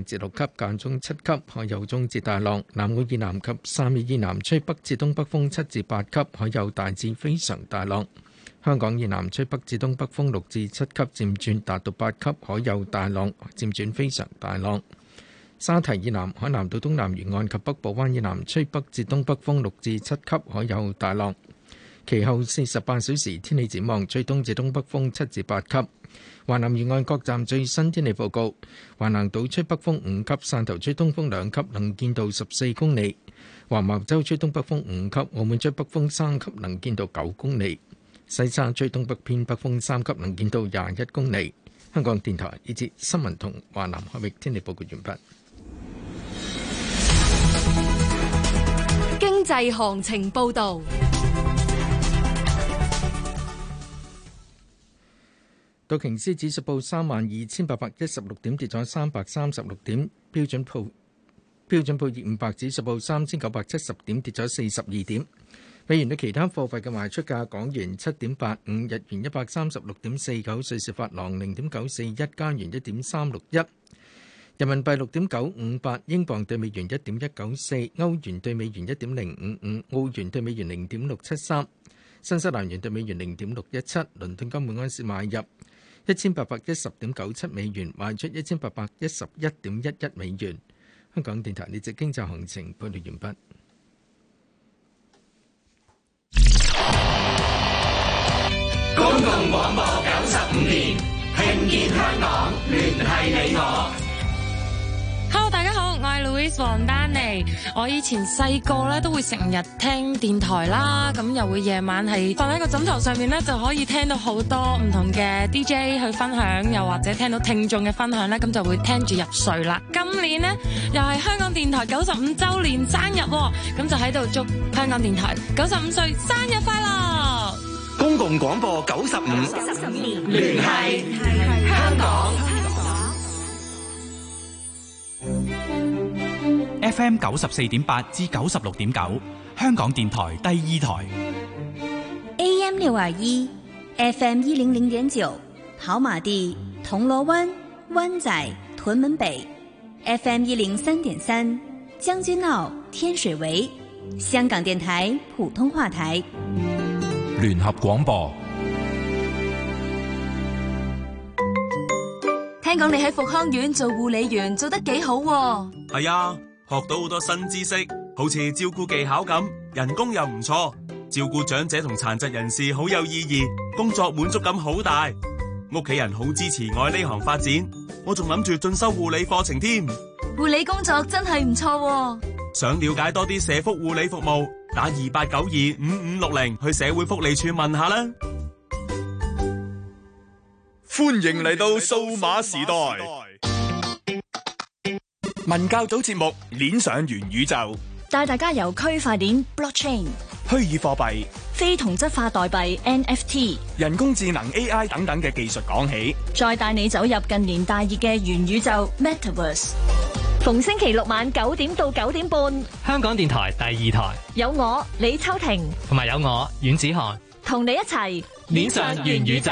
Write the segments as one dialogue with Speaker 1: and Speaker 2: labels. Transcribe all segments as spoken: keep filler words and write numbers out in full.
Speaker 1: 五至六級，間中七級，海有中至大浪。南澳以南及汕尾以南吹北至東北風七至八級，海有大至非常大浪。香港以南吹北至東北風六至七級，漸轉達到八級，海有大浪，漸轉非常大浪。沙堤以南、海南島東南沿岸及北部灣以南吹北至東北風六至七級，海有大浪。其後四十八小時天氣展望，吹東至東北風七至八級。華南沿岸各站最新天氣報告：華南島吹北風五級，汕頭吹東風兩級，能見度十四公里；黃茅洲吹東北風五級，澳門吹北風三級，能見度九公里；西沙吹東北偏北風三級，能見度廿一公里。香港電台呢節新聞同華南海域天氣報告完畢。
Speaker 2: 經濟行情報導。
Speaker 1: 道瓊斯指數報三萬二千八百一十六點，跌咗三百三十六點。標準普標準普爾五百指數報三千九百七十點，跌咗四十二點。美元對其他貨幣嘅賣出價：港元七點八五，日元一百三十六點四九，瑞士法郎零點九四一，加元一點三六一，人民幣六點九五八，英鎊對美元一點一九四，歐元對美元一點零五五，澳元對美元零點六七三，新西蘭元對美元零點六一七。倫敦金每安士買入一千八百一十點九七美元，賣出一千八百一十一點一一美元。香港電台呢節經濟行情報道完畢。
Speaker 3: 公共廣播九十五年，聽見香港，聯繫你我。
Speaker 4: Hello， 大家好，我係 Louise 黃丹妮。我以前細個咧都會成日聽電台啦，咁又會夜晚係瞓喺個枕頭上面咧，就可以聽到好多唔同嘅 D J 去分享，又或者聽到聽眾嘅分享咧，咁就會聽住入睡啦。今年呢，又係香港電台九十五周年生日，咁就喺度祝香港電台九十五歲生日快樂！
Speaker 3: 公共廣播九十五年，聯繫香港。
Speaker 5: F M 九十四點八至九十六點九，香港電台第二台。
Speaker 6: A M 六二一，F M 一零零點九，跑馬地、銅鑼灣、灣仔、屯門北 ；F M 一零三點三，將軍澳、天水圍，香港電台普通話台。
Speaker 5: 聯合廣播。
Speaker 2: 聽講你喺復康院做護理員做得幾好喎？
Speaker 7: 係啊，學到好多新知識，好似照顧技巧咁，人工又唔錯。照顧長者同殘疾人士好有意義，工作滿足感好大。屋企人好支持我喺呢行發展，我仲諗住進修護理課程添。
Speaker 2: 護理工作真係唔錯喎。
Speaker 7: 想了解多啲社福護理服務，打二八九二五五六零去社會福利處問下啦。
Speaker 8: 歡迎嚟到數碼時代，文教組節目鏈上元宇宙，
Speaker 9: 帶大家由區塊鏈 blockchain、
Speaker 8: 虛擬貨幣、
Speaker 9: 非同質化代幣 N F T、
Speaker 8: 人工智能 A I 等等嘅技術講起，
Speaker 9: 再帶你走入近年大熱嘅元宇宙 Metaverse。逢星期六晚九點到九點半，
Speaker 10: 香港電台第二台
Speaker 9: 有我李秋婷，
Speaker 10: 同埋有我阮子涵，
Speaker 9: 同你一齊
Speaker 10: 鏈上元宇宙。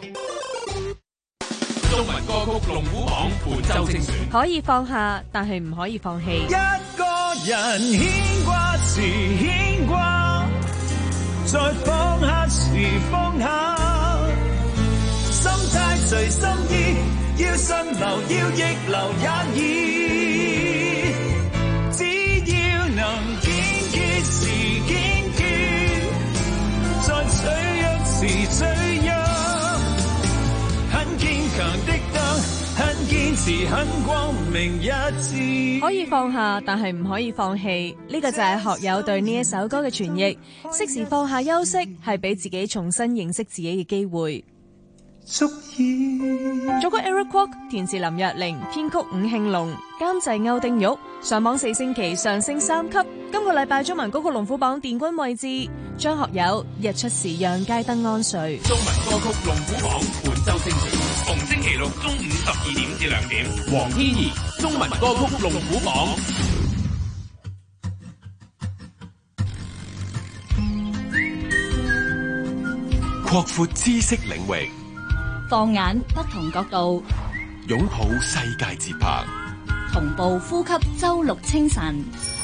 Speaker 8: 中文歌曲龍虎榜本周精選，
Speaker 11: 可以放下，但係唔可以放棄。
Speaker 12: 一個人牽掛時牽掛，再放下時放下，心態隨心意，要順流要逆流也易，只要能堅決時堅決，在脆弱時脆弱，很堅強的燈，很堅持，很光明一致。
Speaker 11: 可以放下，但係唔可以放棄。呢個就係學友對呢一首歌嘅傳譯。適時放下休息，係俾自己重新認識自己嘅機會。
Speaker 12: 足以。
Speaker 11: 作曲 Eric Kwok， 填詞林若玲，編曲伍慶龍，監製歐丁玉。上榜四星期，上升三級。今個禮拜中文歌曲龍虎榜殿軍位置，張學友日出時讓街燈安睡。
Speaker 8: 中文歌曲龍虎榜本周精選，逢星期六中午十二點至兩點。黃天怡，中文歌曲龍虎榜。擴闊知識領域，
Speaker 9: 放眼不同角度，
Speaker 8: 擁抱世界節拍，
Speaker 6: 同步呼吸周六清晨。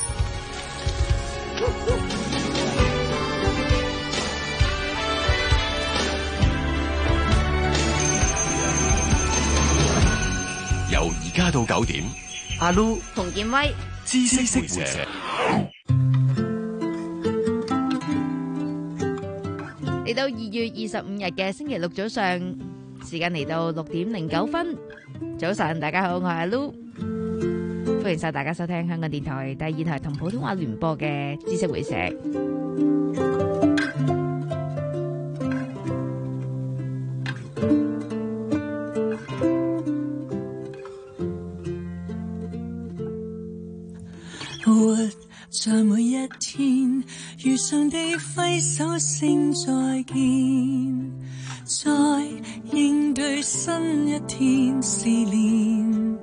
Speaker 8: 由而家到九點，阿 Lu
Speaker 13: 馮建威
Speaker 8: 知識會社。
Speaker 13: 嚟到二月二十五日嘅星期六早上，時間嚟到六點零九分。早晨，大家好，我係阿 Lu， 歡迎晒大家收聽香港電台第二台同普通話聯播嘅知識會社。
Speaker 12: 活在每一天，如常地揮手聲再見，再應對新一天試煉。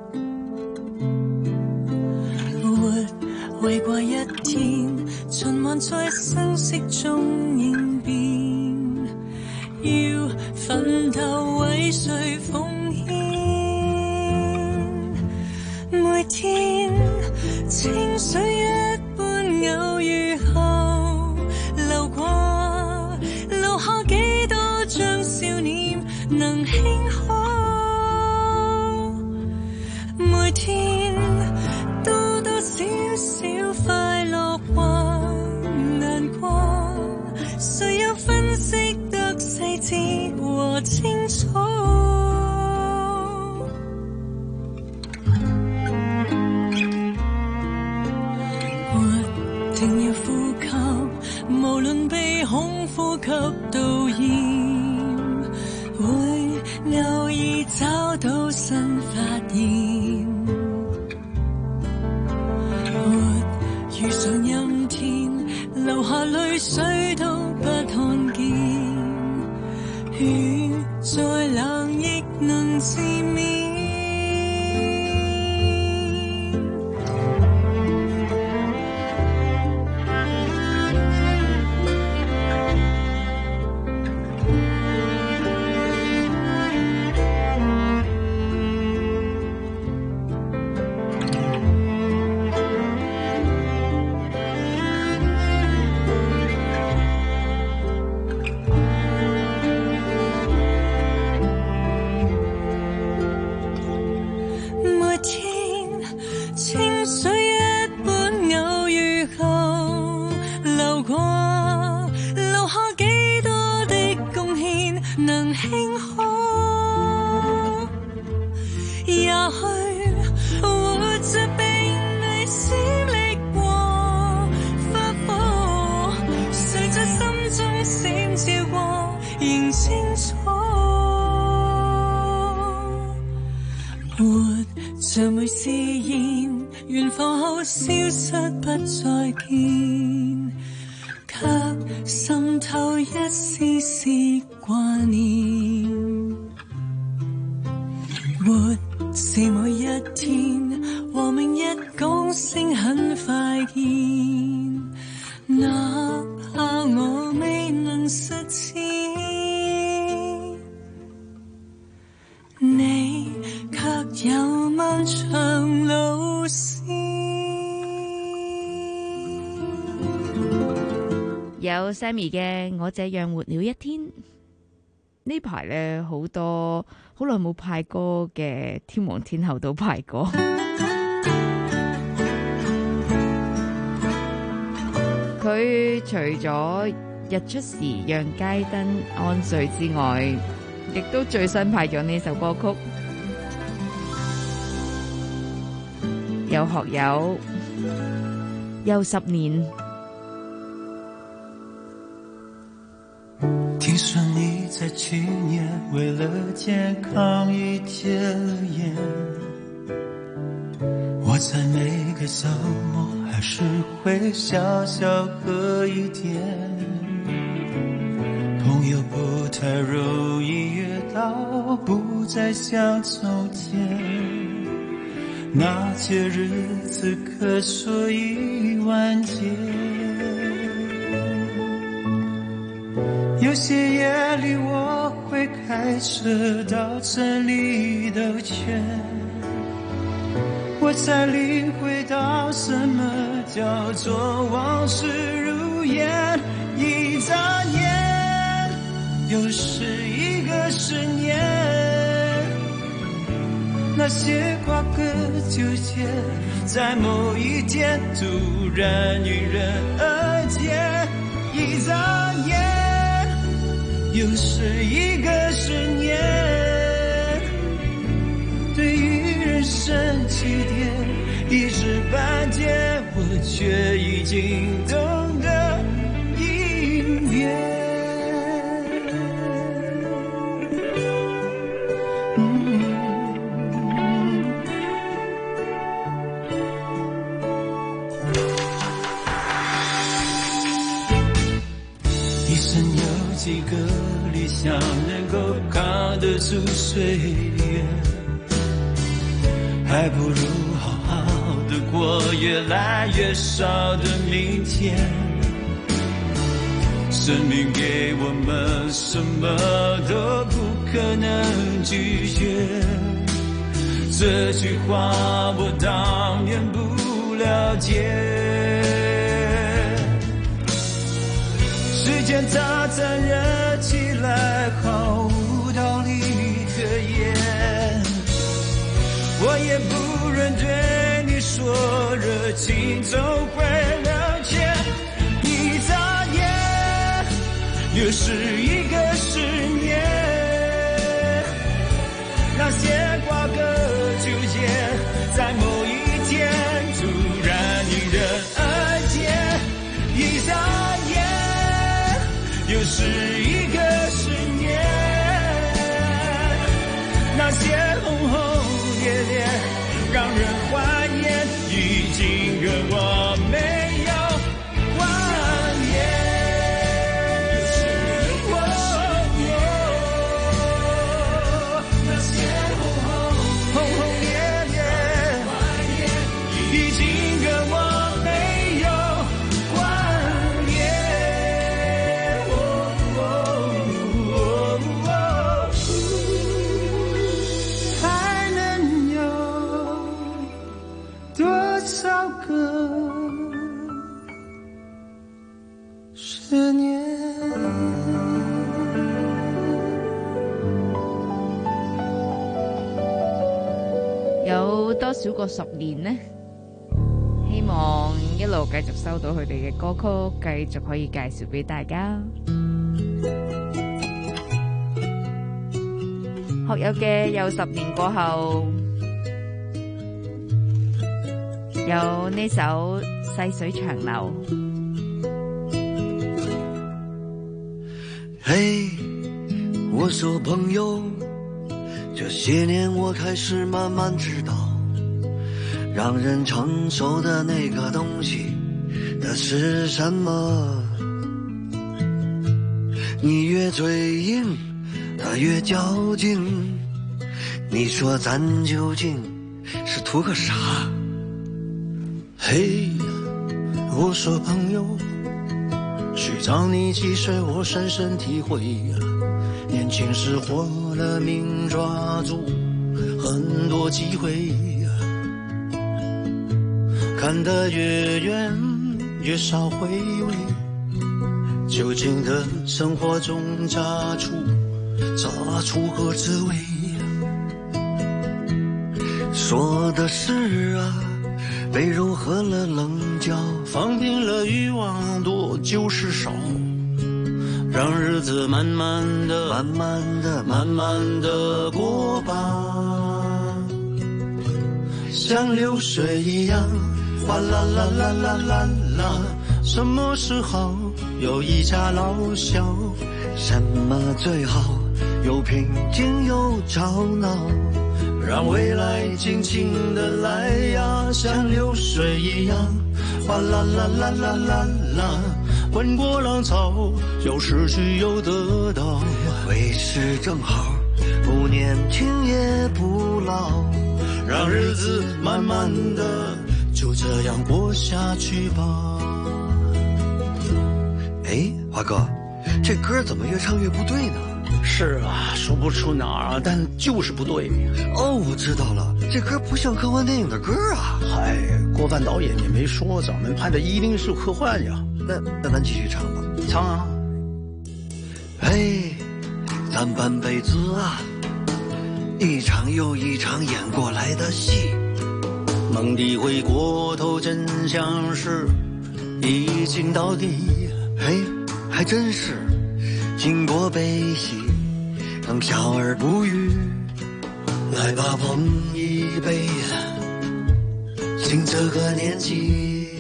Speaker 12: 活為過一天，循環在生息中應變，要奮鬥為誰奉獻？每天清水一般偶遇後流過，留下幾多張笑臉能輕可？每天多多少少快樂或難過，誰又分析得細緻和清楚？定要呼吸，無論被空呼吸到厭，會偶爾找到新發現。活如常陰天，流下淚水都不看見，雨再冷亦能自勉。像每試驗遠放後消失不再見，卻滲透一絲絲掛念。活是每一天和明日講聲很快見，哪怕我未能實踐，你卻有漫長路線。
Speaker 13: 有 Sammy 嘅我這樣活了一天。呢排咧好多好耐冇派歌嘅天王天后都派歌。佢除咗日出時讓街燈安睡之外，亦都最新派咗呢首歌曲。有學友，又十年。
Speaker 14: 聽說你在去年為了健康已戒了煙，我在每個週末還是會小小喝一點，朋友不太容易約到，不再像從前，那些日子可說已完結。有些夜裏我會開車到這裡兜圈， 我才领会到什么叫做往事如烟，一眨眼又是一个十年。那些瓜葛纠结，在某一天突然迎刃而解，一眨眼又是一个十年。对于人生起点一知半解，我却已经懂得应变。几个理想能够扛得住岁月，还不如好好的过越来越少的明天。生命给我们什么都不可能拒绝，这句话我当年不了解。时间它残忍起来，毫无道理可言。我也不忍对你说，热情总会了解。一眨眼，又是一个十年。那些瓜葛纠结，在某一天突然迎刃而解。一眨眼。又是一个十年，那些轰轰烈烈让人怀念，已经跟我没有关联。那些轰轰轰轰烈烈，已经跟我没有关联。少个十年，
Speaker 13: 有多少個十年呢？希望一路繼續收到佢哋嘅歌曲，繼續可以介紹俾大家。學友嘅又十年過後。有呢首細水長流。
Speaker 15: 嘿，我说朋友，这些年我开始慢慢知道，让人承受的那个东西的是什么。你越嘴硬，他越较劲，你说咱究竟是图个啥？
Speaker 14: 嘿，我说朋友，去找你几岁，我深深体会，年轻时活了命，抓住很多机会，看得越远，越少回味，究竟的生活中炸出炸出个滋味。
Speaker 15: 说的是啊，被柔和了棱角，
Speaker 14: 放平了欲望，多就是少，让日子慢慢的、
Speaker 15: 慢慢的、
Speaker 14: 慢慢的过吧，像流水一样，哗啦啦啦啦啦啦。什么时候有一家老小？
Speaker 15: 什么最好？有平静有吵闹。
Speaker 14: 让未来尽情的来呀，像流水一样，哗啦啦啦啦啦啦，滚过浪潮，有失去有得到，
Speaker 15: 为时正好，不年轻也不老，
Speaker 14: 让日子慢慢的就这样过下去吧。
Speaker 15: 哎，华哥，这歌怎么越唱越不对呢？
Speaker 14: 是
Speaker 16: 是啊，说不出哪儿啊，但就是不对。
Speaker 15: 哦，我知道了，这歌不像科幻电影的歌啊。
Speaker 16: 嗨，郭帆导演也没说咱们拍的一定是科幻呀。
Speaker 15: 那那咱继续唱吧，
Speaker 16: 唱啊。
Speaker 15: 嘿，咱半辈子啊，一场又一场演过来的戏，
Speaker 16: 梦里回过头，真相是一镜到底。
Speaker 15: 嘿，还真是。经过悲喜，能笑而不语。来吧，碰一杯，敬这个年纪。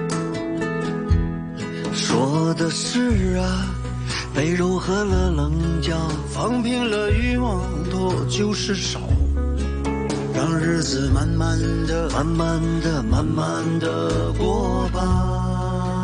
Speaker 15: 说的是啊，被柔和了棱角，
Speaker 16: 放平了欲望，多就是少。让日子慢慢的、
Speaker 15: 慢慢的、慢慢的过吧，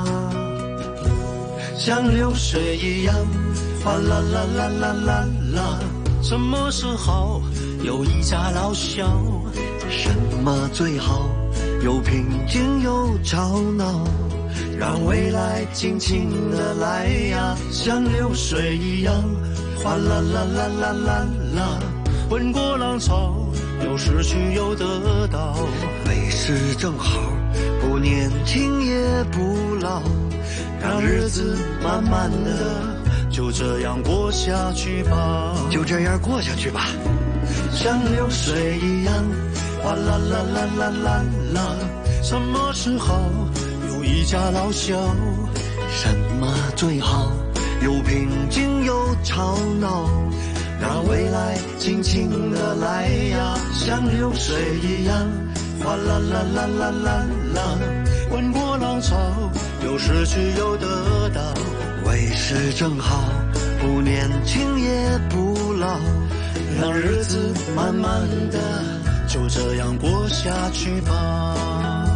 Speaker 16: 像流水一样。哗啦啦啦啦啦啦，什么是好？有一家老小。
Speaker 15: 什么最好？有平静有吵闹，
Speaker 16: 让未来尽情的来呀，像流水一样。哗啦啦啦啦啦啦，滚过浪潮，有失去有得到。
Speaker 15: 为时正好，不年轻也不老，
Speaker 16: 让日子慢慢的。就这样过下去吧，
Speaker 15: 就这样过下去吧，
Speaker 16: 像流水一样，哗啦啦啦啦啦啦。什么是好？有一家老小。
Speaker 15: 什么最好？有平静有吵闹，
Speaker 16: 让未来尽情的来呀，像流水一样，哗啦啦啦啦啦啦。滚过浪潮，有失去有得到。
Speaker 15: 为时正好，不年轻也不老，
Speaker 16: 让日子慢慢的就这样过下去吧，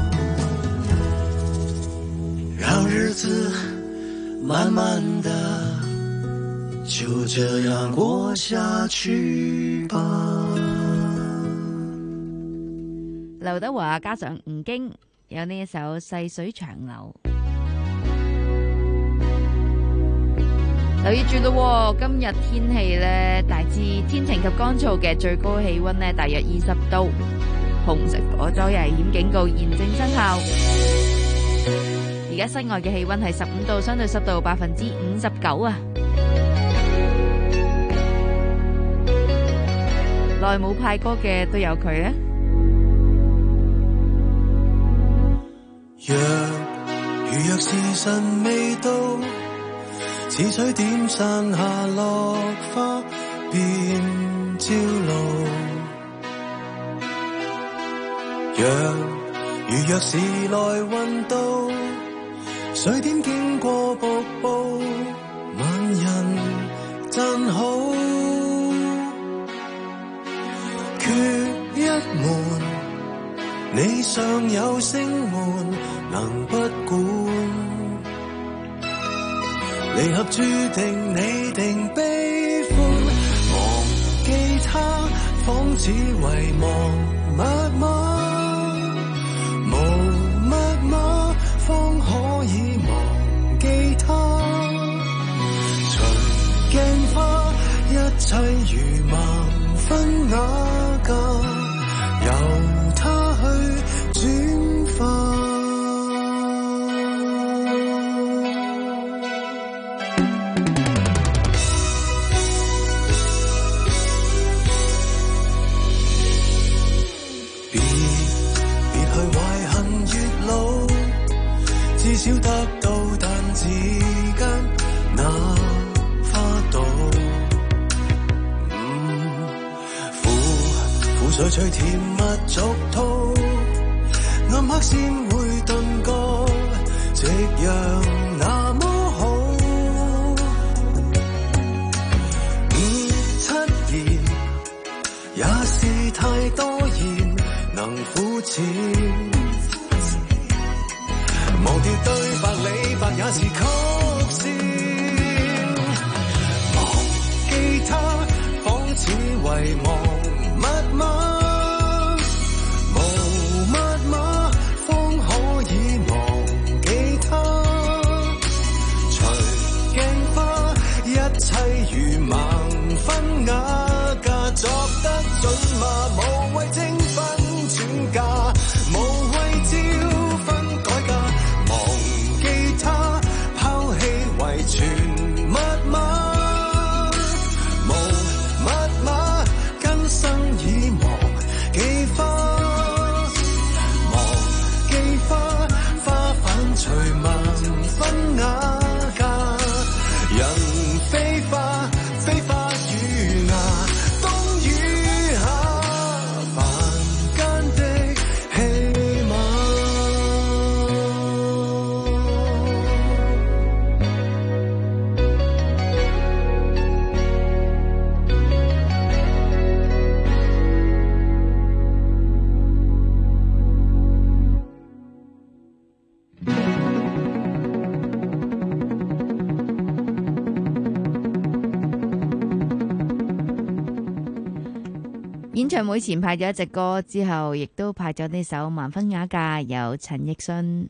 Speaker 16: 让日子慢慢的就这样过下去吧。
Speaker 13: 劉德華加上吳京有呢一首《細水長流》。留意住咯，今日天氣咧大致天晴及乾燥嘅，最高氣溫咧大約二十度。紅色火災危險警告現正生效。而家室外嘅氣溫係十五度，相對濕度百分之五十九啊。耐冇派歌嘅都有佢啊。
Speaker 14: 若如若時辰未到，似水點散下落花變朝露。若如若時來運到，水點經過瀑布，萬人讚好。缺一門，你尚有聲門，能不管？離合注定你定悲歡，忘記他仿似遺忘密碼，無密碼方可以忘記他。隨鏡花，一切如盲分瓦架，由他去轉化。至少得到，但之間那花朵，嗯，苦苦水水甜蜜俗套，暗黑先會頓覺，夕陽那麼好。五七言也是太多言，能膚淺。忘掉對白，李白也是曲線。忘記他，仿似遺忘密碼，無密碼方可以忘記他。隨鏡花，一切如盲分
Speaker 13: 演唱會前派咗一隻歌，之後亦都派咗呢首《萬分雅嫁》，有陳奕迅。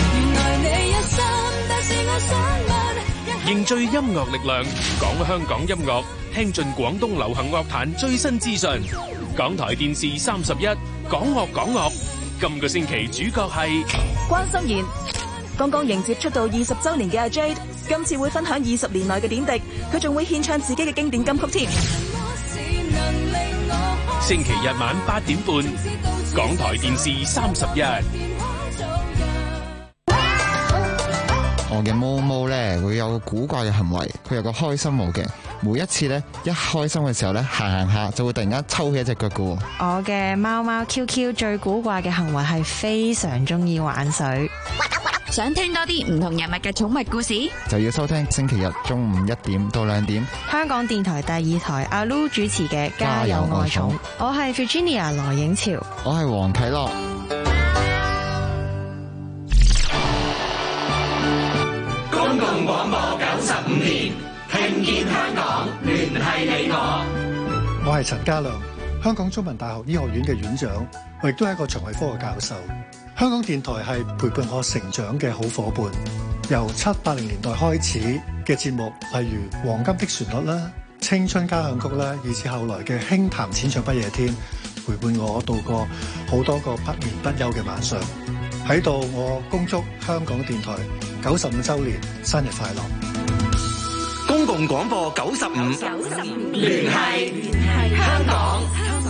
Speaker 17: 凝聚音樂力量，講香港音樂，聽盡廣東流行樂壇最新資訊。港台電視三十一，講樂講樂。今個星期主角係
Speaker 11: 關心妍，剛剛迎接出道二十週年嘅阿 Jade， 今次會分享二十年來嘅點滴，佢仲會獻唱自己嘅經典金曲添。
Speaker 17: 星期日晚八點半，港台電視三十一。
Speaker 18: 我嘅毛毛咧會有個古怪嘅行為，佢有個開心毛嘅，每一次咧一開心嘅時候咧行行下就會突然間抽起一隻腳嘅。
Speaker 19: 我嘅貓貓 Q Q 最古怪嘅行為係非常中意玩水。
Speaker 2: 想聽多啲唔同人物嘅寵物故事，
Speaker 18: 就要收聽星期日中午一點到兩點，
Speaker 19: 香港電台第二台阿 Lu 主持嘅《家有愛寵》。我係 Virginia 羅影潮，
Speaker 18: 我係黃啟樂。
Speaker 3: 公共廣播九十五年，聽見香港，聯繫你我。
Speaker 20: 我係陳家亮，香港中文大學醫學院嘅院長，我亦都係一個腸胃科嘅教授。香港電台係陪伴我成長嘅好夥伴，由七八零年代開始嘅節目，例如《黃金的旋律》啦、《青春交響曲》啦，以至後來嘅《輕談淺唱不夜天》，陪伴我度過好多個不眠不休嘅晚上。喺度，我恭祝香港電台九十五週年生日快樂！
Speaker 3: 公共廣播九十五，聯繫香港。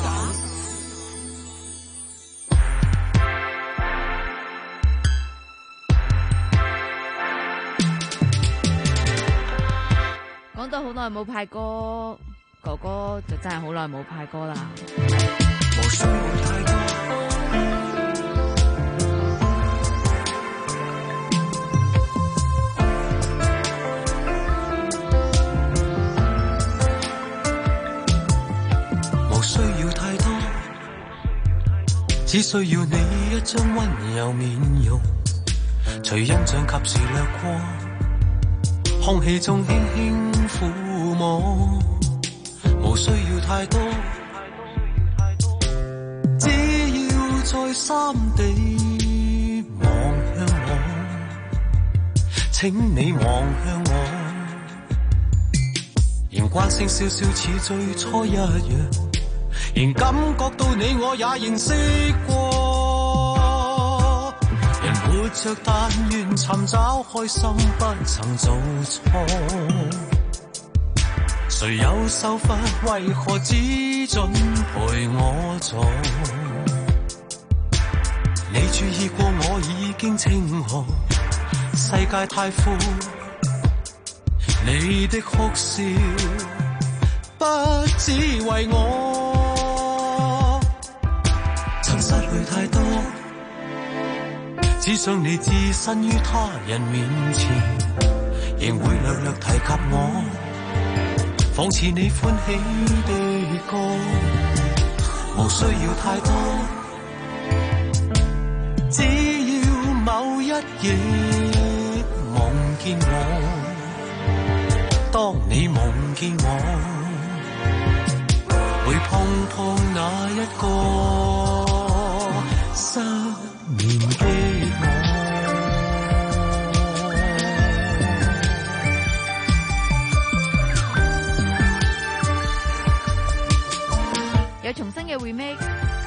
Speaker 13: 講到好耐冇派歌，哥哥就真係好耐冇派歌啦。無需太多，
Speaker 16: 無需要太多，只需要你一張溫柔面容，隨印象及時掠過，空氣中輕輕撫摸，無需要太多，只要再三地望向我，請你望向我，仍慣性笑笑似最初一樣，仍感覺到你我也認識過，人活着但願尋找開心，不曾做錯，誰有受罰，為何只准陪我坐？你注意過我已經清楚，世界太闊，你的哭笑不只為我，曾失去太多，只想你置身於他人面前，仍會略略提及我，仿似你歡喜的歌，無需要太多，只要某一夜夢見我，當你夢見我，會碰碰那一個失眠的我。
Speaker 13: 有重新嘅 remake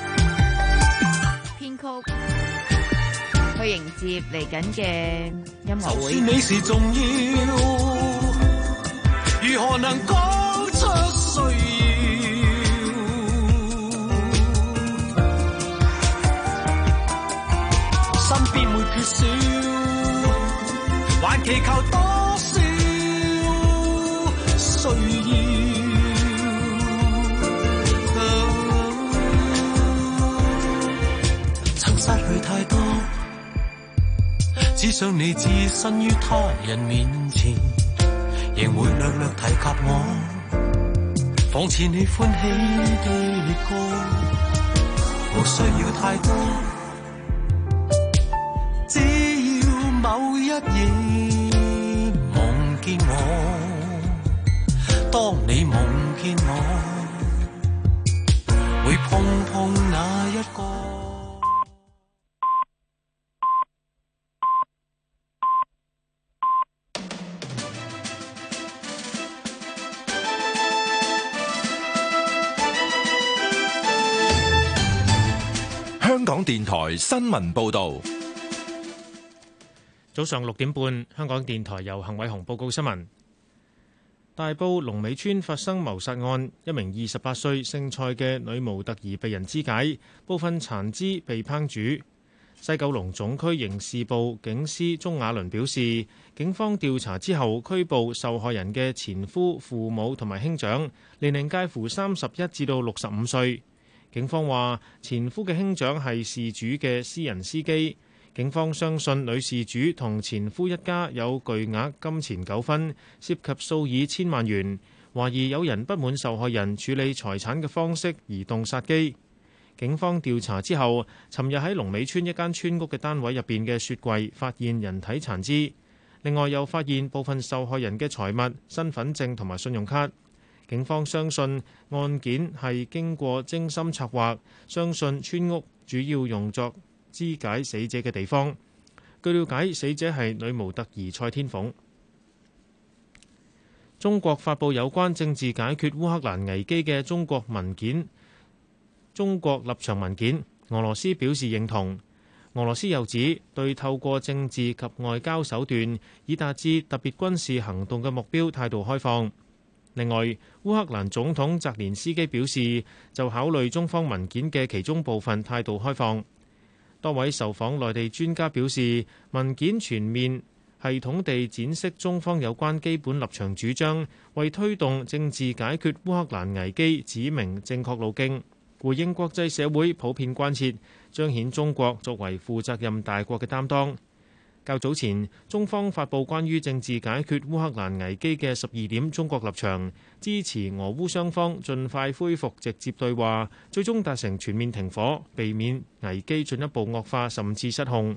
Speaker 13: 編曲，去迎接嚟緊嘅音樂會。
Speaker 16: 就算你是重要，如何能講出需要？身邊會缺少，還祈求多少需要？失去太多，只想你置身於他人面前，仍會略略提及我，仿似你歡喜的歌，無需要太多，只要某一夜夢見我，當你夢見我，會碰碰那一個。
Speaker 8: 香港電台新聞報道。
Speaker 21: 早上六點半，香港電台由幸偉雄報告新聞。大埔龍尾村發生謀殺案，一名二十八歲姓蔡嘅女模特兒被人肢解，部分殘肢被烹煮。西九龍總區刑事部警司鍾雅倫表示，警方調查之後拘捕受害人嘅前夫、父母同埋兄長，年齡介乎三十一至到六十五歲。警方話，前夫嘅兄長係事主嘅私人司機。警方相信女事主同前夫一家有巨額金錢糾紛，涉及數以千萬元，懷疑有人不滿受害人處理財產嘅方式而動殺機。警方調查之後，尋日喺龍尾村一間村屋嘅單位入邊嘅雪櫃發現人體殘肢，另外又發現部分受害人嘅財物、身份證同埋信用卡。警方相信案件係經過精心策劃，相信村屋主要用作肢解死者嘅地方。據了解，死者係女模特兒蔡天鳳。中國發布有關政治解決烏克蘭危機嘅中國文件、中國立場文件，俄羅斯表示認同。俄羅斯又指，對透過政治及外交手段以達至特別軍事行動嘅目標態度開放。另外，烏克蘭總統澤連斯基表示，就考慮中方文件嘅其中部分態度開放。多位受訪內地專家表示，文件全面系統地展示中方有關基本立場主張，為推動政治解決烏克蘭危機指明正確路徑，回應國際社會普遍關切，彰顯中國作為負責任大國嘅擔當。較早前，中方發布關於政治解決烏克蘭危機嘅十二點中國立場，支持俄烏雙方盡快恢復直接對話，最終達成全面停火，避免危機進一步惡化甚至失控。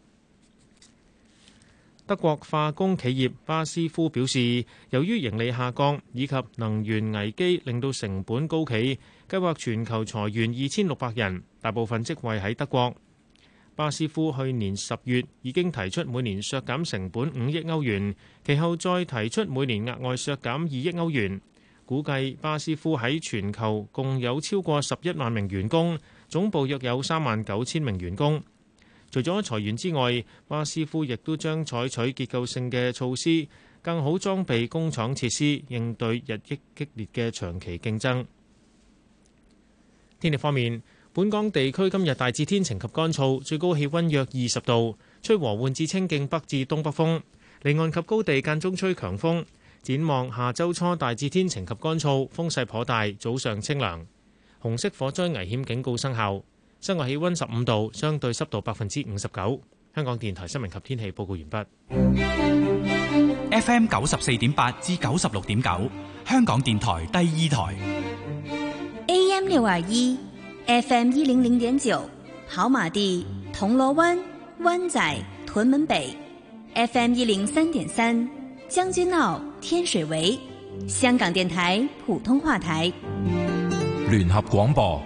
Speaker 21: 德國化工企業巴斯夫表示，由於盈利下降以及能源危機令到成本高企，計劃全球裁員二千六百人，大部分職位喺德國。巴斯夫去年十月已經提出每年削減成本五億歐元，其後再提出每年額外削減二億歐元。估計巴斯夫喺全球共有超過十一萬名員工，總部約有三萬九千名員工。除咗裁員之外，巴斯夫亦都將採取結構性嘅措施，更好裝備工廠設施，應對日益激烈嘅長期競爭。天氣方面，本港地區今日大致天晴及乾燥，最高氣溫約二十度，吹和緩至清勁北至東北風，離岸及高地間中吹強風。展望下周初大致天晴及乾燥，風勢頗大，早上清涼。紅色火災危險警告生效，室外氣溫十五度，相對濕度百分之五十九。香港電台新聞及天氣報告完畢。
Speaker 5: F M 九十四點八至九十六點九，香港電台第二台。
Speaker 6: A M 六二一。F M 一零零點九，跑馬地、銅鑼灣、灣仔、屯門北 ；F M 一零三點三，將軍澳、天水圍。香港電台普通話台。
Speaker 8: 聯合廣播。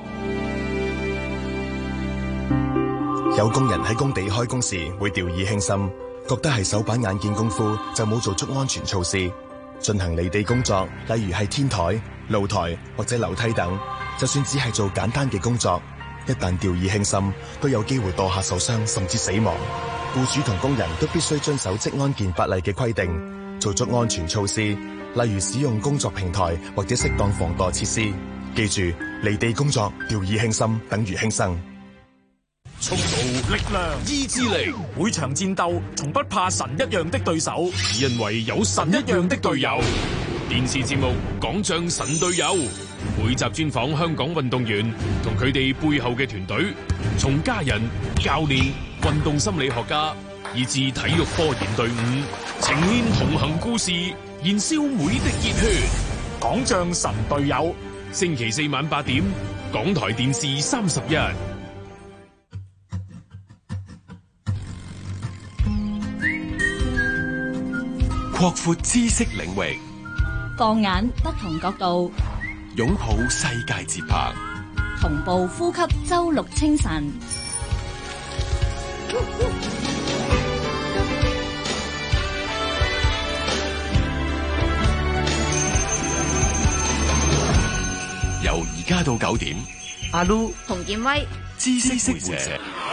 Speaker 22: 有工人喺工地開工時會掉以輕心，覺得係手板眼見功夫，就冇做足安全措施。進行離地工作，例如係天台、露台或者樓梯等。就算只係做簡單嘅工作，一旦掉以輕心，都有機會墮下受傷甚至死亡。僱主同工人都必須遵守職安健法例嘅規定，做足安全措施，例如使用工作平台或者適當防墮設施。記住，離地工作掉以輕心等於輕生。
Speaker 23: 速度、力量、意志力，每場戰鬥從不怕神一樣的對手，只因為有神一樣的隊友。電視節目《港將神隊友》，每集專訪香港運動員同佢哋背後嘅團隊，從家人、教練、運動心理學家，以至體育科研隊伍，呈現同行故事，燃燒每滴熱血。港將神隊友，星期四晚八點，港台電視三十一。
Speaker 8: 擴闊知識領域，
Speaker 9: 放眼不同角度，
Speaker 8: 擁抱世界節拍。
Speaker 6: 同步呼吸周六清晨。
Speaker 8: 由而家到九點，
Speaker 1: 阿 Lu
Speaker 13: 洪建威
Speaker 8: 知識會社。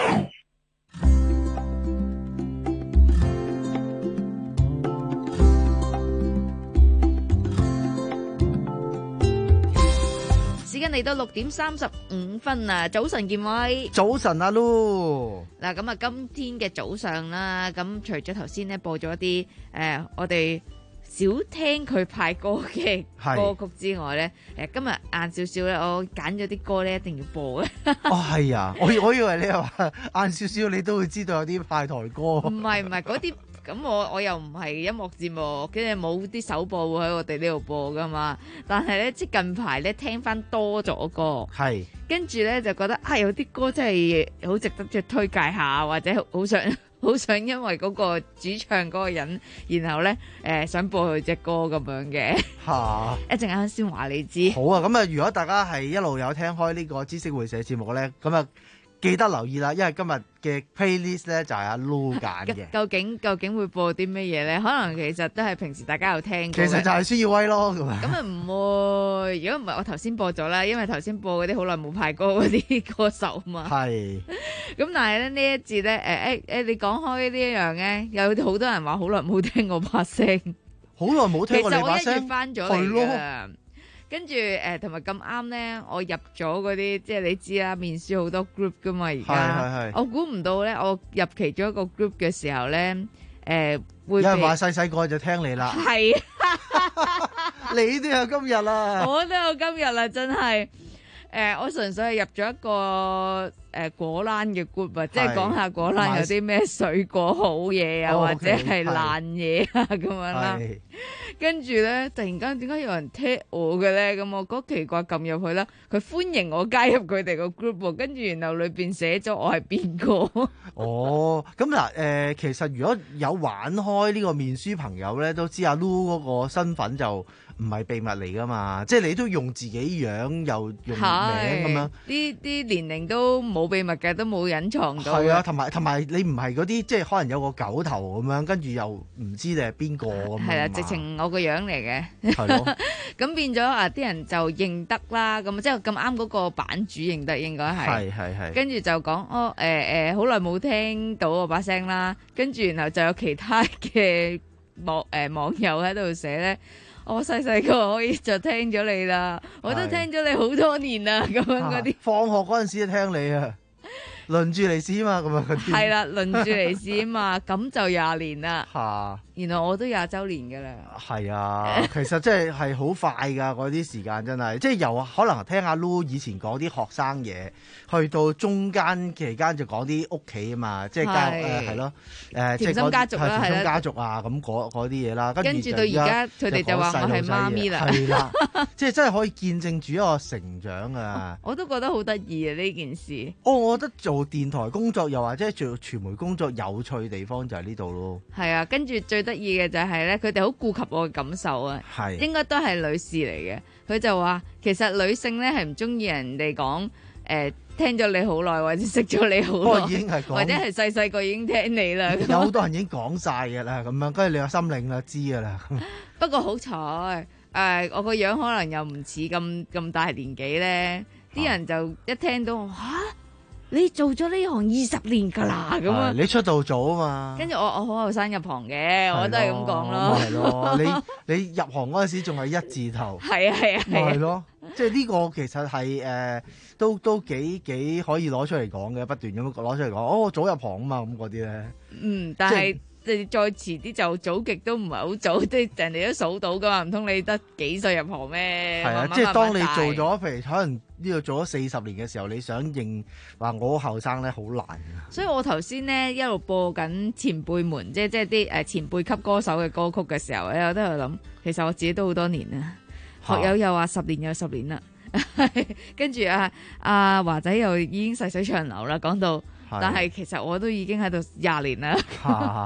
Speaker 13: 時間嚟到六點三十五分啊！早晨，建威。
Speaker 1: 早晨，阿 Lu。
Speaker 13: 嗱，咁啊，今天嘅早上啦，咁除咗頭先咧播咗一啲誒，我哋少聽佢派歌嘅歌曲之外咧，誒今日晏少少咧，我揀咗啲歌咧一定要播嘅。
Speaker 1: 哦，係啊，我我以為你話晏少少，你都會知道有啲派台歌。
Speaker 13: 唔係唔係嗰啲，咁我我又唔係音樂節目，跟住冇啲首播會喺我哋呢度播噶嘛。但係咧，即近排咧聽翻多咗歌，
Speaker 1: 係
Speaker 13: 跟住咧就覺得啊，有啲歌真係好值得即係推介下，或者好想。好想因為嗰個主唱嗰個人，然後咧誒、呃、想播佢隻歌咁樣嘅
Speaker 1: 嚇，
Speaker 13: 一陣間先話你知。
Speaker 1: 好啊，咁啊，如果大家係一路有聽開呢個知識會社節目咧，咁啊記得留意啦，因為今日嘅 playlist 咧就係阿 Lu 揀嘅。
Speaker 13: 究竟究竟會播啲乜嘢咧？可能其實都係平時大家有聽過。
Speaker 1: 其實就係孫耀威咯，咁啊。
Speaker 13: 咁啊唔會，如果唔係我頭先播咗啦，因為頭先播嗰啲好耐冇派歌嗰啲歌手嘛。係。咁但係咧呢一節咧誒誒誒，你講開呢一樣咧，有好多人話好耐冇聽我把聲，
Speaker 1: 好耐冇聽過你把聲。
Speaker 13: 其實我一月翻咗嚟㗎。跟住誒，同埋咁啱咧，我入咗嗰啲，即係你知啦，面書好多 group 噶嘛，而家我估唔到咧，我入其中一個 group 嘅時候咧，誒、呃、會有
Speaker 1: 人話細細個就聽你啦，
Speaker 13: 係，
Speaker 1: 你都有今日啦，
Speaker 13: 我都有今日啦，真係。誒、呃，我純粹係入咗一個誒、呃、果欄嘅 group 啊，即係講下果欄有啲咩水果好嘢啊，或者係爛嘢啊咁樣啦。跟住咧，突然間點解有人踢我嘅咧？咁我覺得奇怪，撳入去啦，佢歡迎我加入佢哋個 group， 跟住然後裏邊寫咗我係邊個。
Speaker 1: 哦，咁嗱誒，其實如果有玩開呢個面書朋友咧，都知阿 Lu 嗰個身份就唔係秘密嚟噶嘛，即係你都用自己樣又用名咁樣，
Speaker 13: 啲啲年齡都冇秘密嘅，都冇隱藏到。
Speaker 1: 係啊，同埋同埋你唔係嗰啲即係可能有個狗頭咁樣，跟住又唔知你係邊個咁樣。係啦，
Speaker 13: 直情我個樣嚟嘅。
Speaker 1: 係咯。
Speaker 13: 咁變咗啊，啲人就認得啦。咁即係咁啱嗰個版主認得應該係。
Speaker 1: 係係係。跟
Speaker 13: 住就講哦誒誒，好耐冇聽到我把聲啦。跟住然後就有其他嘅網誒、呃、網友喺度寫咧。我細細個可以就聽咗你啦，我都聽咗你好多年啦，咁樣嗰啲。
Speaker 1: 放學嗰陣時就聽你啊，輪住嚟試啊嘛，咁樣嗰啲。係啦，
Speaker 13: 輪住嚟試啊嘛，咁就廿年啦。
Speaker 1: 嚇！
Speaker 13: 原來我都廿週年㗎啦。
Speaker 1: 係啊，其實真係係好快㗎，嗰啲時間真係，即係由可能聽阿 Lu 以前講啲學生嘢，去到中間期間就講啲屋企啊嘛，即係家誒係咯誒，
Speaker 13: 甜心家族啦，係啦，
Speaker 1: 甜心家族啊咁嗰嗰啲嘢啦，
Speaker 13: 跟住到而家佢哋就話我係媽咪啦，
Speaker 1: 係啦，即係真係可以見證住一個成長啊！
Speaker 13: 我都覺得好得意啊呢件事。
Speaker 1: 哦，我覺得做電台工作又或者做傳媒工作有趣嘅地方就係呢度咯。
Speaker 13: 係啊，跟住最得意嘅就係咧，佢哋好顧及我嘅感受啊，係應該都係女士嚟嘅。佢就話其實女性咧係唔中意人哋講誒聽咗你好耐，或者識咗你好耐，
Speaker 1: 哦、已經
Speaker 13: 或者係細細個已經聽你啦。
Speaker 1: 有好多人已經講晒㗎啦，咁樣跟住你有心領啦，知㗎啦。
Speaker 13: 不過好彩誒，我個樣可能又唔似咁咁大年紀咧，啲、啊、人就一聽到嚇。啊你做咗呢行二十年㗎啦，咁啊！
Speaker 1: 你出道早啊嘛。跟
Speaker 13: 住我我好後生入行嘅，我都係咁講咯。
Speaker 1: 係咯，你你入行嗰陣時仲係一字頭。
Speaker 13: 係啊係啊係。
Speaker 1: 係咯，即係呢個其實係誒、呃、都都幾幾可以攞出嚟講嘅，不斷咁攞出嚟講。哦，我早入行啊嘛，咁嗰啲咧。
Speaker 13: 嗯，但係你再遲啲就早極都唔係好早，即係人哋都數到㗎嘛，唔通你得幾歲入行咩？
Speaker 1: 係啊，即係當你做咗，譬如可能。呢度做咗四十年嘅時候，你想認話我後生咧，好難嘅。
Speaker 13: 所以我頭先咧一路播緊前輩們，即係即係啲誒前輩級歌手嘅歌曲嘅時候咧，我都喺度諗，其實我自己都好多年啦。學友又話十年有十年啦，跟住啊阿華仔又已經細水長流啦，講到，但係其實我都已經喺度廿年啦。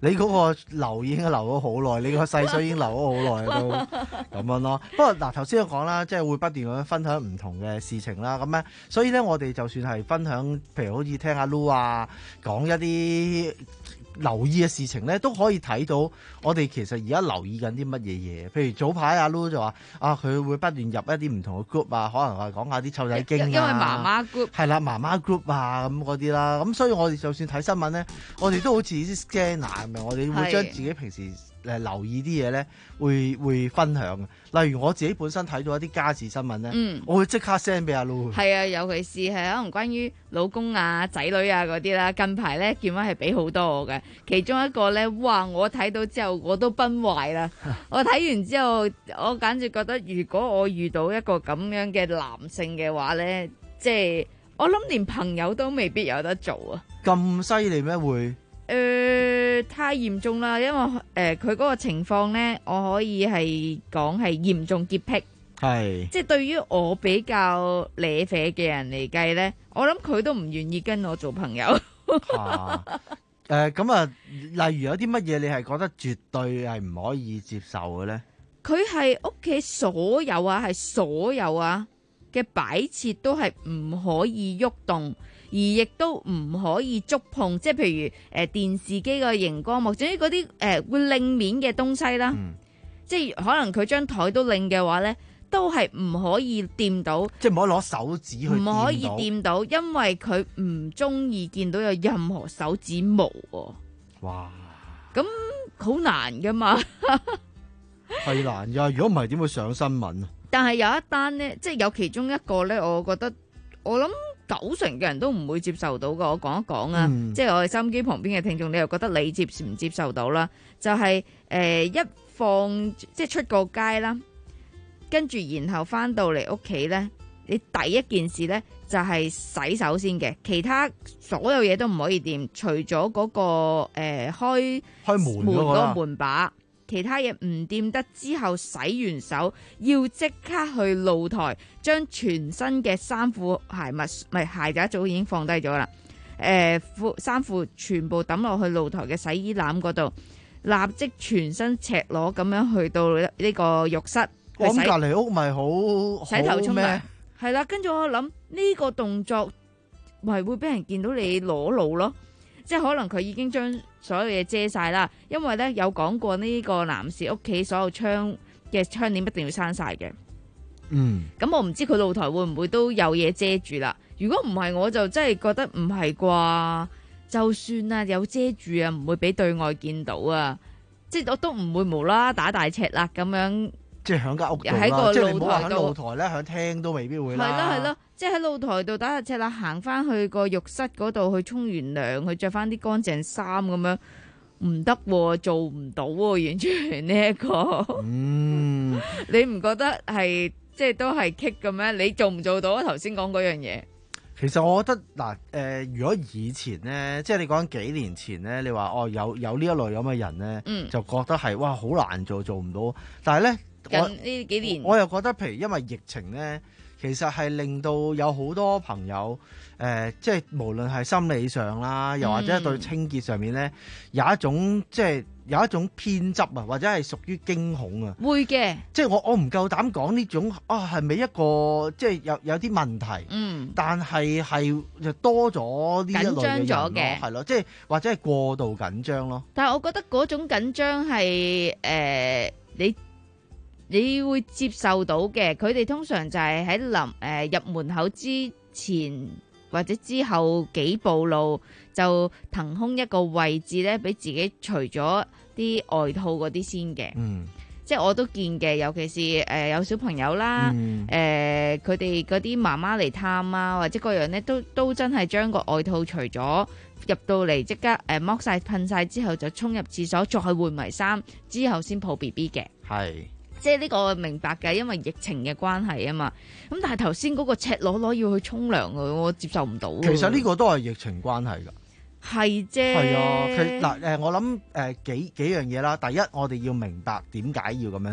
Speaker 1: 你嗰個留已經留咗好耐，你個細水已經留咗好耐都咁樣咯。不過嗱，頭先我講啦，即係會不斷咁樣分享唔同嘅事情啦。咁咧，所以咧我哋就算係分享，譬如好似聽阿 Lu 啊，講一啲留意嘅事情咧，都可以睇到我哋其實而家留意緊啲乜嘢嘢。譬如早排阿 Lu 就話啊，佢會不斷入一啲唔同嘅 group 啊，可能係講下啲湊仔經啊，
Speaker 13: 因為媽媽 group
Speaker 1: 係啦，媽媽 group 啊咁嗰啲啦。咁所以我哋就算睇新聞咧，我哋都好似啲 scanner 咁樣，我哋會將自己平時誒留意啲嘢咧，會會分享。例如我自己本身睇到一啲家事新聞咧，
Speaker 13: 嗯，
Speaker 1: 我會即刻 send 俾阿 Lu。
Speaker 13: 係啊，尤其是係可能關於老公啊、仔女啊嗰啲啦。近排咧見翻係俾好多我嘅，其中一個咧，哇！我睇到之後我都崩壞啦。我睇完之後，我簡直覺得如果我遇到一個咁樣嘅男性嘅話咧，即係我諗連朋友都未必有得做啊！
Speaker 1: 咁犀利咩會？
Speaker 13: 誒、呃，太嚴重啦，因為誒佢嗰個情況咧，我可以係講係嚴重潔癖，
Speaker 1: 係
Speaker 13: 即係對於我比較瀨啡嘅人嚟計咧，我諗佢都唔願意跟我做朋友。
Speaker 1: 誒咁啊，例如有啲乜嘢你係覺得絕對係唔可以接受嘅咧？
Speaker 13: 佢係屋企所有啊，係所有啊嘅擺設都係唔可以喐動。而亦都唔可以觸碰，即係譬如誒、呃、電視機個熒光幕，總之嗰啲誒會擰面嘅東西啦，嗯、即係可能佢張台都擰嘅話咧，都係唔可以掂到，
Speaker 1: 即係唔可以攞手指去掂到，
Speaker 13: 唔可以掂到，因為佢唔中意見到有任何手指毛喎。
Speaker 1: 哇！
Speaker 13: 咁好難噶嘛，
Speaker 1: 係難噶，如果唔係點會上新聞啊？
Speaker 13: 但係有一單咧，即係有其中一個咧，我覺得我諗。九成嘅人都唔會接受到㗎，我講一講啊，嗯、即係我哋收音機旁邊嘅聽眾，你又覺得你接唔接受到啦？就係、是、誒、呃、一放即係出個街啦，跟住然後翻到嚟屋企咧，你第一件事咧就係、是、洗手先嘅，其他所有嘢都唔可以掂，除咗嗰、那個誒、呃、開
Speaker 1: 開門
Speaker 13: 門嗰個門把。其他嘢唔掂得之後，洗完手要即刻去露台，將全身嘅衫褲鞋襪咪鞋就一早已經放低咗啦。誒、呃，褲衫褲全部抌落去露台嘅洗衣籃嗰度，立即全身赤裸咁樣去到呢個浴室。
Speaker 1: 我諗隔離屋咪好
Speaker 13: 洗頭沖涼，係啦。跟住我諗呢個動作咪會俾人見到你裸露咯。即係可能佢已經將所有嘢遮晒啦，因為咧有講過呢個男士屋企所有窗嘅窗簾一定要閂晒嘅。
Speaker 1: 嗯，
Speaker 13: 咁我唔知佢露台會唔會都有嘢遮住啦。如果唔係，我就真係覺得唔係啩。就算啊有遮住啊，唔會俾對外見到啊。即係我都唔會無啦啦打大赤啦咁樣。
Speaker 1: 即係喺間屋度
Speaker 13: 喺個
Speaker 1: 即係你唔好話喺
Speaker 13: 露
Speaker 1: 露台咧，喺廳都未必會啦。
Speaker 13: 係咯係咯，即係喺露台度打下赤啦，行翻去個浴室嗰度去沖完涼，去着翻啲乾淨衫咁樣，唔得，做唔到，完全呢一個。嗯，你唔覺得係即係都係棘嘅咩？你做唔做到啊？頭先講嗰樣嘢。
Speaker 1: 其實我覺得嗱，誒、呃，如果以前咧，即係你講幾年前咧，你話哦有有呢一類咁嘅人咧，嗯、就覺得係哇好難做，做唔到。但係咧，
Speaker 13: 近呢幾年我，
Speaker 1: 我又覺得，譬如因為疫情咧，其實係令到有好多朋友誒、呃，即係無論係心理上啦，又或者係對清潔上面咧，有一種即係有一種偏執啊，或者係屬於驚恐啊。
Speaker 13: 會嘅，
Speaker 1: 即係我我唔夠膽講呢種啊，係咪一個即係有有啲問題？嗯，但係係就多咗呢一類嘅人咯，係咯，即係或者係過度緊張咯。
Speaker 13: 但係我覺得嗰種緊張係誒你。你會接受到嘅，佢哋通常就係喺臨誒入門口之前或者之後幾步路就騰空一個位置咧，俾自己除咗啲外套嗰啲先嘅。嗯，即係我都見嘅，尤其是誒、呃、有小朋友啦，誒佢哋嗰啲媽媽嚟探啊，或者各樣咧，都都真係將個外套除咗入到嚟，即刻誒剝晒噴晒之後就衝入廁所，再換埋衫之後先抱 B B 嘅。係。即係呢個我明白嘅，因為疫情嘅關係啊嘛。咁但係頭先嗰個赤裸裸要去沖涼，我接受唔到。
Speaker 1: 其實呢個都係疫情關係㗎。
Speaker 13: 係啫。
Speaker 1: 係啊，佢嗱誒，我諗誒幾幾樣嘢啦。第一，我哋要明白點解要咁樣做。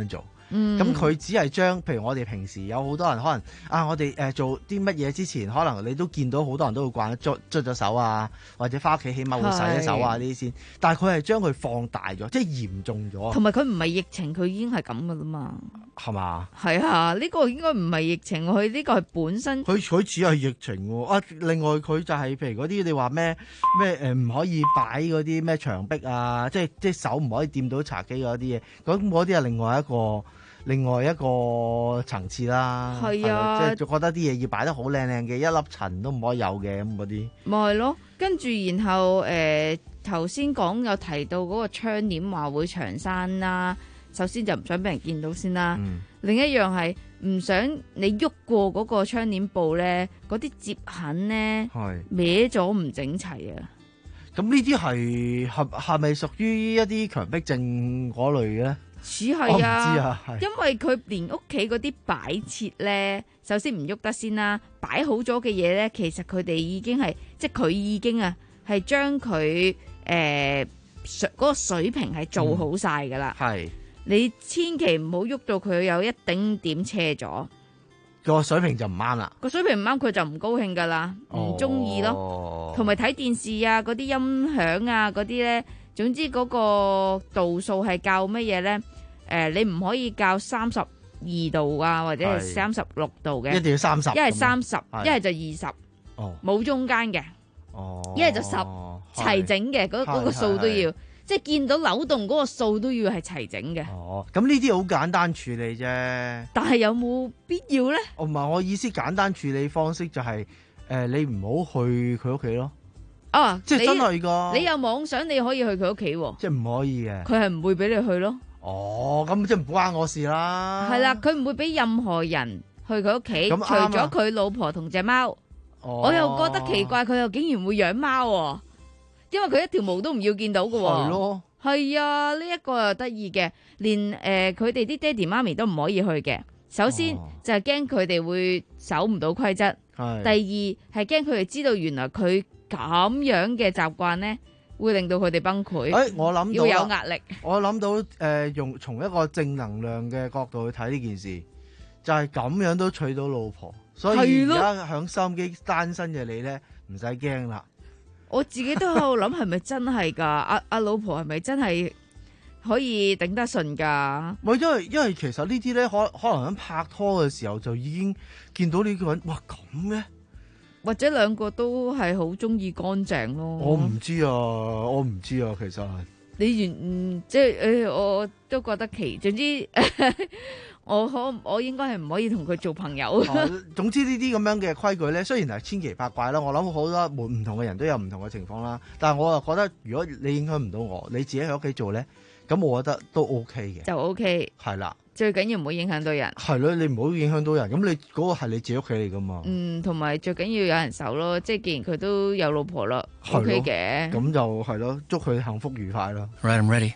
Speaker 13: 嗯
Speaker 1: 咁佢、只係將，譬如我哋平時有好多人可能啊，我哋誒、呃、做啲乜嘢之前，可能你都見到好多人都會慣捽捽咗手啊，或者翻屋企起碼會洗咗手啊呢啲先。但係佢係將佢放大咗，即係嚴重咗。
Speaker 13: 同埋佢唔係疫情，佢已經係咁噶啦嘛。
Speaker 1: 係嘛？
Speaker 13: 係啊，呢、呢個應該唔係疫情，佢呢個係本身。
Speaker 1: 佢佢只係疫情喎啊！另外佢就係、係、譬如嗰啲你話咩咩誒唔可以擺嗰啲咩牆壁啊，即係即係手唔可以掂到茶几嗰啲嘢，咁嗰啲係另外一個另外一個層次啦。
Speaker 13: 係啊，
Speaker 1: 即係就覺得啲嘢要擺得好靚靚嘅，一粒塵都唔可以有嘅咁嗰啲。
Speaker 13: 咪係咯，跟住然後誒頭先講有提到嗰個窗簾話會長閂啦。首先就唔想俾人見到先啦，嗯、另一樣係唔想你喐過嗰個窗簾布咧，嗰啲摺痕咧歪咗唔整齊啊！
Speaker 1: 咁呢啲係係係咪屬於一啲強迫症嗰類嘅咧？
Speaker 13: 似係啊，
Speaker 1: 我唔知啊，
Speaker 13: 因為佢連屋企嗰啲擺設咧，首先唔喐得先啦，擺好咗嘅嘢咧，其實佢哋已經係即係佢已經啊係將佢誒嗰個水平係做好晒㗎啦。
Speaker 1: 係、嗯。
Speaker 13: 你千祈唔好喐到佢有一丁點斜咗，
Speaker 1: 個水平就唔啱啦。
Speaker 13: 個水平唔啱，佢就唔高興噶啦，唔中意咯。同埋睇電視啊，嗰啲音響啊，嗰啲咧，總之嗰個度數係較乜嘢咧？誒、呃，你唔可以較三十二度啊，或者係三十六度嘅，
Speaker 1: 一定要三十，
Speaker 13: 一係三十，一係就二十，冇中間嘅，一係就十，齊整嘅，嗰嗰個數都要。即係見到扭動嗰個數都要係齊整嘅。
Speaker 1: 哦，咁呢啲好簡單處理啫。
Speaker 13: 但係有冇必要咧？
Speaker 1: 我唔係我意思，簡單處理方式就係、是、誒、呃，你唔好去佢屋企咯。
Speaker 13: 啊，
Speaker 1: 即係真係噶。
Speaker 13: 你有妄想你可以去佢屋企喎。
Speaker 1: 即係唔可以嘅。
Speaker 13: 佢係唔會俾你去咯。
Speaker 1: 哦，咁即係唔關我事啦。
Speaker 13: 係啦，佢唔會俾任何人去佢屋企，除咗佢老婆同隻貓。哦。我又覺得奇怪，佢又竟然會養貓喎。因為佢一條毛都唔要見到㗎喎，係咯，係啊，呢、這、一個又得意嘅，連誒佢哋啲爹哋媽咪都唔可以去嘅。首先、哦、就係驚佢哋會守唔到規則，第二係驚佢哋知道原來佢咁樣嘅習慣咧，會令到佢哋崩潰。誒、
Speaker 1: 欸，我諗到
Speaker 13: 要有壓力。
Speaker 1: 我諗到誒、呃，用從一個正能量嘅角度去睇呢件事，就係、是、咁樣都娶到老婆，所以而家響收音機單身嘅你咧，唔使驚啦。
Speaker 13: 我自己都喺度諗，係咪真係噶？阿阿老婆係咪真係可以頂得順噶？
Speaker 1: 唔係，因為因為其實呢啲咧，可可能喺拍拖嘅時候就已經見到呢個人，哇咁嘅，
Speaker 13: 或者兩個都係好中意乾淨咯。
Speaker 1: 我唔知啊，我唔知啊，其實
Speaker 13: 你完、嗯、即係誒、呃，我都覺得奇。總之。我可我應該係唔可以同佢做朋友、
Speaker 1: 啊。總之呢啲咁樣嘅規矩咧，雖然係千奇百怪啦，我諗好多唔同嘅人都有唔同嘅情況啦。但係我又覺得，如果你影響唔到我，你自己喺屋企做咧，咁我覺得都 OK 嘅。
Speaker 13: 就 OK。係
Speaker 1: 啦，
Speaker 13: 最緊要唔好影響到人。
Speaker 1: 係咯，你唔好影響到人。咁你嗰個係你自己屋企嚟噶嘛？
Speaker 13: 嗯，同埋最緊要有人手咯。即係既然佢都有老婆啦 ，OK 嘅。咁
Speaker 1: 就係咯，祝佢幸福愉快啦。
Speaker 4: Right, I'm ready.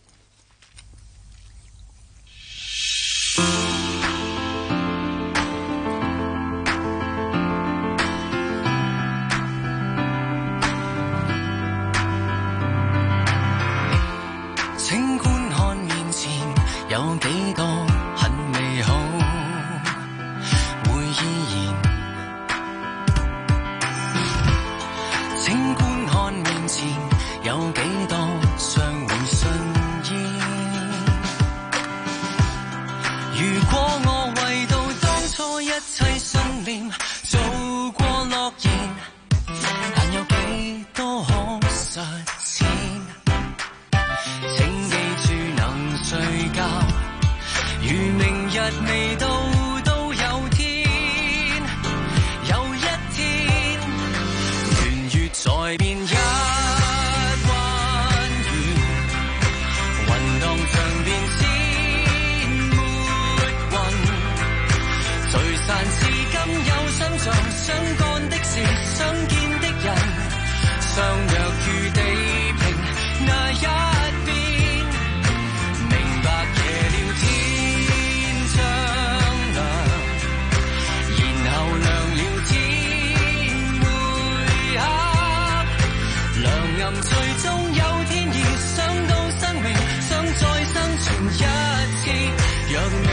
Speaker 14: 有幾多很美好會依然，請觀看面前有幾多相互信依。如果我為到當初一切信念做過諾言，但有幾多可實踐？請記住能睡覺，如明日未到都有天，有一天圓月在變一彎圓，雲蕩像變千抹雲，聚散至今有相像相幹的事，相見的人相約於地平那一最終有天意，想到生命想再生存一次，若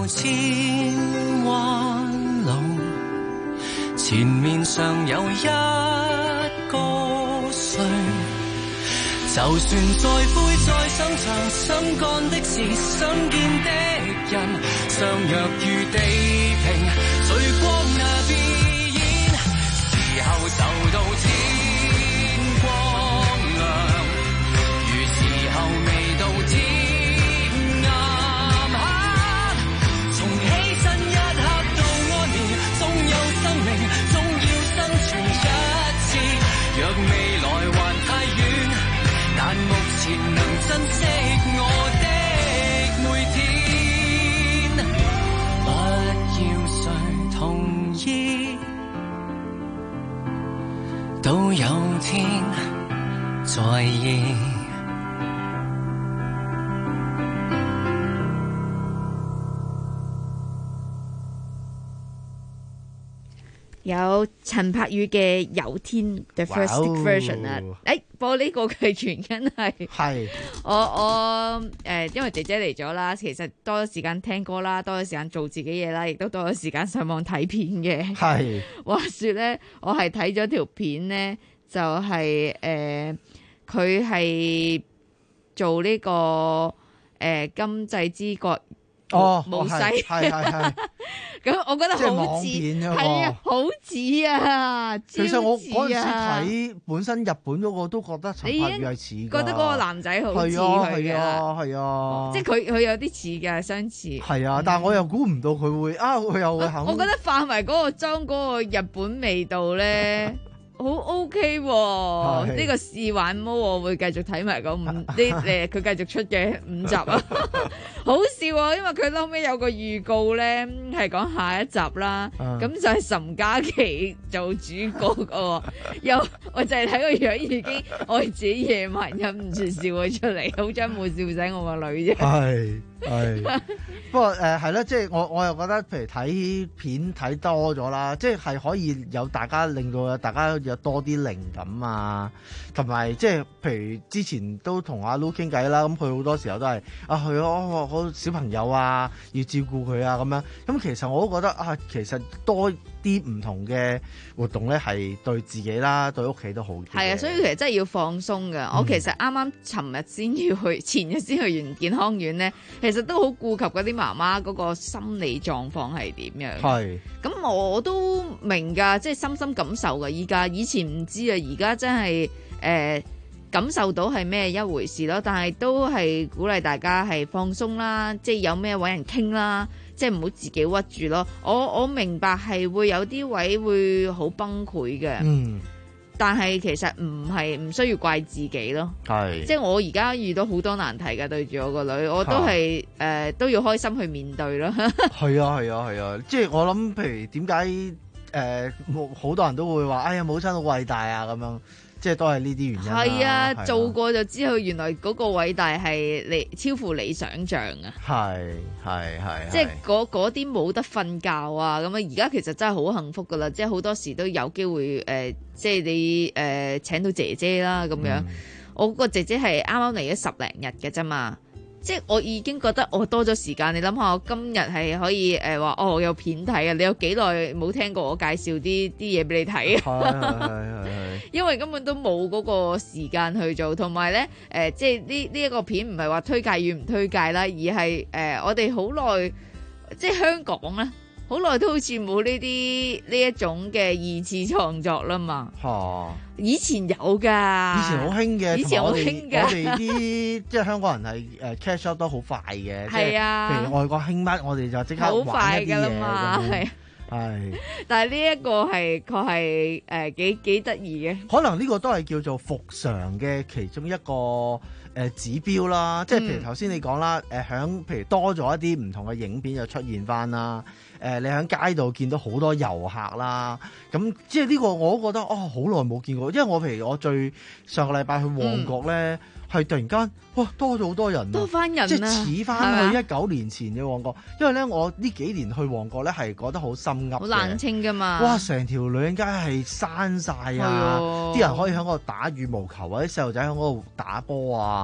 Speaker 4: 有千彎路，前面尚有一個誰，就算再灰再生長，心幹的是身邊的人，相若於地平，隨光那變現，時候就到天光亮，如時候未到天暗黑，從起身一刻到安眠，終有生命，終要生存一次，若未來還太遠，但目前能珍惜我的每天，不要誰同意，都有天在意。
Speaker 13: 有陳柏宇嘅《有天》The First Version 啊，誒播呢個嘅原因係
Speaker 1: 係
Speaker 13: 我我誒、呃，因為姐姐嚟咗啦，其實多咗時間聽歌啦，多咗時間做自己嘢啦，亦都多咗時間上網睇片嘅。係話說咧，我係睇咗條片咧，就係誒佢係做呢、這個誒、呃、今際之國。
Speaker 1: 哦，
Speaker 13: 無西
Speaker 1: 係係係，
Speaker 13: 咁我覺得好似係啊，好似啊。
Speaker 1: 其實我嗰陣時
Speaker 13: 啊
Speaker 1: 睇本身日本嗰個都覺得陳柏宇係似㗎，
Speaker 13: 覺得嗰個男仔好似佢嘅，
Speaker 1: 係啊係啊，
Speaker 13: 即係佢佢有啲似嘅，相似。係
Speaker 1: 啊，但係我又估唔到佢會啊，佢又會肯。
Speaker 13: 我覺得化埋嗰個妝嗰個日本味道咧。好 OK 喎、啊！呢個試玩魔我會繼續睇埋嗰五呢誒佢繼續出嘅五集啊，好笑啊！因為佢後尾有個預告咧，係講下一集啦。咁、啊、就係岑嘉琪做主角個，又我就係睇個樣已經我自己夜晚忍唔住笑咗出嚟，好彩冇笑醒我個女啫。係係，不過誒係啦，即係我我又覺得，譬如睇片睇多咗啦，即係係可以有大家令到大家有多啲靈感啊，同埋即係譬如之前都同阿 Lu 傾偈啦，咁佢好多時候都係啊去咗好小朋友啊，要照顧佢啊咁樣，咁其實我都覺得啊，其實多啲唔同嘅活動咧，係對自己啦，對屋企都好啲。係啊，所以其實真係要放鬆㗎。嗯、我其實啱啱尋日先要去，前日先去完健康院咧，其實都好顧及嗰啲媽媽嗰個心理狀況係點樣。係。咁我都明㗎，即係深深感受㗎。依家以前唔知啊，而家真係誒、呃、感受到係咩一回事咯。但係都係鼓勵大家係放鬆啦，即係有咩揾人傾啦。即係唔好自己屈住咯，我我明白係會有啲位會好崩潰嘅，嗯，但係其實唔係唔需要怪自己咯，係，即係我而家遇到好多難題嘅對住我個女，我都係誒、呃、都要開心去面對咯。係啊係啊係啊，即係我諗，譬如點解誒好多人都會話，哎呀母親好偉大啊咁樣。即係都係呢啲原因啦。係啊，做過就知道原來嗰個偉大係理超乎你想像啊。係係係。即係嗰嗰啲冇得瞓覺啊，咁啊而家其實真係好幸福噶啦，即係好多時都有機會誒、呃，即係你誒、呃、請到姐姐啦咁樣。嗯、我個姐姐係啱啱嚟咗十零日嘅啫嘛。即係我已經覺得我多咗時間，你諗下我今日係可以誒話、呃、哦，我有片睇啊！你有幾耐冇聽過我介紹啲啲嘢俾你睇啊？因為根本都冇嗰個時間去做，同埋咧誒，即係呢呢一個片唔係話推介與唔推介啦，而係誒、呃、我哋好耐即係香港咧。好耐都好似冇呢啲呢一種嘅二次創作啦嘛，啊、以前有噶，以前好興嘅，以前好興嘅。我哋啲即係香港人係誒 catch up 都好快嘅，係啊，譬如外國興乜，我哋就即刻玩一啲嘢嘛，係係。但係呢一個係確係誒幾幾得意嘅，可能呢個都係叫做復常嘅其中一個。誒、呃、指標啦，即係譬如頭先你講啦，誒、呃、響譬如多咗一啲唔同嘅影片就出現翻啦，誒、呃、你喺街度見到好多遊客啦，咁即係呢個我都覺得哦好耐冇見過，因為我譬如我最上個禮拜去旺角咧，係、嗯、突然間哇多咗好多人，多翻人、啊，即係似翻去一九年前嘅旺角，因為咧我呢幾年去旺角咧係覺得好心噏，好冷清噶嘛，哇成條女人街係閂晒啊，啲人可以喺嗰度打羽毛球或者細路仔喺嗰度打波啊。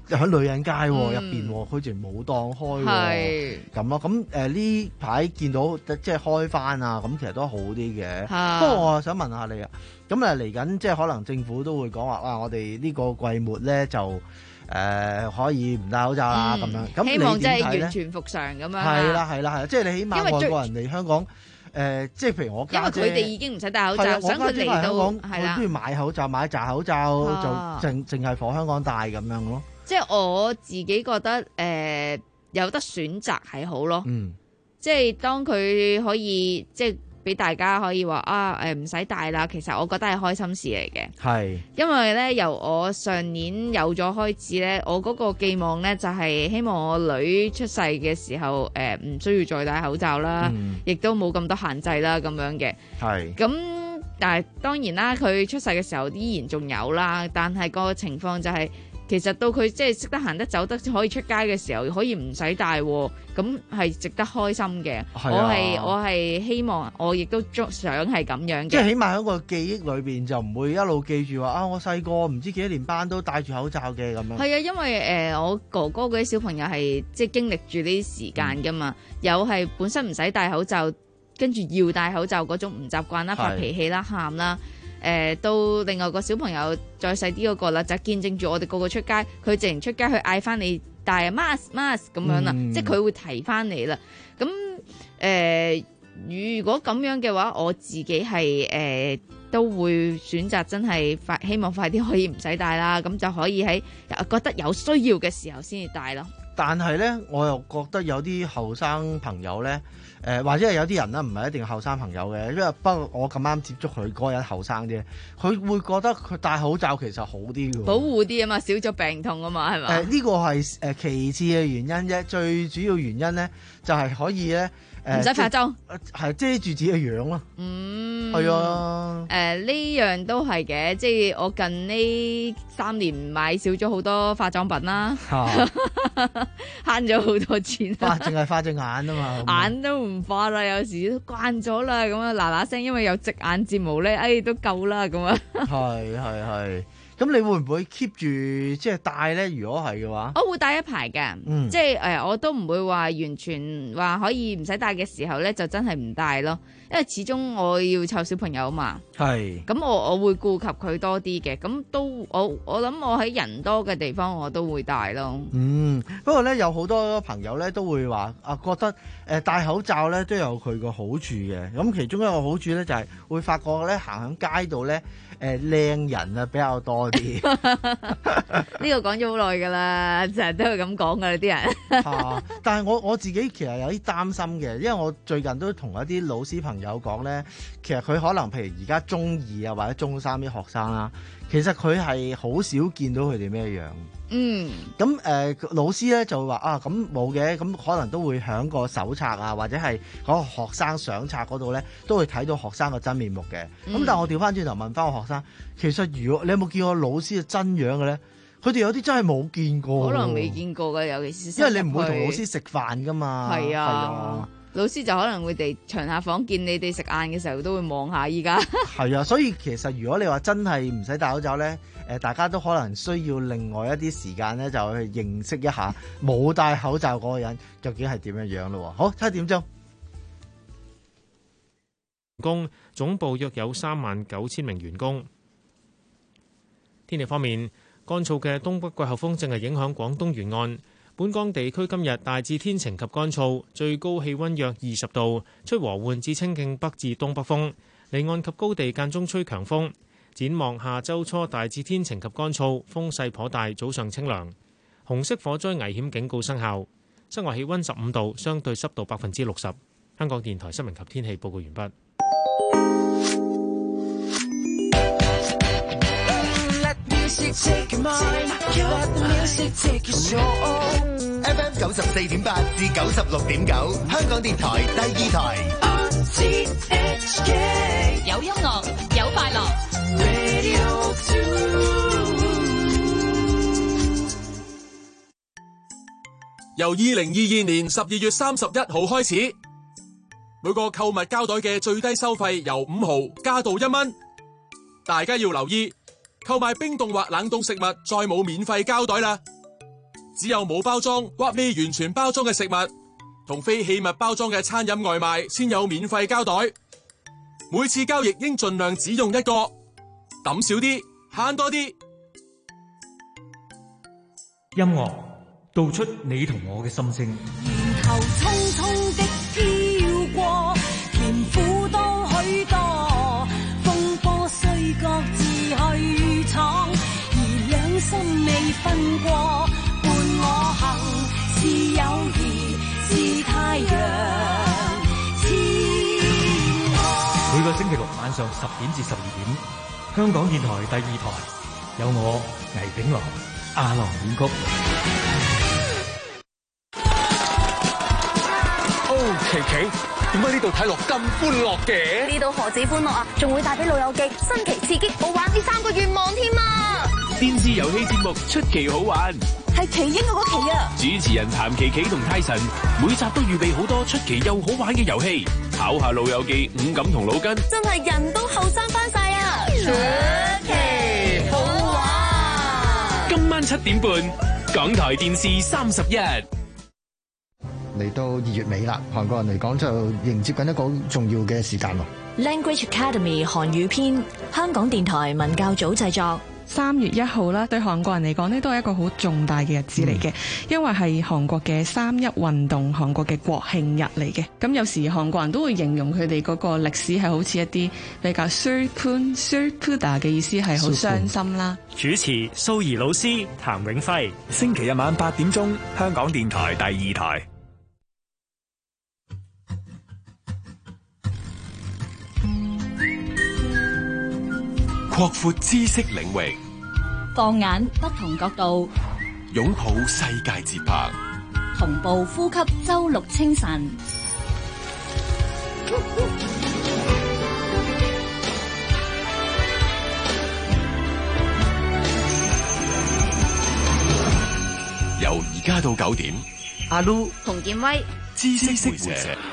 Speaker 1: 喺女人街喎入
Speaker 13: 嗯
Speaker 1: 邊喎，佢仲冇檔開
Speaker 13: 係
Speaker 1: 喎，咁咯。咁誒呢排見到即係開翻啊，咁其實都好啲嘅。
Speaker 13: 啊
Speaker 1: 不過我想問下你啊，咁誒嚟緊即係可能政府都會講話，哇！我哋呢個季末咧就誒、呃、可以唔戴口罩啦咁、
Speaker 13: 嗯
Speaker 1: 樣。咁
Speaker 13: 希望
Speaker 1: 你
Speaker 13: 真係完
Speaker 1: 點睇咧？
Speaker 13: 全復常咁樣
Speaker 1: 係啦係啦係啦，即係你起碼
Speaker 13: 因為最
Speaker 1: 外國人嚟香港。誒、呃，即係譬如我家姐，
Speaker 13: 因為佢哋已經唔使戴口罩，
Speaker 1: 係啊
Speaker 13: 想佢嚟到
Speaker 1: 我家姐
Speaker 13: 係啦
Speaker 1: 我都要買口罩，買紮口罩、
Speaker 13: 啊、
Speaker 1: 就淨淨係放香港戴咁樣咯。
Speaker 13: 即係我自己覺得誒、呃、有得選擇係好咯。
Speaker 1: 嗯，
Speaker 13: 即係當佢可以即係俾大家可以話啊誒唔使戴啦，其實我覺得係開心事嚟嘅。
Speaker 1: 係，
Speaker 13: 因為咧由我上年有咗開始咧，我嗰個寄望咧就係希望我女出世嘅時候誒唔需要再戴口罩啦，亦、嗯、都冇咁多限制啦咁樣嘅。
Speaker 1: 係。
Speaker 13: 咁但係當然啦，佢出世嘅時候依然仲有啦，但係個情況就係、是。其實到佢即係識得行得走得可以出街嘅時候，可以唔使戴，咁係值得開心嘅、啊。我係我係希望，我亦都想係咁樣嘅。
Speaker 1: 即係起碼喺個記憶裏邊就唔會一路記住話啊，我細個唔知幾多年班都戴住口罩嘅咁樣。
Speaker 13: 係啊，因為誒、呃、我哥哥嗰啲小朋友係即係經歷住呢啲時間噶嘛，嗯、有係本身唔使戴口罩，跟住要戴口罩嗰種唔習慣啦、發脾氣啦、喊啦。誒、呃，到另外個小朋友再細啲嗰個啦，就見證住我哋個個出街，佢直情出街去嗌翻你戴 mask mask 咁樣啦、嗯，即係佢會提翻你啦。咁誒、呃，如果咁樣嘅話，我自己係誒、呃、都會選擇真係快，希望快啲可以唔使戴啦，咁就可以喺覺得有需要嘅時候先至戴咯。
Speaker 1: 但係咧，我又覺得有啲後生朋友咧，誒、呃、或者係有啲人啦，唔係一定後生朋友嘅，因為不過我咁啱接觸佢嗰日後生啫，佢會覺得佢戴口罩其實好啲嘅，
Speaker 13: 保護啲啊嘛，少咗病痛啊嘛，係嘛？
Speaker 1: 誒、呃、呢、這個係誒其次嘅原因啫，最主要原因咧就係、是、可以咧誒
Speaker 13: 唔使化妝，
Speaker 1: 係遮住自己嘅樣咯。
Speaker 13: 嗯，
Speaker 1: 係啊。
Speaker 13: 誒、呃、呢樣都係嘅，即係我近呢三年買少咗好多化妝品啦，慳咗好多錢。
Speaker 1: 化淨係化隻眼啊嘛，
Speaker 13: 眼都唔化啦，有時都慣咗啦，咁啊嗱嗱聲，因為有隻眼睫毛咧，哎都夠啦咁啊。
Speaker 1: 係係係。咁你會唔會 keep 住即係戴咧？如果係嘅話，
Speaker 13: 我會戴一排嘅、嗯，即係誒、呃，我都唔會話完全話可以唔使戴嘅時候咧，就真係唔戴咯。因為始終我要湊小朋友嘛，
Speaker 1: 係咁
Speaker 13: 我我會顧及佢多啲嘅，咁都我我諗我喺人多嘅地方我都會戴咯。
Speaker 1: 嗯，不過咧有好多朋友咧都會話啊，覺得誒戴口罩咧都有佢個好處嘅。咁其中一個好處咧就係會發覺咧行喺街度咧誒靚人啊比較多啲。
Speaker 13: 呢個講咗好耐噶啦，成日都係咁講噶啦啲人。
Speaker 1: 啊、但係我我自己其實有啲擔心嘅，因為我最近都同一啲老師朋友講咧，其實佢可能譬如而家中二啊或者中三啲學生啦，其實佢係好少見到佢哋咩樣。
Speaker 13: 嗯，
Speaker 1: 咁誒、呃、老師咧就會話啊，咁冇嘅，咁可能都會響個手冊啊，或者係嗰個學生相冊嗰度咧，都會睇到學生個真面目嘅。咁、嗯、但係我調翻轉頭問翻個學生，其實如果你有冇見過老師嘅真樣嘅咧？佢哋有啲真係冇見過，
Speaker 13: 可能未見過嘅，尤其是
Speaker 1: 因為你唔會同老師食飯噶嘛。
Speaker 13: 係啊，
Speaker 1: 啊，
Speaker 13: 老師就可能會哋長下房見你哋食晏嘅時候都會望下依家。
Speaker 1: 係啊，所以其實如果你話真係唔使戴口罩咧，誒大家都可能需要另外一啲時間咧，就去認識一下冇戴口罩嗰個人究竟係點樣樣咯。好，七點鐘。
Speaker 21: 工總部約有三萬九千名員工。天氣方面，乾燥嘅東北季候風正係影響廣東沿岸。本港地區今日大致天晴及乾燥，最高氣溫約二十度，吹和緩至清勁北至東北風。離岸及高地間中吹強風。展望下周初大致天晴及乾燥，風勢頗大，早上清涼。紅色火災危險警告生效。室外氣溫十五度，相對濕度百分之六十。香港電台新聞及天氣報告完畢。
Speaker 7: F M 九十四點八至九十六點九，香港電台第二台。
Speaker 2: 有音樂，有快樂。
Speaker 23: 由二零二二年十二月三十一號開始，每個購物膠袋嘅最低收費由五毫加到一蚊。大家要留意，購買冰凍或冷凍食物再冇免費膠袋啦。
Speaker 10: 只有冇包裝或未完全包裝嘅食物同非器物包裝嘅餐飲外賣先有免費膠袋。每次交易應盡量只用一個，抌少啲，慳多啲。
Speaker 12: 音樂道出你同我嘅心聲。
Speaker 15: 然後匆匆的飄過，甜苦都許多，風波雖各自去闖，而兩心未分過，伴我行是友誼，是太陽。
Speaker 12: 每個星期六晚上十點至十二點，香港電台第二台有我倪炳郎、阿郎演曲。
Speaker 23: 哦，琪琪，點解呢度睇落咁歡樂嘅？
Speaker 24: 呢度何止歡樂啊，仲會帶俾老友記新奇刺激，好玩呢三個願望添啊！
Speaker 17: 電視遊戲節目出奇好玩，
Speaker 24: 係奇英嗰個奇啊！
Speaker 17: 主持人譚琪琪同泰臣每集都預備好多出奇又好玩嘅遊戲，考下老友記五感同腦筋，
Speaker 24: 真係人都後生翻晒啊！出奇好玩！
Speaker 17: 今晚七點半，港台電視三十一。
Speaker 25: 嚟到二月尾啦，韓國人嚟講就迎接緊一個好重要嘅時間咯。
Speaker 9: Language Academy 韓語篇，香港電台文教組製作。
Speaker 26: 三月一號啦，對韓國人嚟講呢都係一個好重大嘅日子嚟嘅，嗯、因為係韓國嘅三一運動，韓國嘅國慶日嚟嘅。咁有時韓國人都會形容佢哋嗰個歷史係好似一啲比較 슬픈 슬프다嘅意思，係好傷心啦。
Speaker 27: 主持蘇怡老師、譚永輝，星期日晚八點鐘，香港電台第二台。
Speaker 8: 擴闊知識領域，
Speaker 6: 放眼不同角度，
Speaker 8: 擁抱世界節拍，
Speaker 6: 同步呼吸周六清晨。
Speaker 8: 由而家到九點，
Speaker 1: 阿 Lu
Speaker 13: 洪建威，
Speaker 8: 知識會社。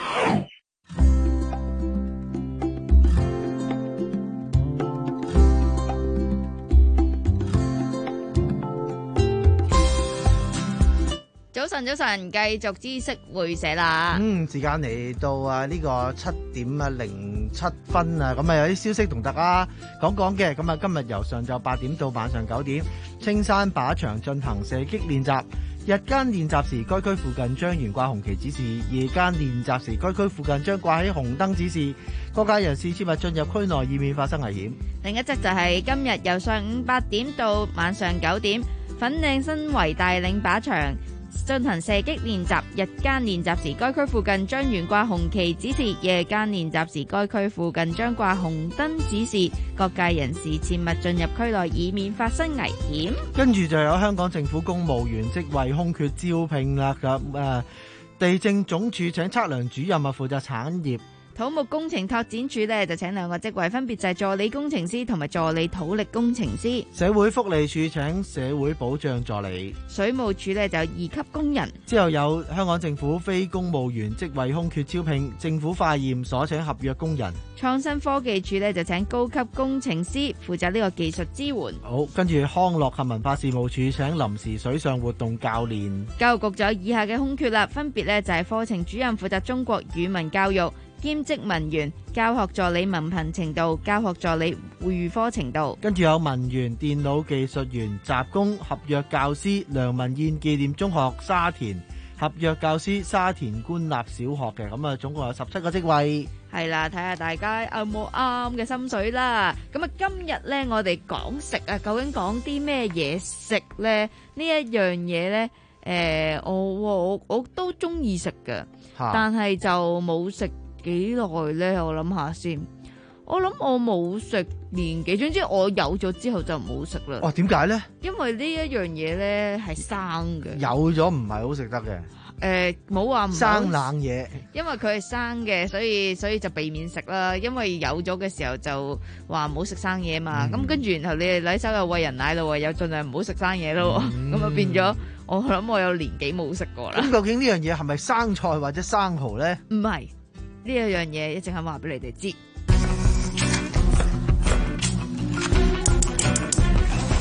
Speaker 13: 早晨，早晨，繼續知識會社啦。
Speaker 1: 嗯，時間嚟到啊呢個七點啊零七分啊，咁啊有啲消息同大家講講嘅。咁啊今日由上晝八點到晚上九點，青山靶場進行射擊練習。日間練習時，該區附近將懸掛紅旗指示；夜間練習時，該區附近將掛起紅燈指示。各界人士切勿進入區內，以免發生危險。
Speaker 13: 另一則就係今日由上午八點到晚上九點，粉嶺新圍大嶺靶場進行射擊練習，日間練習時該區附近將懸掛紅旗指示，夜間練習時該區附近將掛紅燈指示，各界人士切勿進入區內，以免發生危險。
Speaker 1: 跟住就有香港政府公務員職位空缺招聘啦，咁誒地政總署請測量主任啊負責產業。
Speaker 13: 土木工程拓展署呢就請兩個職位，分別就係助理工程師同埋助理土力工程師。
Speaker 1: 社會福利署請社會保障助理。
Speaker 13: 水務署呢就有二級工人。
Speaker 1: 之後有香港政府非公務員職位空缺招聘，政府化驗所請合約工人。
Speaker 13: 創新科技署呢就請高級工程師負責呢個技術支援。
Speaker 1: 好，跟住康樂及文化事務署請臨時水上活動教練。
Speaker 13: 教育局就有以下嘅空缺啦，分別呢就係課程主任負責中國語文教育，兼職文員、教學助理文憑程度、教學助理預科程度。
Speaker 1: 跟住有文員、電腦技術員、雜工、合約教師、梁文燕紀念中學沙田合約教師、沙田官立小學嘅，咁啊總共有十七個職位。
Speaker 13: 係啦，睇下大家有冇啱嘅心水啦。咁啊，今日呢，我哋講食啊，究竟講啲咩嘢食呢？呢一樣嘢呢，誒、呃，我我我都中意食㗎，但係就冇食幾耐咧？我諗下先，我諗我冇食年幾，總之我有咗之後就冇食啦。
Speaker 1: 哦，點解咧？
Speaker 13: 因為呢一樣嘢咧係生嘅，
Speaker 1: 有咗唔係好食得嘅。
Speaker 13: 誒、呃，冇話唔
Speaker 1: 生冷嘢，
Speaker 13: 因為佢係生嘅，所以所以就避免食啦。因為有咗嘅時候就話唔好食生嘢嘛。咁、嗯、跟住然後你哋禮手又餵人奶咯，又盡量唔好食生嘢咯。咁啊、嗯、變咗，我諗我有年幾冇食過啦。
Speaker 1: 咁究竟呢樣嘢係咪生菜或者生蠔咧？
Speaker 13: 唔係，呢一樣嘢一陣間話俾你哋知。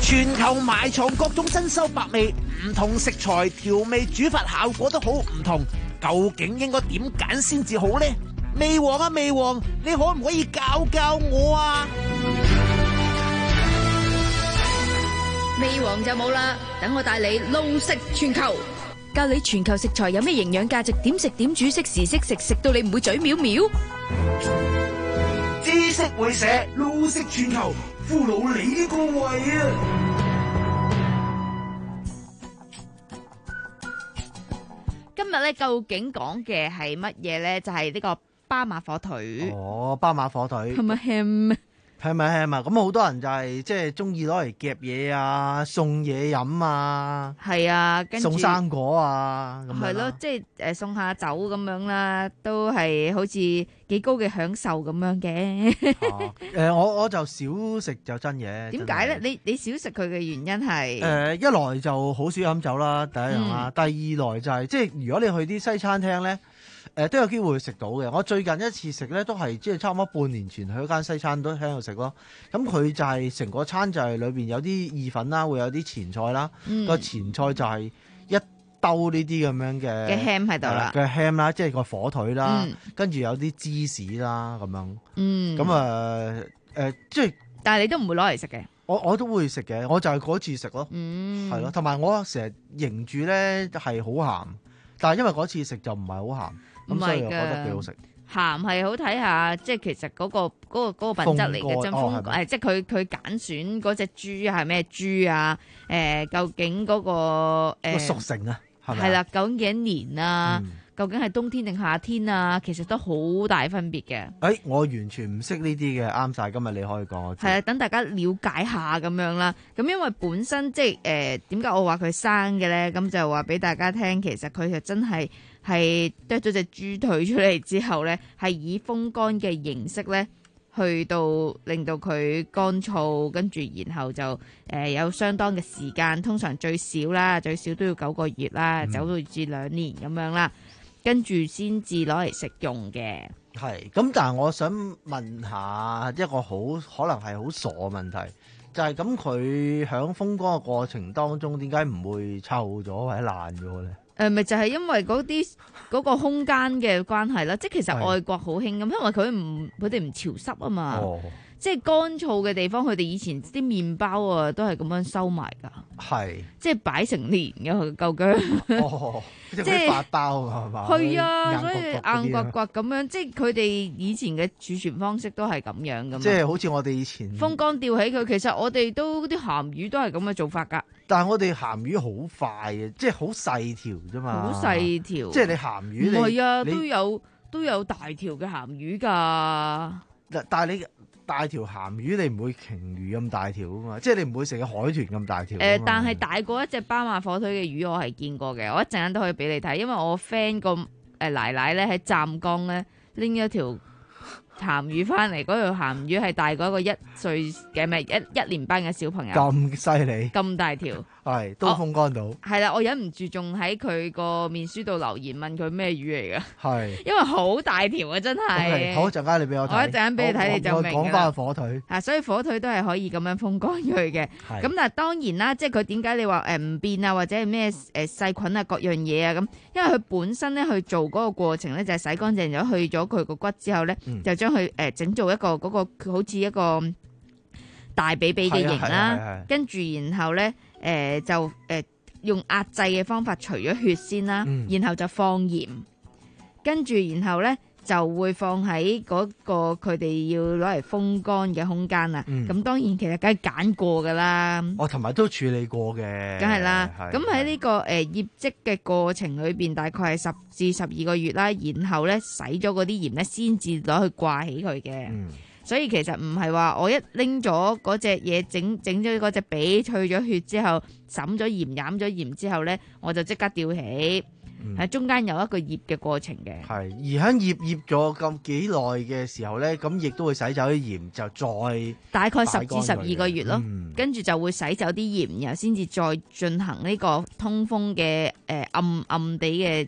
Speaker 3: 全球埋藏各種珍饈百味，唔同食材調味煮法效果都好唔同，究竟應該點揀先至好呢？味王啊味王，你可唔可以教教我啊？
Speaker 13: 味王就冇啦，等我帶你路食全球，教你全球食材有咩營養價值，點食點煮，識時識食，食到你唔會嘴藐藐。
Speaker 3: 知識會社，路食全球，俘虜你呢個胃啊！
Speaker 13: 今日咧究竟講嘅係乜嘢咧？就係、是、呢個巴馬火腿。
Speaker 1: 哦，巴馬火腿。
Speaker 13: 係咪 ham？
Speaker 1: 係咪係咪？咁好多人就係即係中意攞嚟夾嘢啊，送嘢飲啊，
Speaker 13: 係啊，跟住
Speaker 1: 送生果啊，咁樣
Speaker 13: 係咯，即係誒送下酒咁樣啦，都係好似幾高嘅享受咁樣嘅。
Speaker 1: 誒、呃，我我就少食就真嘢。
Speaker 13: 點解咧？你你少食佢嘅原因係誒、
Speaker 1: 呃、一來就好少飲酒啦，第一樣啦、嗯。第二來就係、是、即係如果你去啲西餐廳咧。誒、呃、都有機會食到嘅。我最近一次食咧，都係即係差唔多半年前去一間西餐都喺度食咯。咁佢就係成個餐就係裏邊有啲意粉啦，會有啲前菜啦。個、嗯、前菜就係一兜呢啲咁樣嘅
Speaker 13: 嘅 ham 喺度啦，
Speaker 1: 嘅 ham 啦，即係個火腿啦，
Speaker 13: 嗯、跟
Speaker 1: 住有啲芝士啦咁樣。
Speaker 13: 嗯，
Speaker 1: 咁啊誒，即係
Speaker 13: 但係你都唔會攞嚟食嘅。
Speaker 1: 我我都會食嘅，我就係嗰次食咯。
Speaker 13: 嗯，
Speaker 1: 係咯，同埋我成日認住咧係好鹹，但係因為嗰次食就唔係好鹹。咁所以我覺得幾好食。
Speaker 13: 鹹係好睇下，即係其實嗰、嗰個嗰、嗰個嗰個品質嚟嘅，真風誒，即係佢佢揀選嗰隻豬係咩豬啊？誒、呃，究竟嗰、嗰個誒、呃、
Speaker 1: 熟成啊，係咪？
Speaker 13: 係啦，究竟幾多年啊？嗯、究竟係冬天定夏天啊？其實都好大分別嘅。誒、
Speaker 1: 欸，我完全唔識呢啲嘅，啱晒。今日你可以講。
Speaker 13: 係啊，等大家了解下咁樣啦。咁因為本身即係誒點解我話佢生嘅咧？咁就話俾大家聽，其實佢就真係。係剁咗隻豬腿出嚟之後咧，係以風乾嘅形式咧，去到令到佢乾燥，跟住然後就誒、呃、有相當嘅時間，通常最少啦，最少都要九個月啦，走到至兩年咁樣啦，跟住先至攞嚟食用嘅。
Speaker 1: 係，咁但係我想問下一個好可能係好傻嘅問題，就係咁佢響風乾嘅過程當中，點解唔會臭咗或者爛咗咧？
Speaker 13: 誒、呃，咪就係、是、因為嗰啲嗰個空間嘅關係啦，即係其實外國好興咁，因為佢唔佢哋唔潮濕啊嘛，哦、即係乾燥嘅地方，佢哋以前啲麵包啊都係咁樣收埋噶，係即係擺成年嘅佢嚿薑，哦、即係發包係嘛，係啊，所以硬刮刮咁樣，即係佢哋以前嘅儲存方式都係咁樣噶嘛，
Speaker 1: 即係好似我哋以前
Speaker 13: 風乾吊起佢，其實我哋都啲鹹魚都係咁嘅做法噶。
Speaker 1: 但係我哋鹹魚好快嘅，即係好細條啫嘛。
Speaker 13: 好細條，
Speaker 1: 即係你鹹魚，
Speaker 13: 唔係啊，都有都有大條嘅鹹魚㗎。
Speaker 1: 但係你大條鹹魚，你唔會鯨魚咁大條啊嘛，即係你唔會成個海豚咁大條。誒、
Speaker 13: 呃，但係大過一隻巴馬火腿嘅魚，我係見過嘅。我一陣間都可以俾你睇，因為我 friend 個誒奶奶咧喺湛江咧拎一條鹹魚翻嚟，嗰條鹹魚係大過一個一歲嘅咩一一年班嘅小朋友，
Speaker 1: 咁犀利，
Speaker 13: 咁大條，
Speaker 1: 係都風乾到。
Speaker 13: 係啦，我忍唔住仲喺佢個面書度留言問佢咩魚嚟㗎，係，因為好大條啊，真係。Okay,
Speaker 1: 好，陣間你俾我睇，
Speaker 13: 我一陣間俾你睇你就明啦。
Speaker 1: 講翻火腿，
Speaker 13: 啊，所以火腿都係可以咁樣風乾佢嘅。咁但係當然啦，即係佢點解你話誒唔變啊，或者係咩誒細菌啊各樣嘢啊咁，因為佢本身咧去做嗰個過程咧就係洗乾淨咗去咗佢個骨之後咧，嗯、就將佢誒整做一個嗰、嗰個好似一個大髀髀嘅形啦，跟住然後咧誒、呃、就誒、呃、用壓製嘅方法除咗血先啦，嗯、然後就放鹽，跟住然後咧就會放喺嗰個佢哋要攞嚟風乾嘅空間啦。咁、嗯、當然其實梗係揀過噶啦，
Speaker 1: 我同埋都處理過嘅，
Speaker 13: 梗係啦。咁喺呢個誒、呃、醃漬嘅過程裏邊，大概係十至十二個月啦。然後咧洗咗嗰啲鹽咧，先至攞去掛起佢嘅。嗯、所以其實唔係話我一拎咗嗰隻嘢整整咗嗰隻髀，去咗血之後，滲咗鹽、染咗鹽之後咧，我就即刻吊起。喺、嗯、中間有一個醃嘅過程嘅，
Speaker 1: 係而喺醃醃咗咁幾耐嘅時候咧，咁亦都會洗走啲鹽，就再
Speaker 13: 大概十至十二個月咯，嗯、跟住就會洗走啲鹽，然後先至再進行呢個通風嘅誒、呃、暗暗地嘅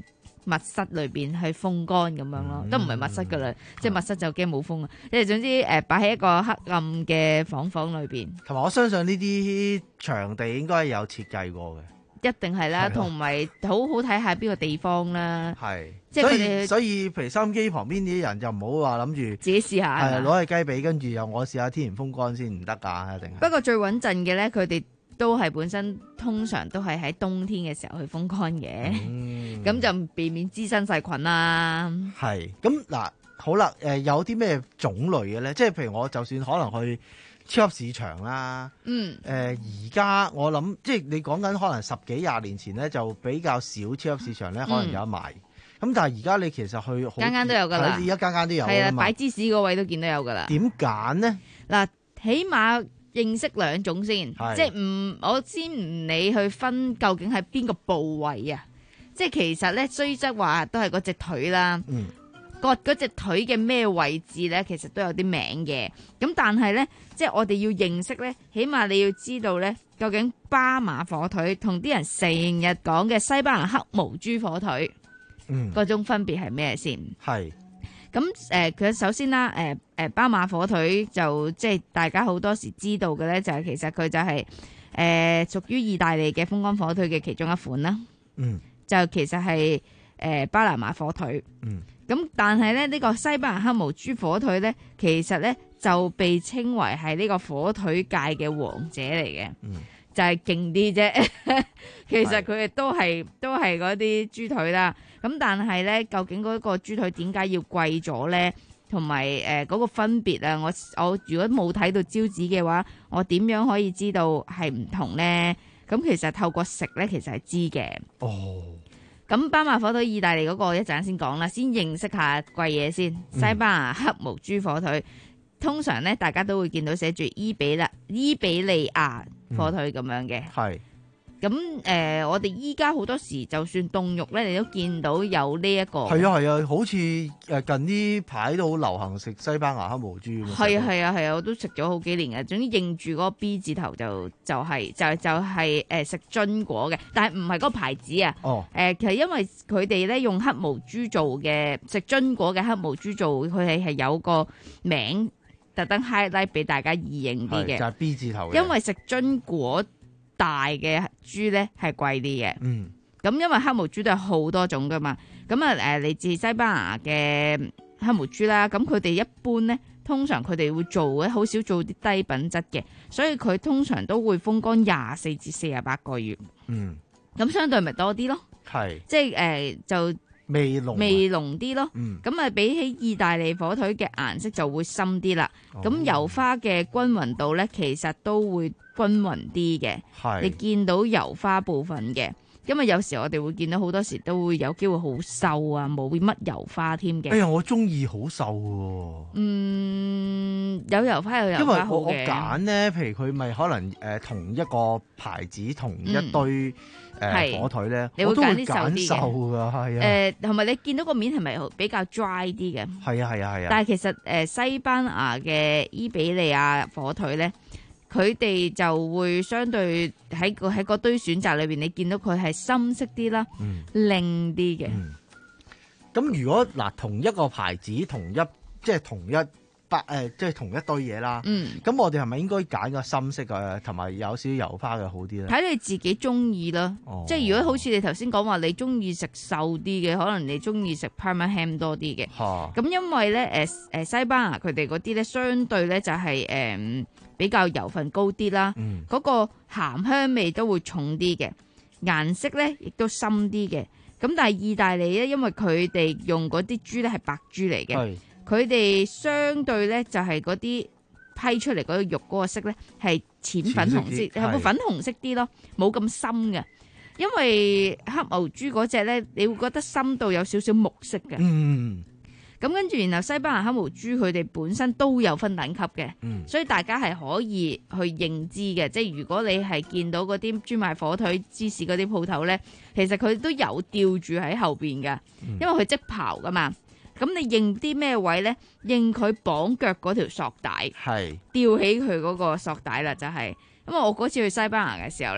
Speaker 13: 密室裏邊去風乾咁樣咯，都唔係密室噶啦，即係密室就驚冇風啊。即係總之誒，擺喺一個黑暗嘅房房裏邊。
Speaker 1: 同埋我相信呢啲場地應該係有設計過嘅，
Speaker 13: 一定係啦，同埋好好睇下邊個地方啦。
Speaker 1: 係，
Speaker 13: 即係
Speaker 1: 所以
Speaker 13: 佢哋
Speaker 1: 所以，譬如收音機旁邊啲人就唔好話諗住
Speaker 13: 自己試下，
Speaker 1: 係攞去雞髀，跟住又我試下天然風乾先唔得㗎，一定係。
Speaker 13: 不過最穩陣嘅咧，佢哋都係本身通常都係喺冬天嘅時候去風乾嘅，咁、嗯、就避免滋生細菌啦。
Speaker 1: 係，咁嗱，好啦，誒、呃、有啲咩種類嘅咧？即係譬如我就算可能去超級市場啦，
Speaker 13: 嗯，
Speaker 1: 誒而家我諗，即係你講緊可能十幾廿年前咧，就比較少超級市場咧，可能有得賣。咁、嗯、但係而家你其實去間
Speaker 13: 間都有㗎啦，
Speaker 1: 而家間間都有，
Speaker 13: 係啊，擺芝士嗰位都見到有㗎啦。
Speaker 1: 點揀呢？嗱，
Speaker 13: 起碼認識兩種先，即係唔我先唔理去分究竟係邊個部位啊。即係其實咧，雖則話都係嗰隻腿啦。
Speaker 1: 嗯。
Speaker 13: 割嗰隻腿嘅咩位置咧，其實都有啲名嘅。咁但係咧，即係我哋要認識咧，起碼你要知道咧，究竟巴馬火腿同啲人成日講嘅西班牙黑毛豬火腿，嗯，嗰種分別係咩先？
Speaker 1: 係。
Speaker 13: 咁誒，佢、呃、首先啦，誒、呃、誒，巴馬火腿就即係大家好多時知道嘅咧，就係、是、其實佢就係誒屬於意大利嘅風乾火腿嘅其中一款啦。嗯，就其實係誒、呃、巴拿馬火腿。嗯，咁但係咧呢、這個西班牙黑毛豬火腿咧，其實咧就被稱為係呢個火腿界嘅王者嚟嘅。嗯，就係勁啲啫。其實佢哋都係都係嗰啲豬腿啦。咁但係咧，究竟嗰個豬腿點解要貴咗咧？同埋誒嗰個分別啊，我我如果冇睇到招紙嘅話，我點樣可以知道係唔同咧？咁其實透過食咧，其實係知嘅。哦。咁巴馬火腿意大利嗰個一陣先講啦，先認識下貴嘢先。西班牙黑毛豬火腿，嗯、通常咧大家都會見到寫住伊比啦伊比利亞火腿咁樣嘅。係、嗯。咁誒、呃，我哋依家好多時就算凍肉咧，你都見到有呢、這、一個。係啊係啊，好似誒近呢排都好流行食西班牙黑毛豬咁。係啊係啊係啊，我都食咗好幾年嘅。總之認住嗰個 B 字頭就就係、是、就就係誒食榛果嘅，但係唔係嗰個牌子啊。哦。誒、呃，其實因為佢哋咧用黑毛豬做嘅食榛果嘅黑毛豬做，佢哋係有個名特登 highlight 俾大家易認啲嘅。就係、是、B 字頭嘅。因為食榛果大嘅豬咧係貴啲嘅，嗯，咁因為黑毛豬都有好多種噶嘛，咁啊誒嚟自西班牙嘅黑毛豬啦，咁佢哋一般咧，通常佢哋會做咧，好少做啲低品質嘅，所以佢通常都會風乾廿四至四十八個月，嗯，咁相對咪多啲咯，係，即係誒、呃、就味濃味濃啲咯，嗯，咁啊比起意大利火腿嘅顏色就會深啲啦，咁、哦、油花嘅均勻度咧，其實都會均勻啲嘅，你見到油花部分嘅，因為有時我哋會見到好多時都會有機會好瘦啊，冇乜油花添嘅。哎呀，我中意好瘦喎。嗯，有油花有油花好嘅。因為我我揀咧，譬如佢咪可能誒、呃、同一個牌子同一堆誒、嗯呃、火腿咧，你會揀啲瘦啲嘅。瘦㗎，係啊。誒同埋你見到個面係咪比較 dry 啲嘅？係啊係啊係啊。但係其實誒、呃、西班牙嘅伊比利亞火腿咧。佢哋就會相對喺個喺嗰堆選擇裏邊，你見到佢係深色啲啦，靚啲嘅。咁、嗯、如果嗱同一個牌子，同一即係同一百誒、呃，即係同一堆嘢啦。咁、嗯、我哋係咪應該揀個深色嘅，同埋有少少油花嘅好啲咧？睇你自己中意啦。即係如果好似你頭先講話，你中意食瘦啲嘅，可能你中意食 Parma ham 多啲嘅。咁因為咧誒誒西班牙佢哋嗰啲咧，相對咧就係、是、誒。呃比較油分高啲啦，嗰、嗯嗰個鹹香味都會重啲嘅，顏色咧亦都深啲嘅。咁但係意大利咧，因為佢哋用嗰啲豬咧係白豬嚟嘅，佢哋相對咧就係嗰啲批出嚟嗰個肉嗰個色咧係淺粉紅色，係會粉紅色啲咯，冇咁深嘅。因為黑毛豬嗰隻咧，你會覺得深度有少少木色嘅。嗯。咁跟住，然後西班牙黑毛豬佢哋本身都有分等級嘅、嗯，所以大家係可以去認知嘅。即係如果你係見到嗰啲專賣火腿芝士嗰啲鋪頭咧，其實佢都有吊住喺後邊嘅、嗯，因為佢即刨噶嘛。咁你認啲咩位咧？認佢綁腳嗰條索帶，係吊起佢嗰個索帶啦，就係、是。因為我嗰次去西班牙嘅時候咧，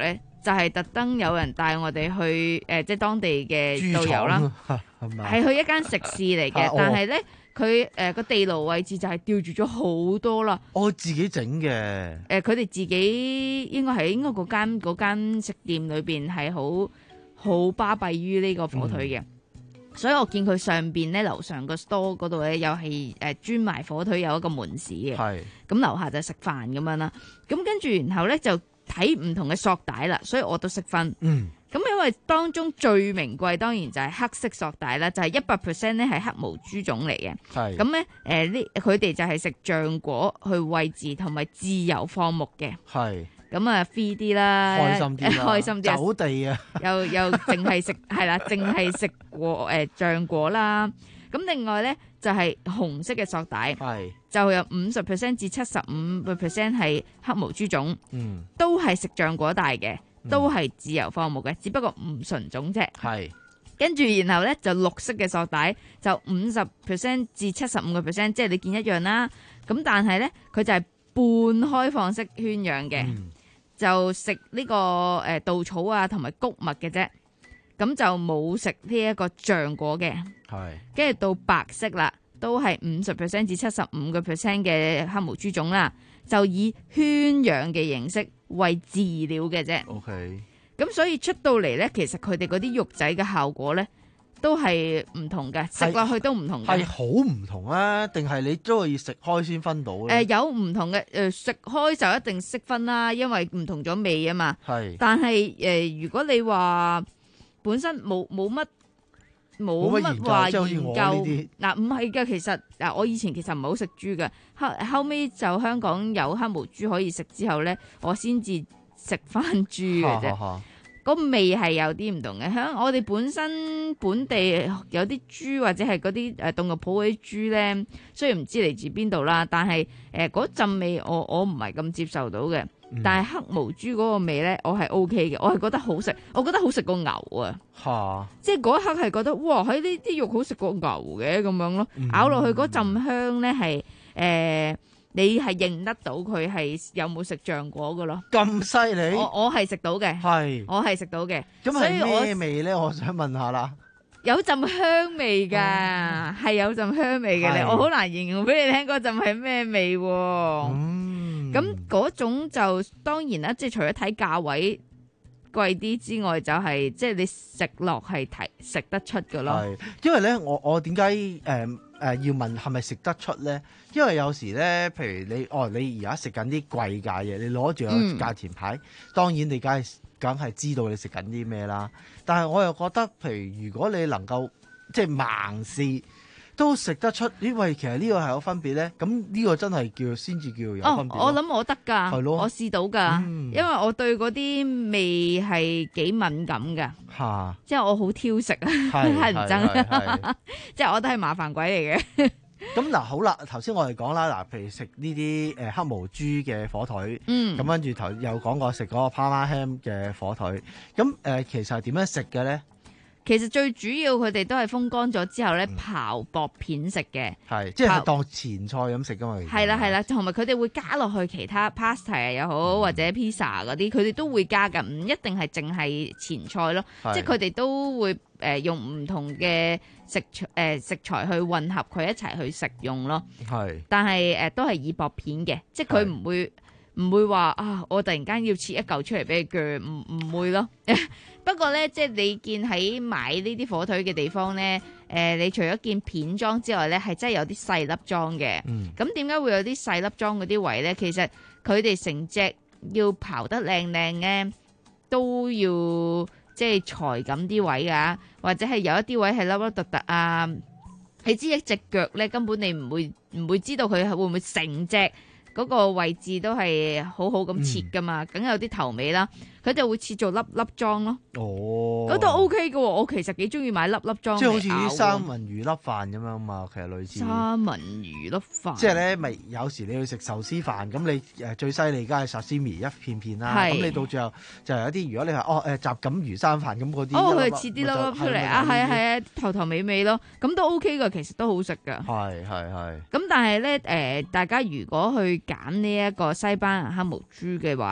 Speaker 13: 就係特登有人帶我哋去誒、呃，即係當地嘅導遊啦，係去一間食肆嚟嘅，但係咧佢誒個地牢位置就係吊住咗好多啦。
Speaker 1: 我自己整嘅。
Speaker 13: 誒、呃，佢哋自己應該係應該嗰間嗰間食店裏邊係好好巴閉於呢個火腿嘅。嗯，所以我見佢上邊咧，樓上個 store 嗰度咧，又係誒專賣火腿，有一個門市嘅。係咁樓下就食飯咁樣啦。咁跟住然後咧就睇唔同嘅索帶啦，所以我都識分。嗯。咁因為當中最名貴當然就係黑色索帶啦，就係一百 percent 咧係黑毛豬種嚟嘅。係。咁咧誒呢佢哋就係食橡果去餵飼同埋自由放牧嘅。係。咁啊 free 啲啦，開心啲啦，開心啲，
Speaker 1: 走地啊，
Speaker 13: 又又淨係食係啦，淨係食果誒橡果啦。咁另外咧就係、是、紅色嘅索帶，係就有五十 percent 至七十五個 percent 係黑毛豬種，嗯，都係食橡果大嘅，都係自由放牧嘅，只不過唔純種啫。係跟住然後咧就綠色嘅索帶就五十 percent 至七十五個 percent， 即係你見一樣啦。咁但係咧佢就係半開放式圈養嘅。嗯，就食呢個誒稻草啊，同埋穀物嘅啫，咁就冇食呢一個橡果嘅。係，跟住到白色啦，都係五十 percent 至七十五個 percent 嘅黑毛豬種啦，就以圈養嘅形式為飼料嘅啫。OK，咁所以出到嚟咧，其實佢哋嗰啲肉仔嘅效果咧，都係唔同嘅，食落去都唔同嘅。係好唔同啊？定係你都可以食開先分到咧？誒、呃，有唔同嘅，誒、呃、食開就一定識分啦，因為唔同咗味啊嘛。係。但係誒、呃，如果你話本身冇冇乜冇乜話研究，嗱唔係嘅，其實嗱我以前其實唔係好食豬嘅，後後尾就香港有黑毛豬可以食之後咧，我先至食翻豬嘅啫。個味係有啲唔同嘅，響我哋本身本地有啲豬或者係嗰啲誒動物鋪嗰啲豬咧，雖然唔知嚟自邊度啦，但係誒嗰陣味我我唔係咁接受到嘅。嗯、但係黑毛豬嗰個味咧，我係 O K 嘅，我係覺得好食，我覺得好食過牛啊！嚇！即係嗰一刻係覺得哇，喺呢啲肉好食過牛嘅咁樣咯，嗯、咬落去嗰陣香咧係誒。你係認得到佢係有冇食橡果嘅咯？咁犀利！我我係食到嘅，係我係食到嘅。咁係咩味咧？我想問下啦。有陣香味㗎，係、嗯、有陣香味嘅。你我好難形容俾你聽嗰陣係咩味喎？嗯，咁嗰種就當然啦，即係除咗睇價位貴啲之外，就係、是、即係你食落係睇食得出㗎咯。係，因為咧，我我點解誒？呃誒、呃、要問係咪食得出咧？因為有時咧，譬如你哦，你而家食緊啲貴價嘢，你攞住個價錢牌，嗯、當然你梗係梗係知道你食緊啲咩啦。但係我又覺得，譬如如果你能夠即係盲試都食得出，因為其實呢個係有分別咧。咁呢個真係叫先至叫有分別。哦，我諗我得㗎，係咯，我試到㗎、嗯，因為我對嗰啲味係幾敏感㗎。嚇！即係我好挑食啊，係唔憎，即係我都係麻煩鬼嚟嘅。咁嗱，好啦，頭先我哋講啦，嗱，譬如食呢啲誒黑毛豬嘅火腿，嗯，咁跟住頭又講過食嗰個 Parma ham 嘅火腿，咁誒、呃、其實係點樣食嘅咧？其實最主要佢哋都係風乾咗之後咧，刨薄片食嘅，係即係當前菜咁食噶嘛。係啦係啦，同埋佢哋會加落去其他 pasta 又好、嗯、或者 pizza 嗰啲，佢哋都會加噶，唔一定係淨係前菜咯。即係佢哋都會誒、呃、用唔同嘅食誒、呃、食材去混合佢一齊去食用咯。係，但係誒、呃、都係以薄片嘅，即係佢唔會唔會話啊，我突然間要切一嚿出嚟俾你鋸，唔唔會咯。不過咧，即係你見喺買呢啲火腿嘅地方咧，誒、呃，你除咗見片裝之外咧，係真係有啲細粒裝嘅。咁點解會有啲細粒裝嗰啲位咧？其實佢哋成隻要刨得靚靚咧，都要即係裁咁啲位㗎，或者係有一啲位係凹凹凸凸啊。你知一隻腳咧，根本你唔會唔會知道佢會唔會成隻嗰個位置都係好好咁切㗎嘛，梗、嗯、有啲頭尾啦。佢就會切做粒粒裝咯，哦，嗰都 OK 嘅喎。我其實幾中意買粒粒裝，即係好似啲三文魚粒飯咁樣嘛。其實類似三文魚粒飯，即係咧咪有時你去食壽司飯，咁你誒最犀利梗係沙西米一片片啦。咁你到最後就有啲，如果你話哦誒什錦魚生飯咁嗰啲，哦佢切啲粒粒出嚟啊，係啊係啊，頭頭尾尾咯，咁都 OK 嘅，其實都好食㗎。係係係。咁但係咧誒，大家如果去揀呢一個西班牙黑毛豬嘅話咧，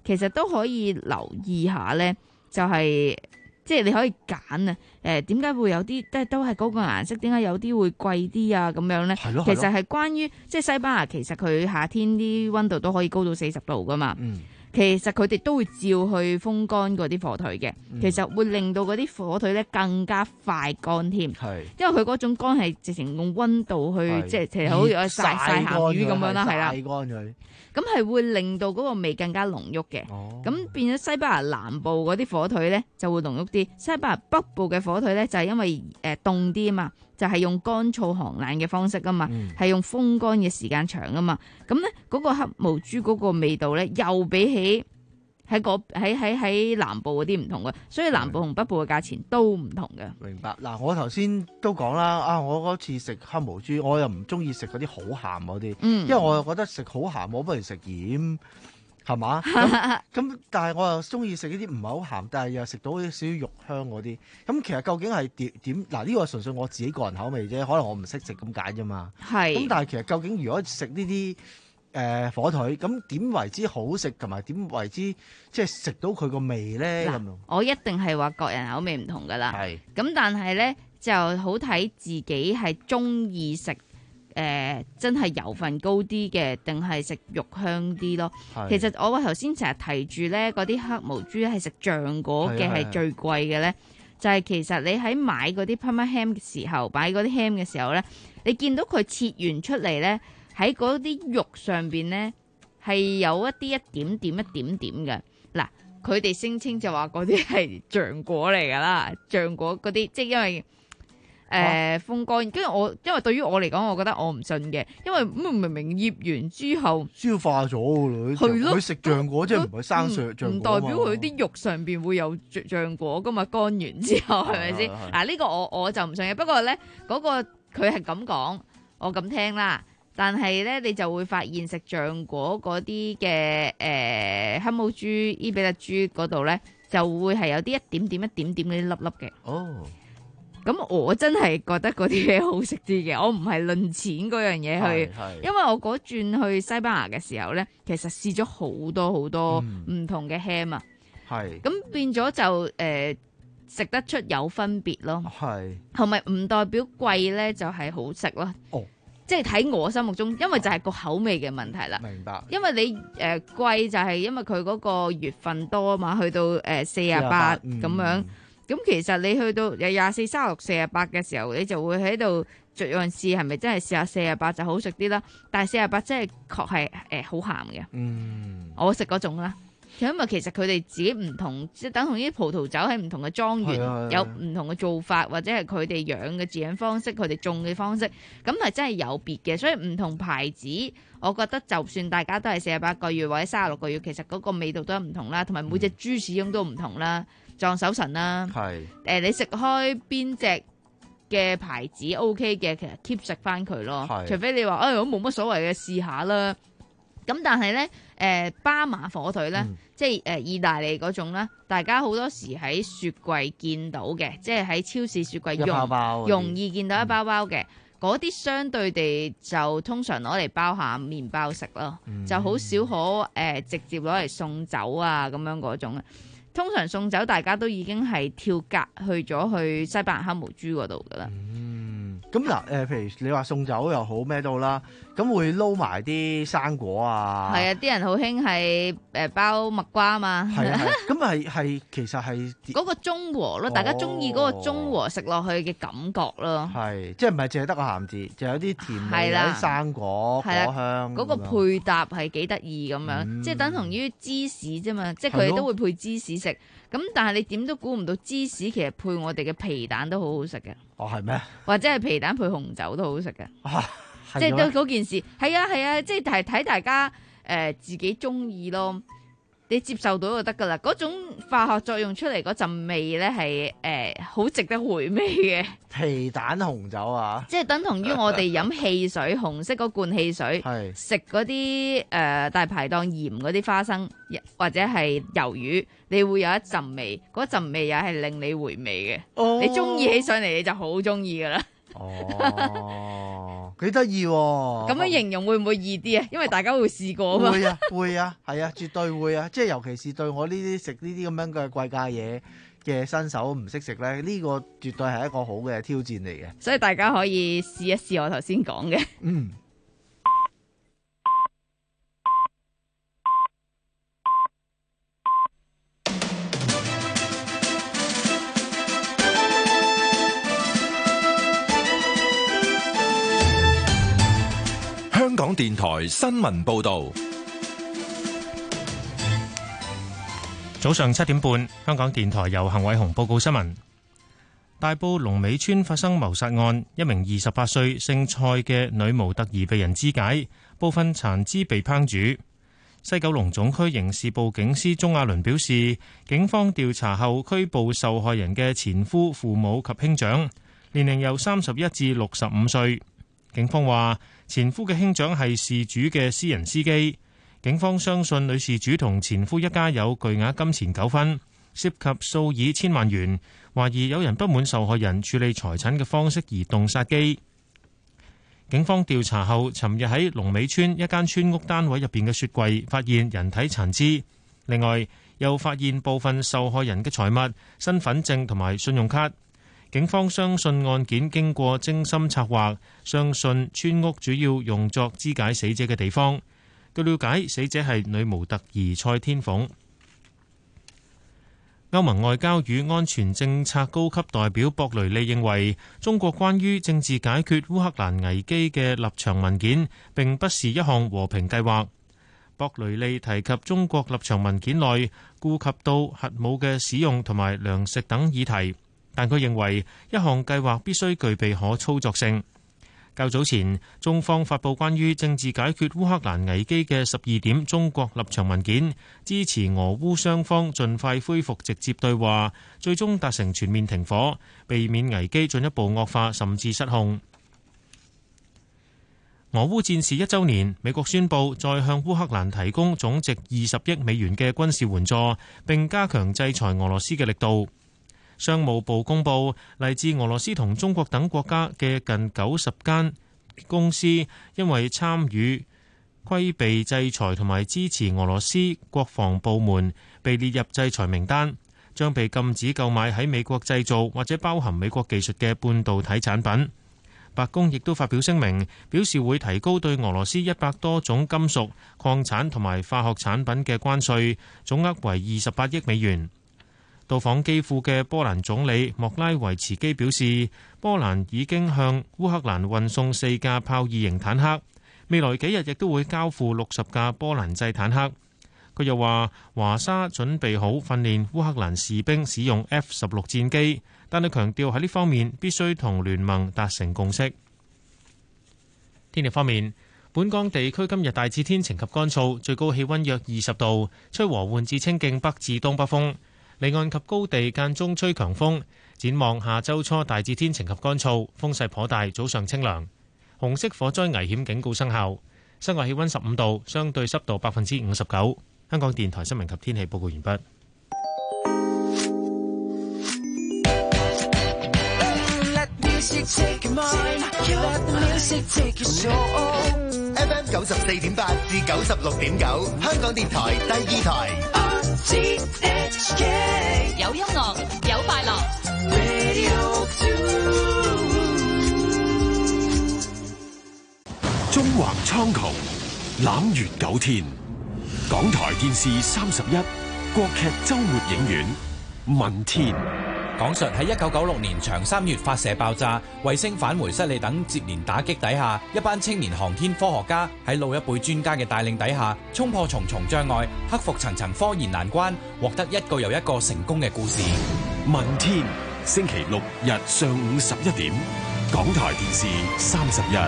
Speaker 13: 其實都可以留意下咧，就係、是。即係你可以揀啊，誒點解會有啲即係都係嗰個顏色，點解有啲會貴啲啊咁樣咧？其實係關於即係西班牙，其實佢夏天啲溫度都可以高到四十度噶嘛。嗯、其實佢哋都會照去風乾嗰啲火腿嘅，嗯、其實會令到嗰啲火腿咧更加快乾添。係，因為佢嗰種乾係直情用溫度去，即係其實好似曬曬鹹魚咁樣啦，係啦。曬乾佢。咁係會令到嗰個味更加濃郁嘅，咁、哦、變咗西班牙南部嗰啲火腿咧就會濃郁啲，西班牙北部嘅火腿咧就係、是、因為誒凍啲啊嘛，就係、是、用乾燥寒冷嘅方式啊嘛，係、嗯、用風乾嘅時間長啊嘛，咁咧嗰個黑毛豬嗰個味道咧又比起喺個喺喺喺南部嗰啲唔同嘅，所以南部同北部嘅價錢都唔同嘅。
Speaker 1: 明白嗱，我頭先都講啦，啊，我嗰次食黑毛豬，我又唔中意食嗰啲好鹹嗰啲，嗯、因為我又覺得食好鹹，我不如食鹽，係嘛？咁但係我又中意食呢啲唔係好鹹，但係又食到少少肉香嗰啲。咁其實究竟係點點？嗱，呢個純粹我自己個人口味啫，可能我唔識食咁解啫嘛。係。咁但係其實究竟如果食呢啲，誒、呃、火腿咁點為之好食，同埋點為之即係食到佢個味咧？咁
Speaker 13: 我一定係話各人口味唔同噶啦。係咁，但係咧就好睇自己係中意食誒真係油分高啲嘅，定係食肉香啲咯。其實我話頭先成日提住咧，嗰啲黑毛豬係食醬果嘅係最貴嘅咧，就係其實你喺買嗰啲 Parma ham 嘅時候，買嗰啲 ham 嘅時候咧，你見到佢切完出嚟咧。喺嗰啲肉上邊咧，係有一啲一點點一點點嘅。嗱，佢哋聲稱就話嗰啲係橡果嚟㗎啦，橡果嗰啲，即係因為誒、呃、風乾。跟住我，因為對於我嚟講，我覺得我唔信嘅，因為明明醃完之後
Speaker 1: 消化咗㗎啦，佢食橡果即係唔係生橡橡果，
Speaker 13: 唔代表佢啲肉上邊會有橡果㗎嘛？乾完之後係咪先？嗱，呢、啊呢個我我就唔信嘅。不過咧，嗰、嗰個佢係咁講，我咁聽啦。但係咧，你就會發現食橡果嗰啲嘅誒黑毛豬、伊比利豬嗰度咧，就會係有啲一點點、一點點嗰啲粒粒嘅。哦，咁我真係覺得嗰啲嘢好食啲嘅，我唔係論錢嗰樣嘢去，因為我嗰轉去西班牙嘅時候咧，其實試咗好多好多唔同嘅 ham 啊。係、嗯，咁變咗就誒、呃、食得出有分別咯。係，同埋唔代表貴咧就係好食咯。哦。即係喺我心目中，因為就係個口味嘅問題啦。明白。因為你誒、呃、貴就係因為佢嗰個月份多啊嘛，去到誒四十八咁樣。咁其實你去到有廿四、三十六、四十八嘅時候，你就會喺度逐樣試係咪真係試下四十八就好食啲啦。但係四十八真係確係誒好鹹嘅。嗯。我食嗰種啦。因為其實佢哋自己唔同，即係等同啲葡萄酒喺唔同嘅莊園有唔同嘅做法，或者係佢哋養嘅飼養方式，佢哋種嘅方式，咁係真係有別嘅。所以唔同牌子，我覺得就算大家都係四十八個月或者三十六個月，其實嗰個味道都係唔同啦，同埋每隻豬始終都唔同啦，撞手神啦。係誒、呃，你食開邊隻嘅牌子 OK 嘅，其實 keep 食翻佢咯。除非你話誒我冇乜所謂嘅試下啦。咁但係咧，誒、呃、巴馬火腿咧，嗯、即係誒、呃、意大利嗰種咧，大家好多時喺雪櫃見到嘅，即係喺超市雪櫃容包包容易見到一包包嘅，嗰啲、嗯、相對地就通常攞嚟包下麵包食咯，嗯、就好少可誒、呃、直接攞嚟送酒啊咁樣嗰種。通常送酒大家都已經係跳格去咗去西班牙黑毛豬嗰度噶啦。
Speaker 1: 嗯，咁嗱誒，譬如你話送酒又好咩都好啦。咁會撈埋啲生果啊？係啊，啲人好興係誒包蜜瓜啊嘛。係啊，咁係係其實係嗰個中和咯，哦、大家中意嗰個中和食落去嘅感覺咯。係，即係唔係淨係得個鹹字，就有啲甜味，有啲生果果香。嗰、嗰個配搭係幾得意咁樣，嗯、即係等同於芝士啫嘛，即係佢哋都會配芝士食。咁但係你點都估唔到芝士其實配我哋嘅皮蛋都好好食嘅。哦，係咩？或者係皮蛋配紅酒都好食嘅。啊即係都嗰件事，係啊係啊，即係係睇大家誒、呃、自己中意咯，你接受到就得噶啦。嗰種化學作用出嚟嗰陣味咧係誒好值得回味嘅。皮蛋紅酒啊，即係等同於我哋飲汽水，紅色嗰罐汽水，食嗰啲誒大排檔鹽嗰啲花生或者係魷魚，你會有一陣味，嗰陣味又係令你回味嘅。哦、你中意起上嚟你就好中意噶啦。哦。 幾得意喎！
Speaker 13: 咁樣形容會唔會易啲啊？因為大家會試過啊嘛。
Speaker 1: 會啊，會啊，係啊，絕對會啊！即係尤其是對我呢啲食呢啲咁樣嘅貴價嘢嘅新手唔識食咧，呢個絕對係一個好嘅挑戰嚟嘅。
Speaker 13: 所以大家可以試一試我頭先講嘅。
Speaker 1: 嗯。
Speaker 5: 香港電台新聞報道。
Speaker 21: 早上七點半，香港電台由幸偉雄報告新聞。大埔龍尾村發生謀殺案，一名二十八歲姓蔡嘅女模特兒被人肢解，部分殘肢被烹煮。西九龍總區刑事部警司鍾亞倫表示，警方調查後拘捕受害人嘅前夫、父母及兄長，年齡由三十一至六十五歲。警方話，前夫嘅兄長係事主嘅私人司機。警方相信女事主同前夫一家有巨額金錢糾紛，涉及數以千萬元，懷疑有人不滿受害人處理財產嘅方式而動殺機。警方調查後，尋日喺龍尾村一間村屋單位入邊嘅雪櫃發現人體殘肢，另外又發現部分受害人嘅財物、身份證同埋信用卡。警方相信案件經過精心策劃，相信村屋主要用作肢解死者嘅地方。據了解，死者係女模特兒蔡天鳳。歐盟外交與安全政策高級代表博雷利認為，中國關於政治解決烏克蘭危機嘅立場文件並不是一項和平計劃。博雷利提及中國立場文件內顧及到核武嘅使用同埋糧食等議題，但佢認為一項計劃必須具備可操作性。較早前，中方發布關於政治解決烏克蘭危機嘅十二點中國立場文件，支持俄烏雙方盡快恢復直接對話，最終達成全面停火，避免危機進一步惡化甚至失控。俄烏戰事一週年，美國宣布再向烏克蘭提供總值二十億美元嘅軍事援助，並加強制裁俄羅斯嘅力度。商務部公布，嚟自俄羅斯同中國等國家嘅近九十間公司，因為參與規避制裁同埋支持俄羅斯國防部門，被列入制裁名單，將被禁止購買喺美國製造或者包含美國技術嘅半導體產品。白宮亦都發表聲明，表示會提高對俄羅斯一百多種金屬、礦產同埋化學產品嘅關稅，總額為二十八億美元。到訪基輔嘅波蘭總理莫拉維茨基表示，波蘭已經向烏克蘭運送四架豹二型坦克，未來幾日亦都會交付六十架波蘭製坦克。佢又話，華沙準備好訓練烏克蘭士兵使用 F 十六戰機，但係強調喺呢方面必須同聯盟達成共識。天氣方面，本港地區今日大致天晴及乾燥，最高氣溫約二十度，吹和緩至清勁北至東北風。離岸及高地間中吹強風，展望下周初大致天晴及乾燥，風勢頗大，早上清涼。紅色火災危險警告生效。室外氣溫十五度，相對濕度百分之五十九。香港電台新聞及天氣報告完畢。
Speaker 7: F M 九十四點八至九十六點九，香港電台第二台。
Speaker 24: 有音樂，有快樂。
Speaker 23: 縱橫蒼穹，攬月九天。港台電視三十一，國劇周末影院《問天》。
Speaker 11: 講述喺一九九六年長三月發射爆炸、衛星返回失利等接連打擊底下，一班青年航天科學家喺老一輩專家嘅帶領底下，衝破重重障礙，克服層層科研難關，獲得一個又一個成功嘅故事。
Speaker 23: 問天，星期六日上午十一點，港台電視三十一。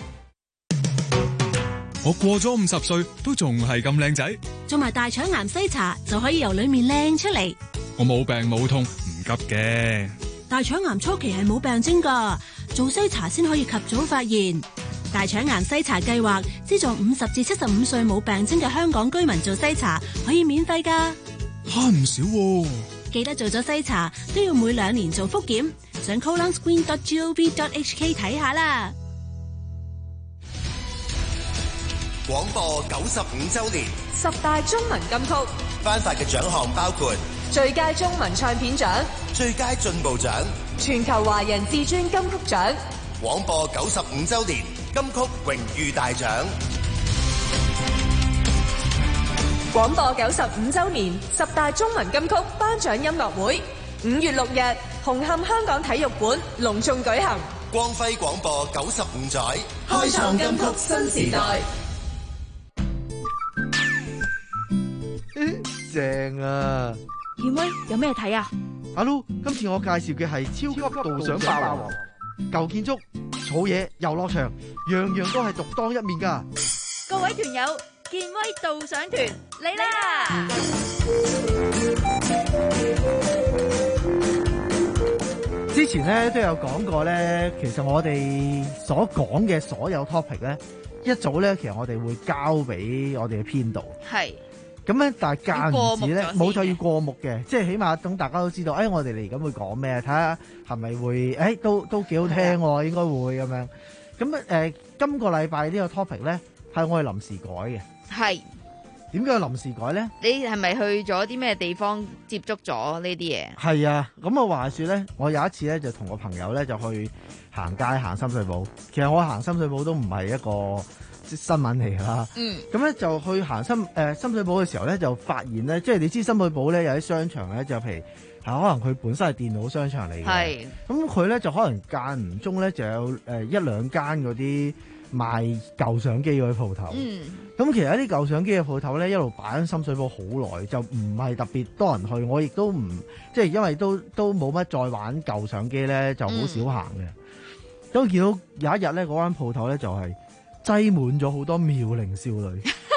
Speaker 16: 我過咗五十歲都仲係咁靚仔，
Speaker 18: 做埋大腸癌篩查就可以由裏面靚出嚟。
Speaker 16: 我冇病冇痛，唔急嘅。
Speaker 18: 大腸癌初期係冇病徵噶，做篩查先可以及早發現。大腸癌篩查計劃資助五十至七十五歲冇病徵嘅香港居民做篩查，可以免費噶，
Speaker 16: 慳唔少喎。
Speaker 18: 記得做咗篩查都要每兩年做複檢，上 colonscreen dot gov dot hk 睇下啦。
Speaker 7: 廣播九十五週年
Speaker 2: 十大中文金曲
Speaker 7: 頒發嘅獎項包括
Speaker 2: 最佳中文唱片獎、
Speaker 7: 最佳進步獎、
Speaker 2: 全球華人至尊金曲獎、
Speaker 7: 廣播九十五週年金曲榮譽大獎。
Speaker 2: 廣播九十五週年十大中文金曲頒獎音樂會，五月六日，紅磡香港體育館隆重舉行。
Speaker 7: 光輝廣播九十五載，
Speaker 2: 開創金曲新時代。
Speaker 1: 正啊！
Speaker 13: 健威有咩睇啊？
Speaker 1: 阿 Lu，今次我介紹嘅係超級導賞霸王，舊建築、草野、遊樂場，樣樣都係獨當一面噶。
Speaker 13: 各位團友，健威導賞團嚟啦！
Speaker 1: 之前咧都有講過咧，其實我哋所講嘅所有 topic 咧，一早咧其實我哋會交俾我哋嘅編導。
Speaker 13: 係。
Speaker 1: 咁咧，但係間唔時咧，冇錯要過目嘅，即係起碼等大家都知道，誒、哎，我哋嚟緊會講咩，睇下係咪會，誒、哎，都都幾好聽喎，應該會咁樣。咁誒、呃，今個禮拜呢個 topic 咧，係我哋臨時改嘅。
Speaker 13: 係。
Speaker 1: 點解要臨時改咧？
Speaker 13: 你係咪去咗啲咩地方接觸咗呢啲嘢？
Speaker 1: 係啊，咁啊話說咧，我有一次咧就同個朋友咧就去行街行深水埗。其實我行深水埗都唔係一個新聞嚟㗎啦，
Speaker 13: 嗯，
Speaker 1: 咁咧就去行深誒、呃、深水埗嘅時候咧，就發現咧，即係你知深水埗咧有啲商場咧，就譬如係可能佢本身係電腦商場嚟嘅，係，咁佢咧就可能間唔中咧就有誒一兩間嗰啲賣舊相機嗰啲鋪頭，嗯，咁其實一啲舊相機嘅鋪頭咧一路擺喺深水埗好耐，就唔係特別多人去，我亦都唔即係因為都都冇乜再玩舊相機咧，就好少行嘅。咁、嗯、見到有一日咧嗰間鋪頭咧就係、是。擠滿咗好多妙齡少女，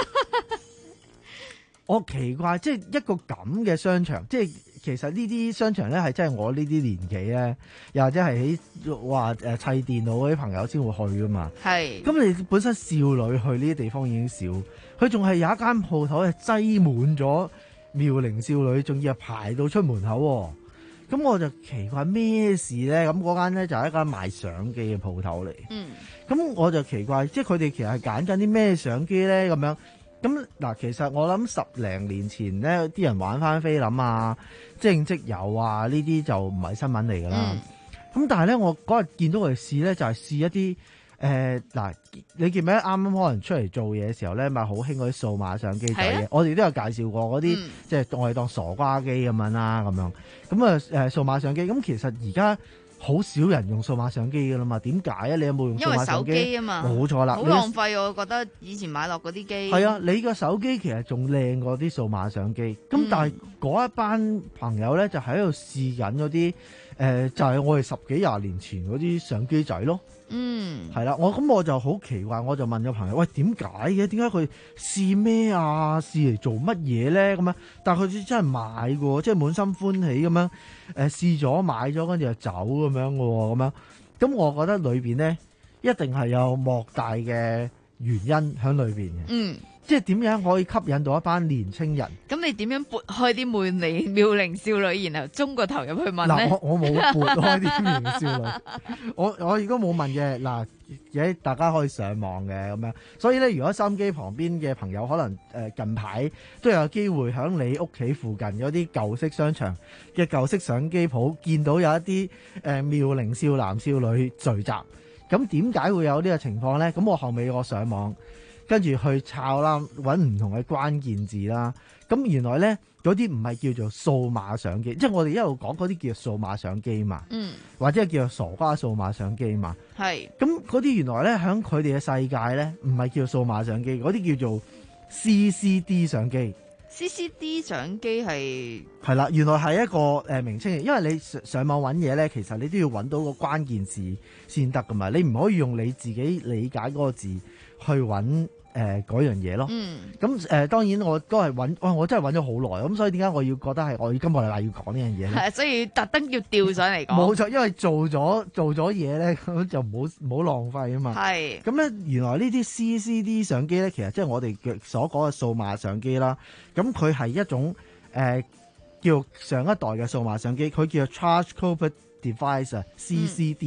Speaker 1: 我奇怪，即係一個咁嘅商場，即係其實呢啲商場咧係真係我呢啲年紀咧，又或者係喺話誒砌電腦嗰啲朋友先會去噶嘛。係，咁你本身少女去呢啲地方已經少，佢仲係有一間鋪頭係擠滿咗妙齡少女，仲要係排到出門口。咁我就奇怪咩事咧？咁嗰間咧就係一間賣相機嘅鋪頭嚟。嗯。咁我就奇怪，即係佢哋其實係揀緊啲咩相機咧？咁樣咁嗱，其實我諗十零年前咧，啲人玩翻菲林啊、即影即有啊，呢啲就唔係新聞嚟㗎啦。咁、嗯、但係咧，我嗰日見到佢哋試咧，就係、是、試一啲誒嗱，你記唔記得啱啱可能出嚟做嘢嘅時候咧，咪好興嗰啲數碼相機仔嘅？啊、我哋都有介紹過嗰啲，嗯、即係我哋當傻瓜機咁樣啦，咁樣咁啊誒數碼相機。咁其實而家好少人用數碼相機噶啦嘛？點解啊？你有冇用數碼相機？因為手機啊嘛，冇錯啦，
Speaker 13: 好浪費。我覺得以前買落嗰啲機
Speaker 1: 係啊，你個手機其實仲靚過啲數碼相機。咁、嗯、但係嗰一班朋友咧就喺度試緊嗰啲誒，就係、是、我哋十幾廿年前嗰啲相機仔咯。嗯，係啦，我咁我就好奇怪，我就問咗朋友，喂，點解嘅？點解佢試咩啊？試嚟做乜嘢咧？咁樣，但係佢真係買嘅，即係滿心歡喜咁樣，誒、呃，試咗買咗，跟住就走咁樣嘅，咁樣，咁我覺得裏邊咧一定係有莫大嘅原因喺裏邊嘅。嗯。即係點樣可以吸引到一班年青人？
Speaker 13: 咁你點樣撥開啲妙齡妙齡少女，然後中個頭入去問咧？
Speaker 1: 嗱，我我冇撥開啲妙齡少女，我我如果冇問嘅，嗱，而大家可以上網嘅咁樣。所以咧，如果收音機旁邊嘅朋友可能誒近排都有機會喺你屋企附近有啲舊式商場嘅舊式相機鋪，見到有一啲誒妙齡少男少女聚集，咁點解會有呢個情況咧？咁我後尾我上網。跟住去抄啦，揾唔同嘅關鍵字啦。咁原來咧，嗰啲唔係叫做數碼相機，即係我哋一路講嗰啲叫做數碼相機嘛。嗯。或者係叫做傻瓜數碼相機嘛。係。咁嗰啲原來咧，喺佢哋嘅世界咧，唔係叫做數碼相機，嗰啲叫做 C C D 相機。
Speaker 13: C C D 相機係
Speaker 1: 係啦，原來係一個誒、呃、名稱，因為你上上網揾嘢咧，其實你都要揾到個關鍵字先得噶嘛。你唔可以用你自己理解嗰個字去揾。誒嗰樣嘢咯，咁誒、呃、當然我都係揾，哇！我真係揾咗好耐，咁所以點解我要覺得係我要今個禮拜要講呢樣嘢咧？
Speaker 13: 係，所以特登要調上嚟講。
Speaker 1: 冇錯，因為做咗做咗嘢咧，咁就唔好唔好浪費啊嘛。係。咁咧，原來呢啲 C C D 相機咧，其實即係我哋嘅所講嘅數碼相機啦。咁佢係一種誒、呃、叫上一代嘅數碼相機，佢叫做 Charge Coupled Device 啊，C C D。嗯。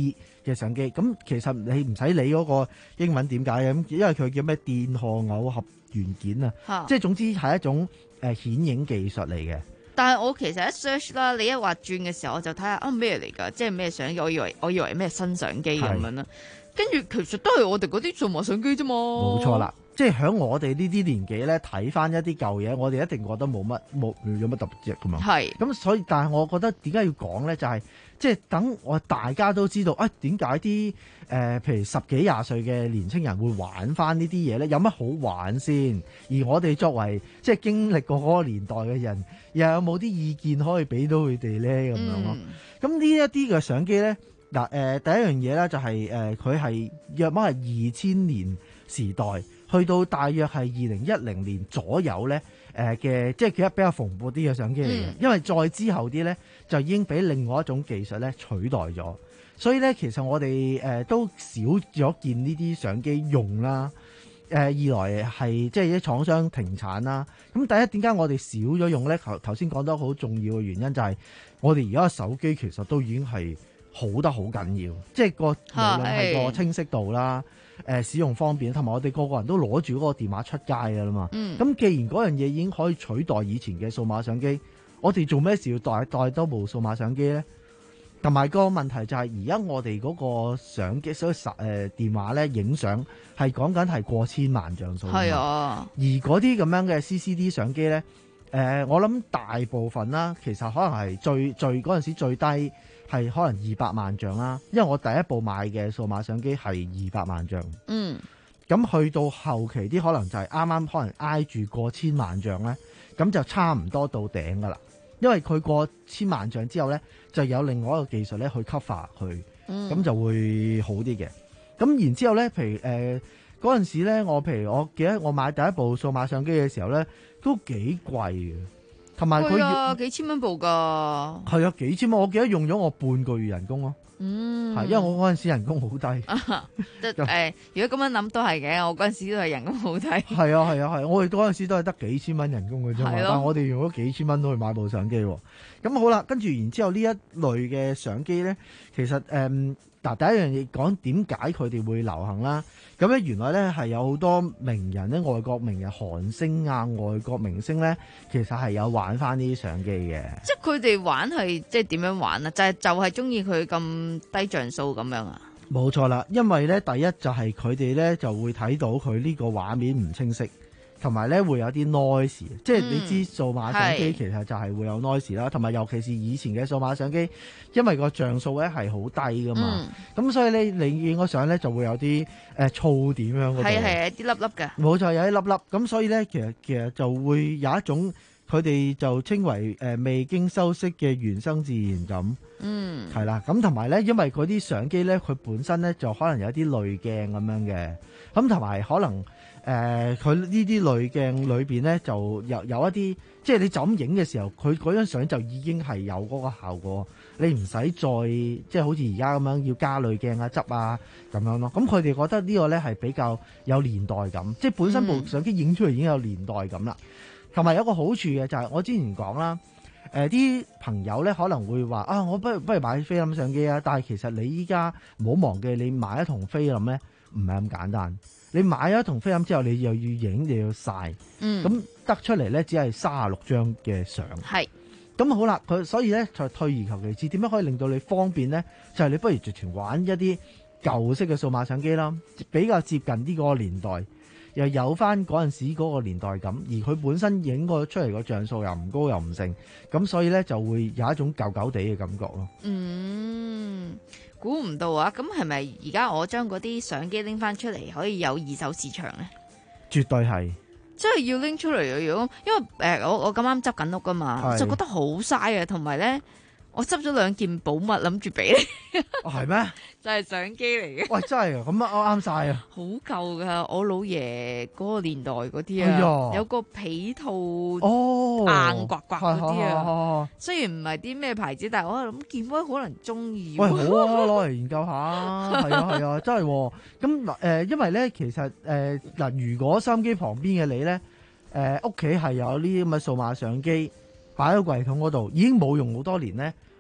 Speaker 1: 嘅相機。咁其實你唔使理嗰個英文點解嘅，咁因為佢叫咩電荷偶合元件啊，
Speaker 13: 嚇
Speaker 1: 即係總之係一種誒顯影技術嚟嘅。
Speaker 13: 但係我其實一 search 啦，你一話轉嘅時候，我就睇下啊咩嚟㗎，即係咩相機，我以為我以為咩新相機咁樣啦。跟住其實都係我哋嗰啲數碼相機啫嘛。
Speaker 1: 冇錯啦，即係喺我哋呢啲年紀咧睇翻一啲舊嘢，我哋一定覺得冇乜冇有乜特別咁樣。
Speaker 13: 係
Speaker 1: 咁所以，但係我覺得點解要講咧，就係、是、即係等我大家都知道啊，點解啲誒譬如十幾廿歲嘅年青人會玩翻呢啲嘢咧？有乜好玩先？而我哋作為即係經歷過嗰個年代嘅人，又有冇啲意見可以俾到佢哋咧？咁樣咯。咁呢一啲嘅相機咧。嗱，誒第一樣嘢咧就係誒佢係約莫係二千年時代，去到大約係二零一零年左右咧，誒嘅即係佢一比較蓬勃啲嘅相機嚟嘅，因為再之後啲咧就已經俾另外一種技術咧取代咗，所以咧其實我哋誒都少咗見呢啲相機用啦。誒二來係即係啲廠商停產啦。咁第一點解我哋少咗用咧？頭頭先講得好重要嘅原因就係我哋而家嘅手機其實都已經係好得好緊要，即係個無論係個清晰度啦，誒、呃、使用方便，同埋我哋個個人都攞住嗰個電話出街㗎啦嘛。咁、嗯、既然嗰樣嘢已經可以取代以前嘅數碼相機，我哋做咩事要帶帶多部數碼相機咧？同埋個問題就係而家我哋嗰個相機，所以實誒電話咧影相係講緊係過千萬像素。係啊，而嗰啲咁樣嘅 C C D 相機咧，誒、呃、我諗大部分啦，其實可能係最最嗰陣時最低。係可能二百萬像啦，因為我第一部買嘅數碼相機係二百萬像。嗯，咁去到後期啲可能就係啱啱可能挨住過千萬像咧，咁就差唔多到頂噶啦。因為佢過千萬像之後咧，就有另外一個技術咧去 cover 佢，咁、嗯、就會好啲嘅。咁然之後咧，譬如誒嗰陣時咧，我譬如我記得我買第一部數碼相機嘅時候咧，都幾貴嘅。同埋佢要
Speaker 13: 幾千蚊部噶，
Speaker 1: 係啊幾千蚊，我記得用咗我半個月人工咯。嗯，係因為我嗰陣時人工好低。誒、啊
Speaker 13: 呃，如果咁樣諗都係嘅，我嗰陣時都係人工好低。係
Speaker 1: 啊係啊係，我哋嗰陣時都係得幾千蚊人工嘅啫嘛，但係我哋用咗幾千蚊都去買部相機。咁好啦，跟住然之後呢一類嘅相機咧，其實誒。嗯嗱，第一樣嘢講點解佢哋會流行啦？咁咧原來咧係有好多名人咧，外國名人、韓星啊、外國明星咧，其實係有玩翻呢啲相機嘅。
Speaker 13: 即係佢哋玩係即係點樣玩啊？就係就係中意佢咁低像素咁樣啊？
Speaker 1: 冇錯啦，因為咧第一就係佢哋咧就會睇到佢呢個畫面唔清晰。同埋咧會有啲 noise，即係你知數碼相機其實就係會有 noise 啦，同埋尤其是以前嘅數碼相機，因為個像素咧係好低噶嘛，咁、嗯、所以你你影個相咧就會有啲誒噪點樣嗰度，
Speaker 13: 係係一啲粒粒嘅，
Speaker 1: 冇錯有一粒粒，咁所以咧其實其實就會有一種佢哋就稱為誒、呃、未經修飾嘅原生自然感，嗯，係啦，咁同埋咧因為嗰啲相機咧佢本身咧就可能有啲濾鏡咁樣嘅，咁同埋可能。誒佢呢啲濾鏡裏邊咧就有有一啲，即係你就咁影嘅時候，佢嗰張相就已經係有嗰個效果，你唔使再即係好似而家咁樣要加濾鏡啊、執啊咁樣咯。咁佢哋覺得呢個咧係比較有年代感，即係本身部相機影出嚟已經有年代感啦。同埋有個好處嘅就係、是、我之前講啦，誒、呃、啲朋友咧可能會話啊，我不如不如買菲林相機啊，但係其實你依家唔好忘記，你買一筒菲林咧唔係咁簡單。你買咗一筒菲林之後，你又要影又要曬，咁、嗯、得出嚟咧只係三十六張嘅相。係，咁好啦，佢所以咧就退而求其次，點樣可以令到你方便咧？就係、是、你不如直情玩一啲舊式嘅數碼相機啦，比較接近啲嗰個年代，又有翻嗰陣時嗰個年代感，而佢本身影個出嚟個像素又唔高又唔盛，咁所以咧就會有一種舊舊地嘅感覺咯。嗯。
Speaker 13: 估唔到啊！咁係咪而家我將嗰啲相機拎翻出嚟，可以有二手市場咧？
Speaker 1: 絕對係，
Speaker 13: 真係要拎出嚟嘅。如果因為誒、呃，我我咁啱執緊屋噶嘛，就覺得好嘥啊。同埋咧，我執咗兩件寶物諗住俾你。
Speaker 1: 哦，係咩？
Speaker 13: 就係相機嚟嘅。
Speaker 1: 喂，真係啊！咁啊啱晒啊！
Speaker 13: 好舊噶，我老爺嗰個年代嗰啲啊、哎，有個皮套哦，硬刮刮嗰啲啊。雖然唔係啲咩牌子，但係我諗見威可能中意。
Speaker 1: 喂，好啊，攞嚟研究下。係啊係啊，真係、啊。咁嗱誒，因為咧，其實誒嗱、呃，如果收音機旁邊嘅你咧，誒屋企係有呢啲咁嘅數碼相機擺喺櫃桶嗰度，已經冇用好多年咧。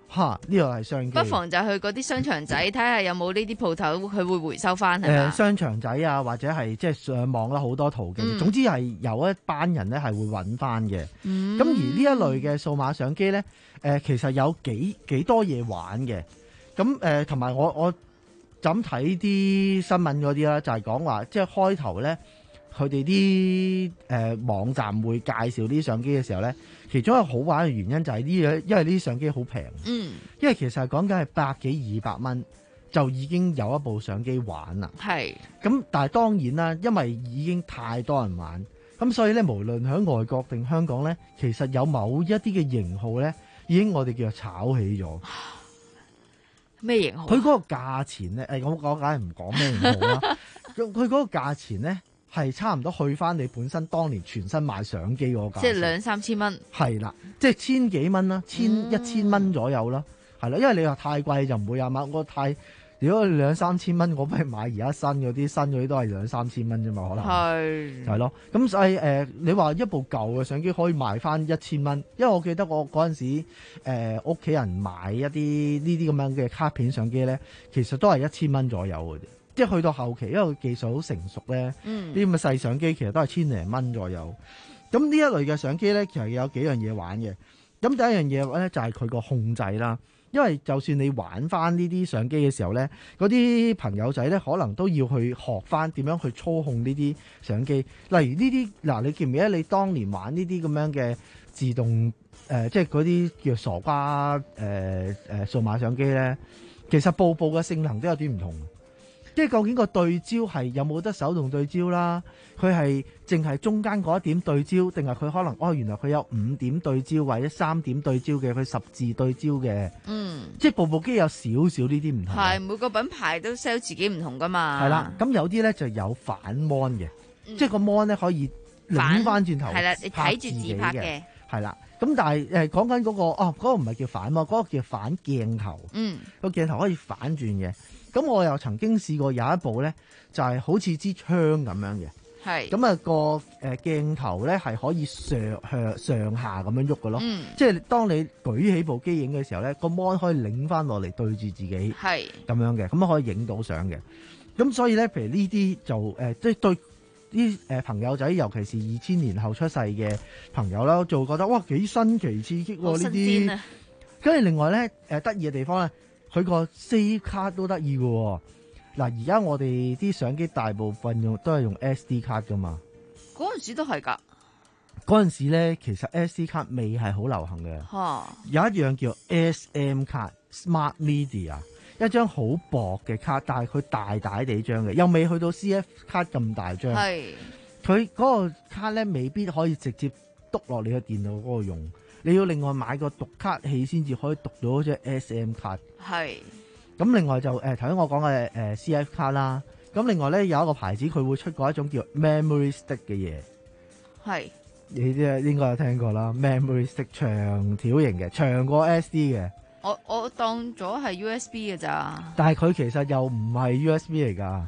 Speaker 1: 嚇呢個係商機。
Speaker 13: 不妨就去嗰啲商場仔睇下有冇呢啲鋪頭，佢會回收翻係
Speaker 1: 誒、
Speaker 13: 嘛？
Speaker 1: 商場仔啊，或者係即係上網啦，好多途徑。
Speaker 13: 嗯
Speaker 1: 總之係有一班人咧係會揾翻嘅。咁、
Speaker 13: 嗯
Speaker 1: 而呢一類嘅數碼相機咧，誒、呃、其實有幾幾多嘢玩嘅。咁誒同埋我我就咁睇啲新聞嗰啲啦，就係講話即係開頭咧，佢哋啲誒網站會介紹啲相機嘅時候咧，其中一個好玩嘅原因就係呢樣，因為呢啲相機好平。
Speaker 13: 嗯，
Speaker 1: 因為其實係講緊係百幾二百蚊就已經有一部相機玩啦。
Speaker 13: 係。
Speaker 1: 咁但係當然啦，因為已經太多人玩，咁所以咧，無論喺外國定香港咧，其實有某一啲嘅型號咧，已經我哋叫做炒起咗。
Speaker 13: 咩型號？
Speaker 1: 佢嗰個價錢咧，誒，我我梗係唔講咩型號啦。佢佢嗰個價錢咧係差唔多去翻你本身當年全新買相機嗰個價錢。
Speaker 13: 即係兩三千蚊。
Speaker 1: 係啦，即係千幾蚊啦，千
Speaker 13: 嗯
Speaker 1: 一千蚊左右啦，係啦，因為你話太貴就唔會啊嘛。我太如果兩三千蚊，我不如買而家新嗰啲，新嗰啲都係兩三千蚊啫嘛，可能
Speaker 13: 係
Speaker 1: 就係咯。咁所以誒、呃，你話一部舊嘅相機可以賣翻一千蚊，因為我記得我嗰陣時誒屋企人買一啲呢啲咁樣嘅卡片相機咧，其實都係一千蚊左右嘅啫。即係去到後期，因為技術好成熟咧，
Speaker 13: 嗯
Speaker 1: 呢啲咁嘅細相機其實都係千零蚊左右。咁呢一類嘅相機咧，其實有幾樣嘢玩嘅。咁第一樣嘢咧就係佢個控制啦。因為就算你玩翻呢啲相機嘅時候咧，嗰啲朋友仔咧可能都要去學翻點樣去操控呢啲相機。例如呢啲嗱，你記唔記得你當年玩呢啲咁樣嘅自動誒、呃，即係嗰啲叫傻瓜誒誒數碼相機咧？其實部部嘅性能都有啲唔同。即係究竟個對焦係有冇得手動對焦啦？佢係淨係中間嗰一點對焦，定係佢可能哦原來佢有五點對焦或者三點對焦嘅，佢十字對焦嘅。
Speaker 13: 嗯，
Speaker 1: 即係部部機有少少呢啲唔同。
Speaker 13: 係每個品牌都 sell 自己唔同噶嘛。
Speaker 1: 係啦，咁有啲咧就有反 mon 嘅，
Speaker 13: 嗯
Speaker 1: 即係個 mon 咧可以擰翻轉頭，
Speaker 13: 係啦，你睇住自拍
Speaker 1: 嘅。
Speaker 13: 嘅。
Speaker 1: 係啦，咁但係誒講緊嗰個哦，嗰、嗰個唔係叫反 mon，嗰個叫反鏡頭。
Speaker 13: 嗯，
Speaker 1: 個鏡頭可以反轉嘅。咁我又曾經試過有一部咧，就係、是、好似支槍咁樣嘅。
Speaker 13: 係。
Speaker 1: 咁啊個誒鏡頭咧係可以上向上下咁樣喐嘅咯。
Speaker 13: 嗯。
Speaker 1: 即係當你舉起部機影嘅時候咧，個 mon 可以擰翻落嚟對住自己。
Speaker 13: 係。
Speaker 1: 咁樣嘅，咁可以影到相嘅。咁所以咧，譬如呢啲就誒，即、呃、係對啲誒朋友仔，尤其是二千年後出世嘅朋友啦，就會覺得哇幾新奇刺激喎呢啲。跟住另外咧，誒得意嘅地方咧。佢個 save 卡都得意嘅喎，嗱而家我哋啲相機大部分用都係用 S D 卡噶嘛，
Speaker 13: 嗰陣時都係㗎。
Speaker 1: 嗰陣時咧，其實 S D 卡未係好流行嘅，有一樣叫 S M 卡 Smart Media， 一張好薄嘅卡，但係佢大大地張嘅，又未去到 C F 卡咁大張。係佢嗰個卡咧，未必可以直接篤落你嘅電腦嗰度用。你要另外買個讀卡器先至可以讀到嗰隻 S M 卡。係。咁另外就誒頭先我講嘅誒 C F 卡啦。咁另外咧有一個牌子佢會出過一種叫 Memory Stick 嘅嘢。係。你即係應該有聽過啦 ，Memory Stick 長條型嘅，長過 S D 嘅。
Speaker 13: 我我當咗係 U S B 嘅咋。
Speaker 1: 但係佢其實又唔係 U S B 嚟㗎。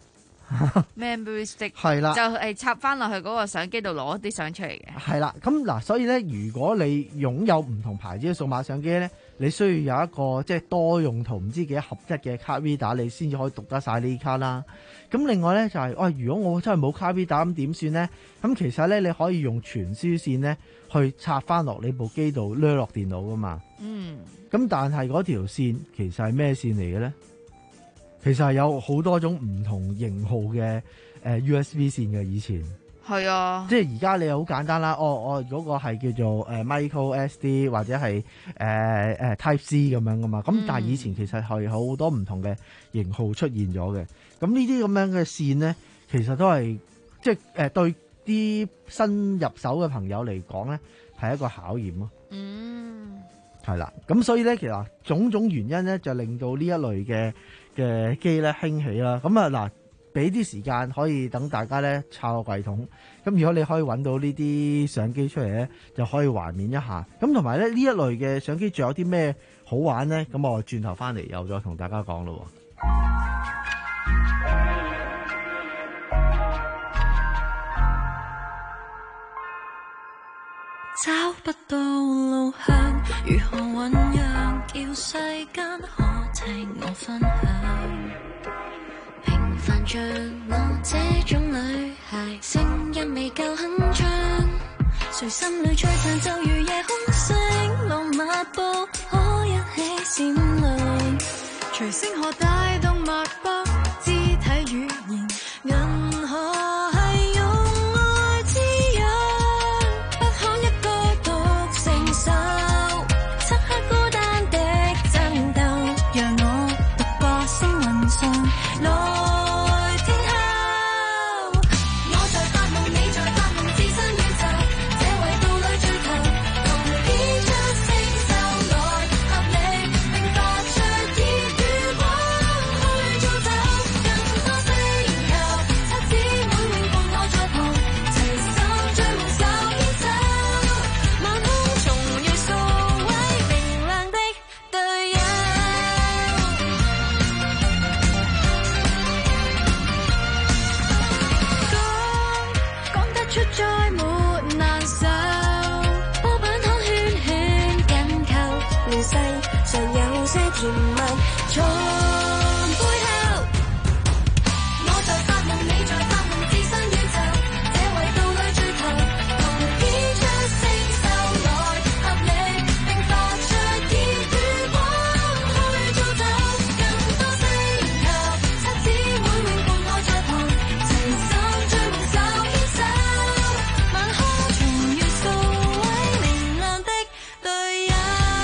Speaker 13: Memory Stick
Speaker 1: 係啦，
Speaker 13: 就係插翻落去嗰個相機度攞啲相出嚟嘅。
Speaker 1: 係啦，咁嗱，所以咧，如果你擁有唔同牌子嘅數碼相機咧，你需要有一個即係多用途唔知幾合一嘅卡 reader，你先至可以讀得晒呢啲卡啦。咁另外咧就係、是，喂、哎，如果我真係冇卡 reader 咁點算咧？咁其實咧你可以用傳輸線咧去插翻落你部機度，掠落電腦噶嘛。嗯。咁但係嗰條線其實係咩線嚟嘅咧？其實係有好多種唔同型號嘅誒 U S B 線嘅，以前係啊，即係而家你好簡單啦。哦哦，嗰個係叫做誒 Micro S D 或者係誒誒 Type C 咁樣噶嘛。咁、嗯、但係以前其實係好多唔同嘅型號出現咗嘅。咁呢啲咁樣嘅線咧，其實都係即係誒對啲新入手嘅朋友嚟講咧，係一個考驗咯。嗯，係啦。咁所以咧，其實種種原因咧，就令到呢一類嘅嘅機咧興起啦，咁啊嗱，俾啲時間可以等大家咧抄個櫃桶，咁如果你可以揾到呢啲相機出嚟咧，就可以懷緬一下。咁同埋咧呢一類嘅相機仲有啲咩好玩咧？咁我轉頭翻嚟又再同大家講咯。
Speaker 24: 找不到路向，如何醞釀，叫世間可聽我分享。平凡像我這種女孩，聲音未夠鏗鏘，誰心裏璀璨就如夜空星浪漫步，可一起閃亮。隨星河帶動脈搏，肢體語言，銀河係用愛滋養，不可一個獨承受，漆黑孤單的爭鬥，讓我獨個星雲上來聽候。我在發夢，你在發夢，置身宇宙，這維度裏最頭，同編出星宿來合力，並發出熱與光去造就更多星球。七姊妹永伴我在旁，齊心追夢手牽手，晚空重遇數位明亮的隊友。講講得出再沒難受，波板糖圈圈緊扣，亂世常有些甜蜜藏背後。我在發夢，你在發夢，置身宇宙，這維度裏最頭，同編出星宿來合力，並發出熱與光去造就更多星球。七姊妹永伴我在旁，齊心追夢手牽手，晚空重遇數位明亮的隊友。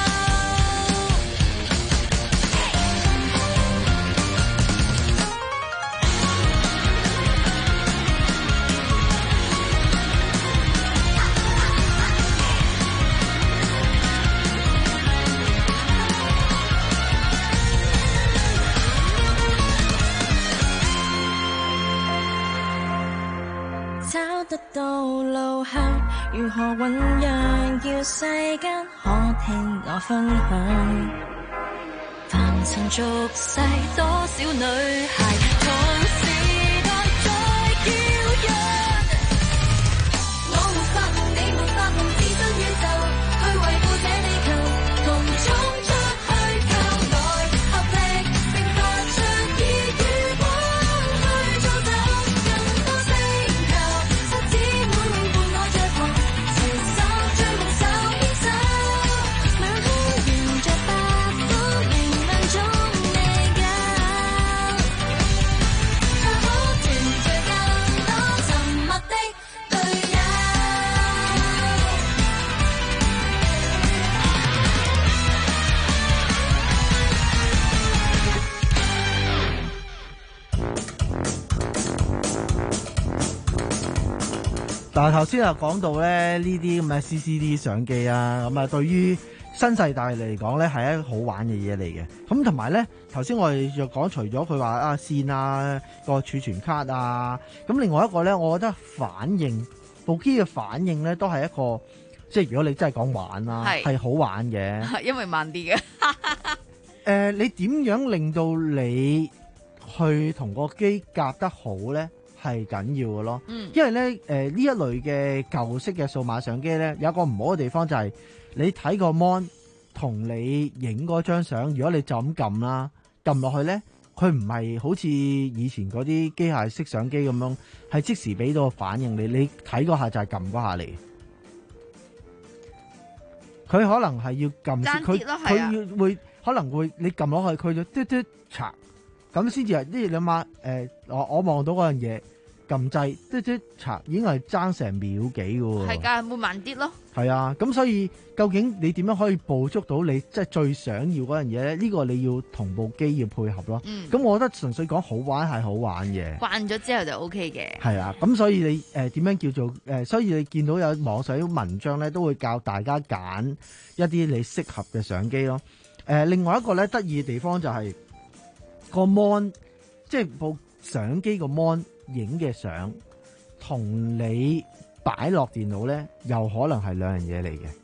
Speaker 24: 找得到路向，如何醞釀，叫世間可聽我分享。凡塵俗世，多少女孩同時代在叫嚷。我沒發夢，你沒發夢，置身宇宙，去維護這地球，同衝出去靠來合力，並發出熱與光去造就更多星球。七姊妹永伴我在旁，齊心追夢手牽手，晚空沿着八方明亮中未夠，才可團聚更多沉默的隊友。
Speaker 1: 但係頭先又講到咧呢啲咁嘅 C C D 相機啊，咁啊對於新世代嚟講咧係一個好玩嘅嘢嚟嘅。咁同埋咧頭先我哋又講，除咗佢話啊線啊個儲存卡啊，咁另外一個咧，我覺得反應部機嘅反應咧都係一個，即係如果你真係講玩啦，
Speaker 13: 係
Speaker 1: 係好玩嘅。
Speaker 13: 因為慢啲嘅。
Speaker 1: 誒，你點樣令到你去同個機夾得好咧？係緊要嘅咯，
Speaker 13: 嗯
Speaker 1: 因為咧誒呢、呃、一類嘅舊式嘅數碼相機咧，有一個唔好嘅地方就係你睇個 mon 同你影嗰張相，如果你就咁撳啦，撳落去咧，佢唔係好似以前嗰啲機械式相機咁樣，係即時俾到個反應你，你睇嗰下就係撳嗰下嚟。佢可能係要撳，佢佢要會可能會你撳落去，佢就嘟嘟嚓咁先至係。呢你諗下誒，我我望到嗰樣嘢。撳掣嘟嘟查已經係爭成秒幾嘅喎，
Speaker 13: 係㗎，會慢啲咯。
Speaker 1: 係啊，咁所以究竟你點樣可以捕捉到你即係最想要嗰樣嘢咧？呢、這個你要同部機要配合咯。咁、嗯、我覺得純粹講好玩係好玩嘅，
Speaker 13: 慣咗之後就 O K 嘅。
Speaker 1: 係啊，咁所以你誒點、呃、樣叫做誒、呃？所以你見到有網上啲文章咧，都會教大家揀一啲你適合嘅相機咯。誒、呃，另外一個咧得意嘅地方就係、是、個 mon， 即係部相機個 mon。影嘅相同你擺落電腦咧，又可能係兩樣嘢嚟嘅。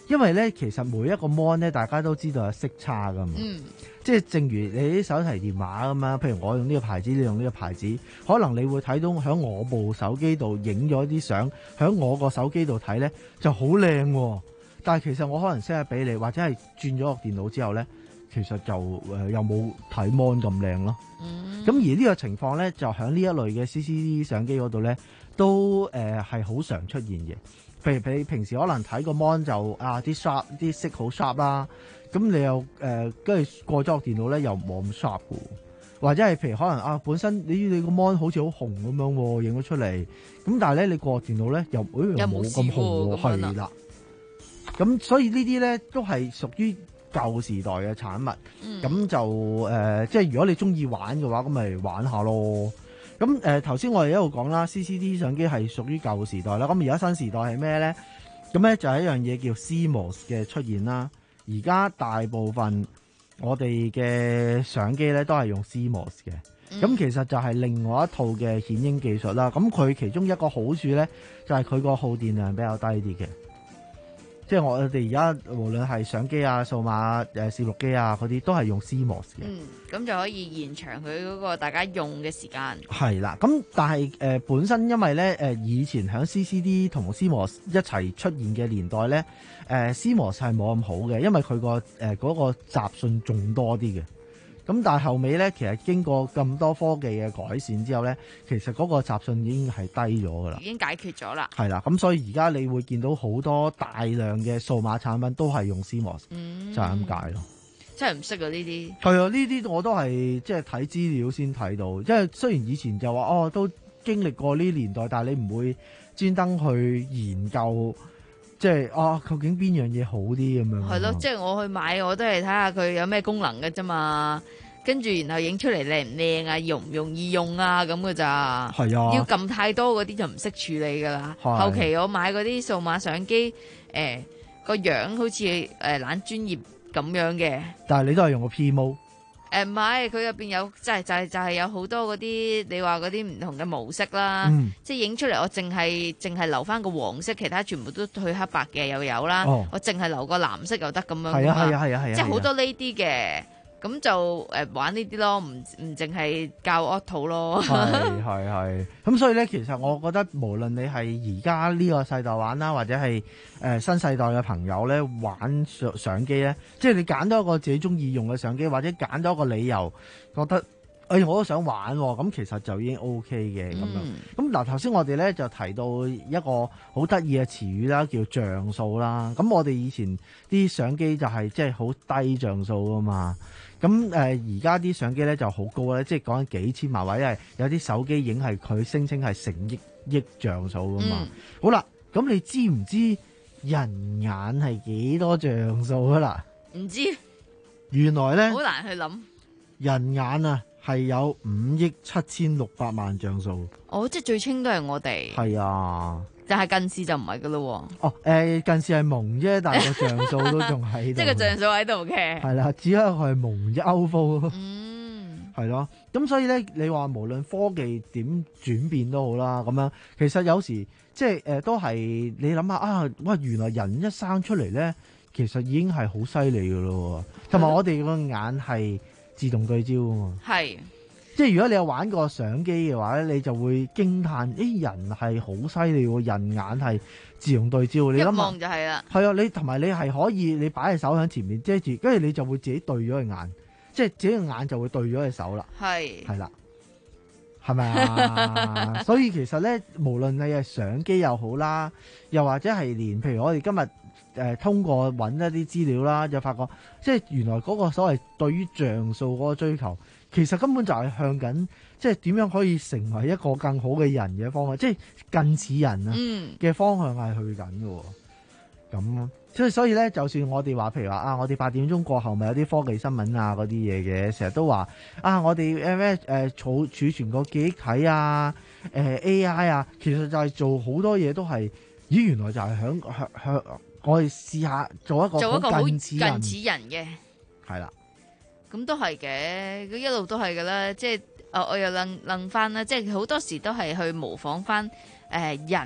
Speaker 1: 因為咧其實每一個 mon 咧，大家都知道有色差噶嘛。
Speaker 13: 嗯。
Speaker 1: 即係正如你啲手提電話咁樣，譬如我用呢個牌子，你用呢個牌子，可能你會睇到喺我部手機度影咗啲相，喺我個手機度睇咧就好靚喎。但係其實我可能 send 咗俾你，或者係轉咗個電腦之後咧，其實就誒、呃、又冇睇 mon 咁靚咯。咁、嗯、而呢個情況咧，就喺呢一類嘅 C C D 相機嗰度咧，都誒係好常出現嘅。譬如你平時可能睇個 mon 就啊啲 sharp 啲色好 sharp 啦。咁你又誒跟住過咗個電腦咧，又冇咁 sharp 嘅，或者係譬如可能啊，本身你你個 mon 好似好紅咁樣喎，影咗出嚟，咁但係咧你過電腦咧又誒又冇咁紅喎，係啦。咁所以呢啲咧都係屬於舊時代嘅產物，咁、嗯、就誒、呃、即係如果你中意玩嘅話，咁咪玩下咯。咁誒頭先我哋一路講啦 ，C C D 相機係屬於舊時代啦。咁而家新時代係咩咧？咁咧就係一樣嘢叫 C M O S 嘅出現啦。而家大部分我哋嘅相機咧都係用 C M O S 嘅，咁、嗯、其實就係另外一套嘅顯影技術啦。咁佢其中一個好處咧，就係佢個耗電量比較低啲嘅。即係我哋而家無論係相機啊、數碼誒攝錄機啊嗰啲，都係用 C M O S 嘅。
Speaker 13: 嗯，咁就可以延長佢嗰個大家用嘅時間。係
Speaker 1: 啦，咁但係誒、呃、本身因為咧誒、呃、以前喺 C C D 同 C M O S 一齊出現嘅年代咧，誒、呃、C M O S 係冇咁好嘅，因為佢個誒嗰個雜訊仲多啲嘅。咁但係後尾咧，其實經過咁多科技嘅改善之後咧，其實嗰個雜訊已經係低咗㗎啦，
Speaker 13: 已經解決咗啦。
Speaker 1: 係啦，咁所以而家你會見到好多大量嘅數碼產品都係用 C M O S，嗯、就係咁解咯。
Speaker 13: 真係唔識啊呢啲。係
Speaker 1: 啊，呢啲我都係即係睇資料先睇到，因為雖然以前就話哦都經歷過呢年代，但係你唔會專登去研究。即係啊，究竟邊樣嘢好啲咁樣？
Speaker 13: 係咯，即係我去買，我都係睇下佢有咩功能嘅啫嘛。跟住然後影出嚟靚唔靚啊，容唔容易用啊咁嘅咋。係啊，要撳太多嗰啲就唔識處理噶啦。後期我買嗰啲數碼相機，誒、呃、個樣好似誒懶專業咁樣嘅。但係你都係用個 P 模。誒唔係，佢入邊有即係就係、是、就係、是、有好多嗰啲你話嗰啲唔同嘅模式啦，嗯、即係影出嚟我淨係淨係留翻個黃色，其他全部都去黑白嘅又有啦，哦、我淨係留個藍色又得咁樣。係啊係啊係啊係啊！即係好多呢啲嘅，咁就誒玩呢啲咯，唔唔淨係教 auto 咯。係係係。咁所以咧，其實我覺得無論你係而家呢個世代玩啦，或者係誒、呃、新世代嘅朋友咧玩相相機咧，即係你揀到一個自己中意用嘅相機，或者揀到一個理由覺得誒、哎、我都想玩喎、哦，咁其實就已經 OK 嘅咁、嗯、樣。咁嗱頭先我哋咧就提到一個好得意嘅詞語啦，叫像素啦。咁我哋以前啲相機就係即係好低像素啊嘛。咁誒而家啲相機咧就好高咧，即係講緊幾千萬，或者係有啲手機影係佢聲稱係成億億像素噶嘛。嗯、好啦，咁你知唔知人眼係幾多像素啊？啦，唔知。原來咧好難去諗。人眼啊係有五億七千六百萬像素。哦，即係最清都係我哋。係啊。但係近視就唔係噶咯喎。哦，誒、呃、近視係蒙啫，但係個像素都仲喺度。即係個像素喺度嘅。係啦，只係佢係蒙歐風。嗯。係咯，咁所以咧，你話無論科技點轉變都好啦，咁樣其實有時即係誒、呃、都係你諗下啊，哇！原來人一生出嚟咧，其實已經係好犀利噶咯，同埋我哋個眼係自動對焦啊嘛。係。即係如果你有玩過相機嘅話咧，你就會驚歎，誒、欸、人係好犀利喎，人眼係自動對焦。你諗下，一望就係啦。係啊，你同埋你係可以，你擺隻手喺前面遮住，跟住你就會自己對咗隻眼，即係自己個眼就會對咗隻手啦。係。係啦，係咪啊？所以其實咧，無論你係相機又好啦，又或者係連譬如我哋今日誒、呃、通過揾一啲資料啦，就發覺即係原來嗰個所謂對於像素嗰個追求。其實根本就係向緊，即係點樣可以成為一個更好嘅人嘅方向，即係近似人啊嘅方向係去緊嘅。咁所以所以咧，就算我哋話，譬如話啊，我哋八點鐘過後咪有啲科技新聞啊嗰啲嘢嘅，成日都話啊，我哋誒咩誒儲儲存個記憶體啊，誒、呃、A I 啊，其實就係做好多嘢都係，咦原來就係響向向我哋試下做一個好近似人近似人嘅，係啦。咁都係嘅，佢一路都係噶啦，即係，誒，我又諗諗翻啦，即係好多時都係去模仿翻，誒、呃，人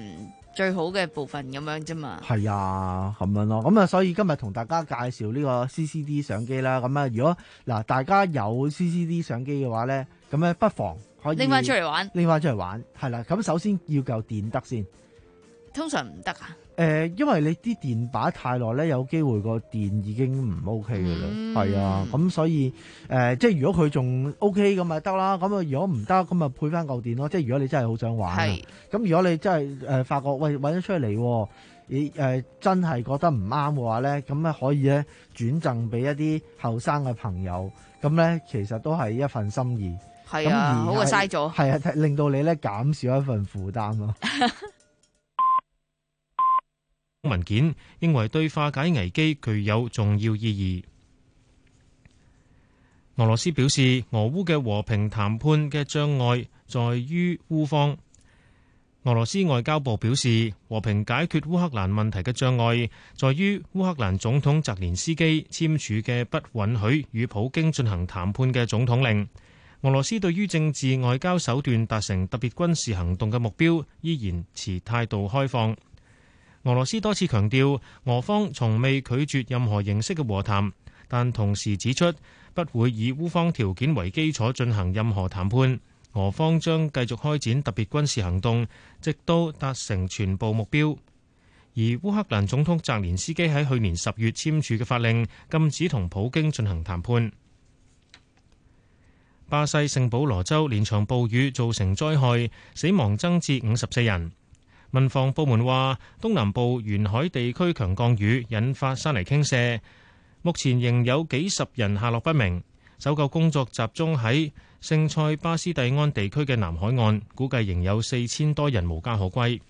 Speaker 13: 最好嘅部分咁樣啫嘛。
Speaker 1: 係啊，咁樣咯。咁啊，所以今日同大家介紹呢個 C C D 相機啦。咁啊，如果嗱大家有 C C D 相機嘅話咧，咁咧不妨可以
Speaker 13: 拎翻出嚟玩，
Speaker 1: 拎翻出嚟玩係啦。咁首先要夠電得先。
Speaker 13: 通常唔得啊。
Speaker 1: 誒、呃，因為你啲電擺太耐咧，有機會個電已經唔 OK 嘅啦，係、嗯、啊，咁所以誒、呃，即係如果佢仲 OK 咁咪得啦，咁啊如果唔得咁咪配翻嚿電咯，即係如果你真係好想玩，咁如果你真係誒、呃、發覺喂揾咗出嚟，你誒、呃、真係覺得唔啱嘅話咧，咁咧可以咧轉贈俾一啲後生嘅朋友，咁咧其實都係一份心意，
Speaker 13: 係啊，好過嘥咗，
Speaker 1: 係啊，令到你咧減少一份負擔咯。
Speaker 21: 文件認為對化解危機具有重要意義。俄羅斯表示，俄烏嘅和平談判嘅障礙在於烏方。俄羅斯外交部表示，和平解決烏克蘭問題嘅障礙在於烏克蘭總統澤連斯基簽署嘅不允許與普京進行談判嘅總統令。俄羅斯對於政治外交手段達成特別軍事行動嘅目標依然持態度開放。俄羅斯多次強調，俄方從未拒絕任何形式嘅和談，但同時指出不會以烏方條件為基礎進行任何談判。俄方將繼續開展特別軍事行動，直到達成全部目標。而烏克蘭總統澤連斯基喺去年十月簽署嘅法令，禁止同普京進行談判。巴西聖保羅州連場暴雨造成災害，死亡增至五十四人。民防部門話，東南部沿海地區強降雨引發山泥傾瀉，目前仍有幾十人下落不明。搜救工作集中喺聖塞巴斯蒂安地區嘅南海岸，估計仍有四千多人無家可歸。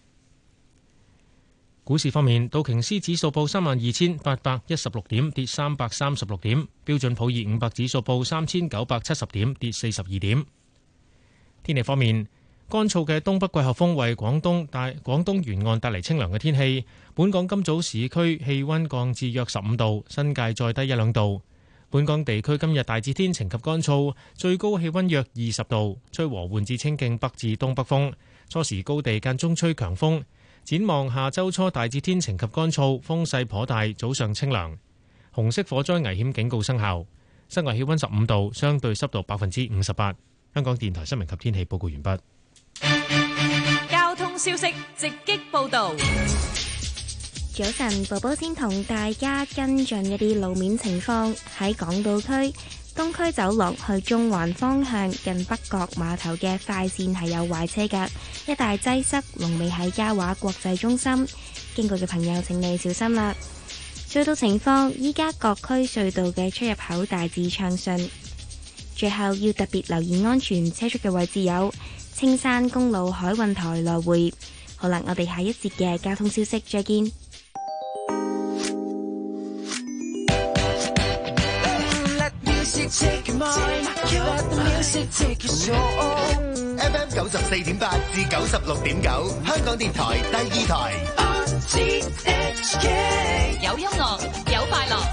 Speaker 21: 股市方面，道瓊斯指數報三萬二千八百一十六點，跌三百三十六點；標準普爾五百指數報三千九百七十點，跌四十二點。天氣方面，乾燥嘅東北季候風為廣東帶廣東沿岸帶嚟清涼嘅天氣。本港今早市區氣溫降至約十五度，新界再低一兩度。本港地區今日大致天晴及乾燥，最高氣溫約二十度，吹和緩至清勁北至東北風。初時高地間中吹強風。展望下周初大致天晴及乾燥，風勢頗大，早上清涼。紅色火災危險警告生效。室外氣溫十五度，相對濕度百分之五十八。香港電台新聞及天氣報告完畢。
Speaker 2: 交通消息直擊報道。
Speaker 4: 早晨，寶寶先同大家跟進一啲路面情況。喺港島區東區走廊去中環方向近北角碼頭嘅快線係有壞車㗎，一帶擠塞，龍尾喺嘉華國際中心，經過嘅朋友請你小心啦。隧道情況，依家各區隧道嘅出入口大致暢順。最後要特別留意安全車速嘅位置有青山公路海運台來回。好啦，我哋下一節嘅交通消息再見。
Speaker 7: F M 九十四點八至九十六點九，香港電台第二台。
Speaker 2: 有音樂，有快樂。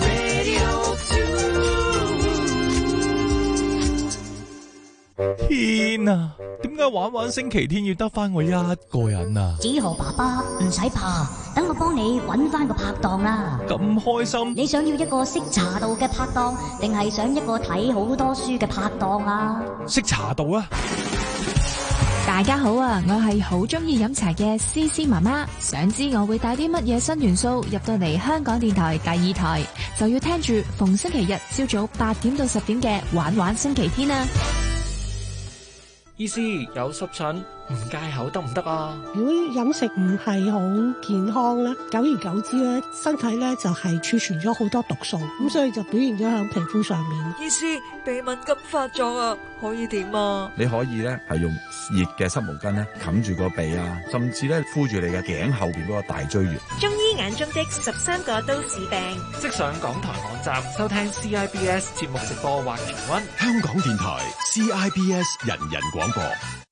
Speaker 10: 天啊！點解玩玩星期天要得翻我一個人啊？
Speaker 14: 子豪爸爸唔使怕，等我幫你搵翻個拍檔啦！
Speaker 10: 咁開心！
Speaker 14: 你想要一個識茶道嘅拍檔，定係想一個睇好多書嘅拍檔啊？
Speaker 10: 識茶道啊！
Speaker 15: 大家好啊，我係好中意飲茶嘅思思媽媽，想知我會帶啲乜嘢新元素入到嚟香港電台第二台，就要聽住逢星期日朝早八點到十點嘅玩玩星期天啊！
Speaker 19: 醫師，有濕疹唔戒口得唔得啊？
Speaker 20: 如果飲食唔係好健康咧，久而久之咧，身體咧就係儲存咗好多毒素，咁所以就表現咗喺皮膚上面。
Speaker 22: 醫師，鼻敏感發作啊，可以點啊？
Speaker 28: 你可以咧係用熱嘅濕毛巾咧冚住個鼻啊，甚至咧敷住你嘅頸後邊嗰個大椎穴。
Speaker 22: 中醫眼中的十三個都市病，
Speaker 19: 即上港台網站收聽 C I B S 節目直播或重溫。
Speaker 5: 香港電台 C I B S 人人廣播。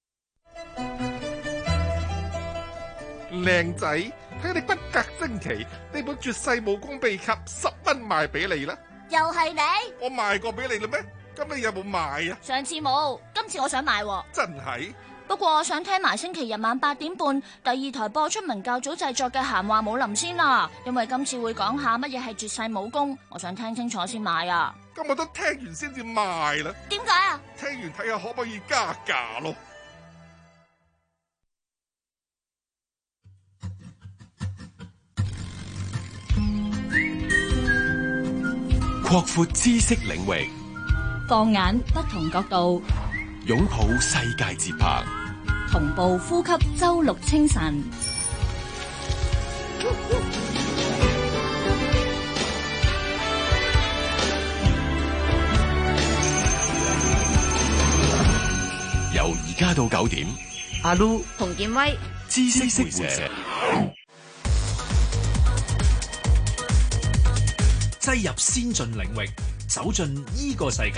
Speaker 29: 靚仔，睇你不隔星期，呢本絕世武功秘笈十蚊賣俾你啦！
Speaker 30: 又係你？
Speaker 29: 我賣過俾你啦咩？咁你有冇賣啊？
Speaker 30: 上次冇，今次我想買喎。
Speaker 29: 真係？
Speaker 14: 不過我想聽埋星期日晚八點半第二台播出文教組製作嘅閒話武林先啊，因為今次會講下乜嘢係絕世武功，我想聽清楚先買啊。
Speaker 29: 咁我都聽完先至賣啦。
Speaker 14: 點解啊？
Speaker 29: 聽完睇下可唔可以加價咯。
Speaker 3: 擴闊知識領域，
Speaker 18: 放眼不同角度，
Speaker 3: 擁抱世界節拍，
Speaker 18: 同步呼吸周六清晨。
Speaker 3: 由而家到九點，
Speaker 1: 阿 Lu
Speaker 13: 洪建威，
Speaker 3: 知識會社。
Speaker 6: 擠入先進領域，走進呢個世界。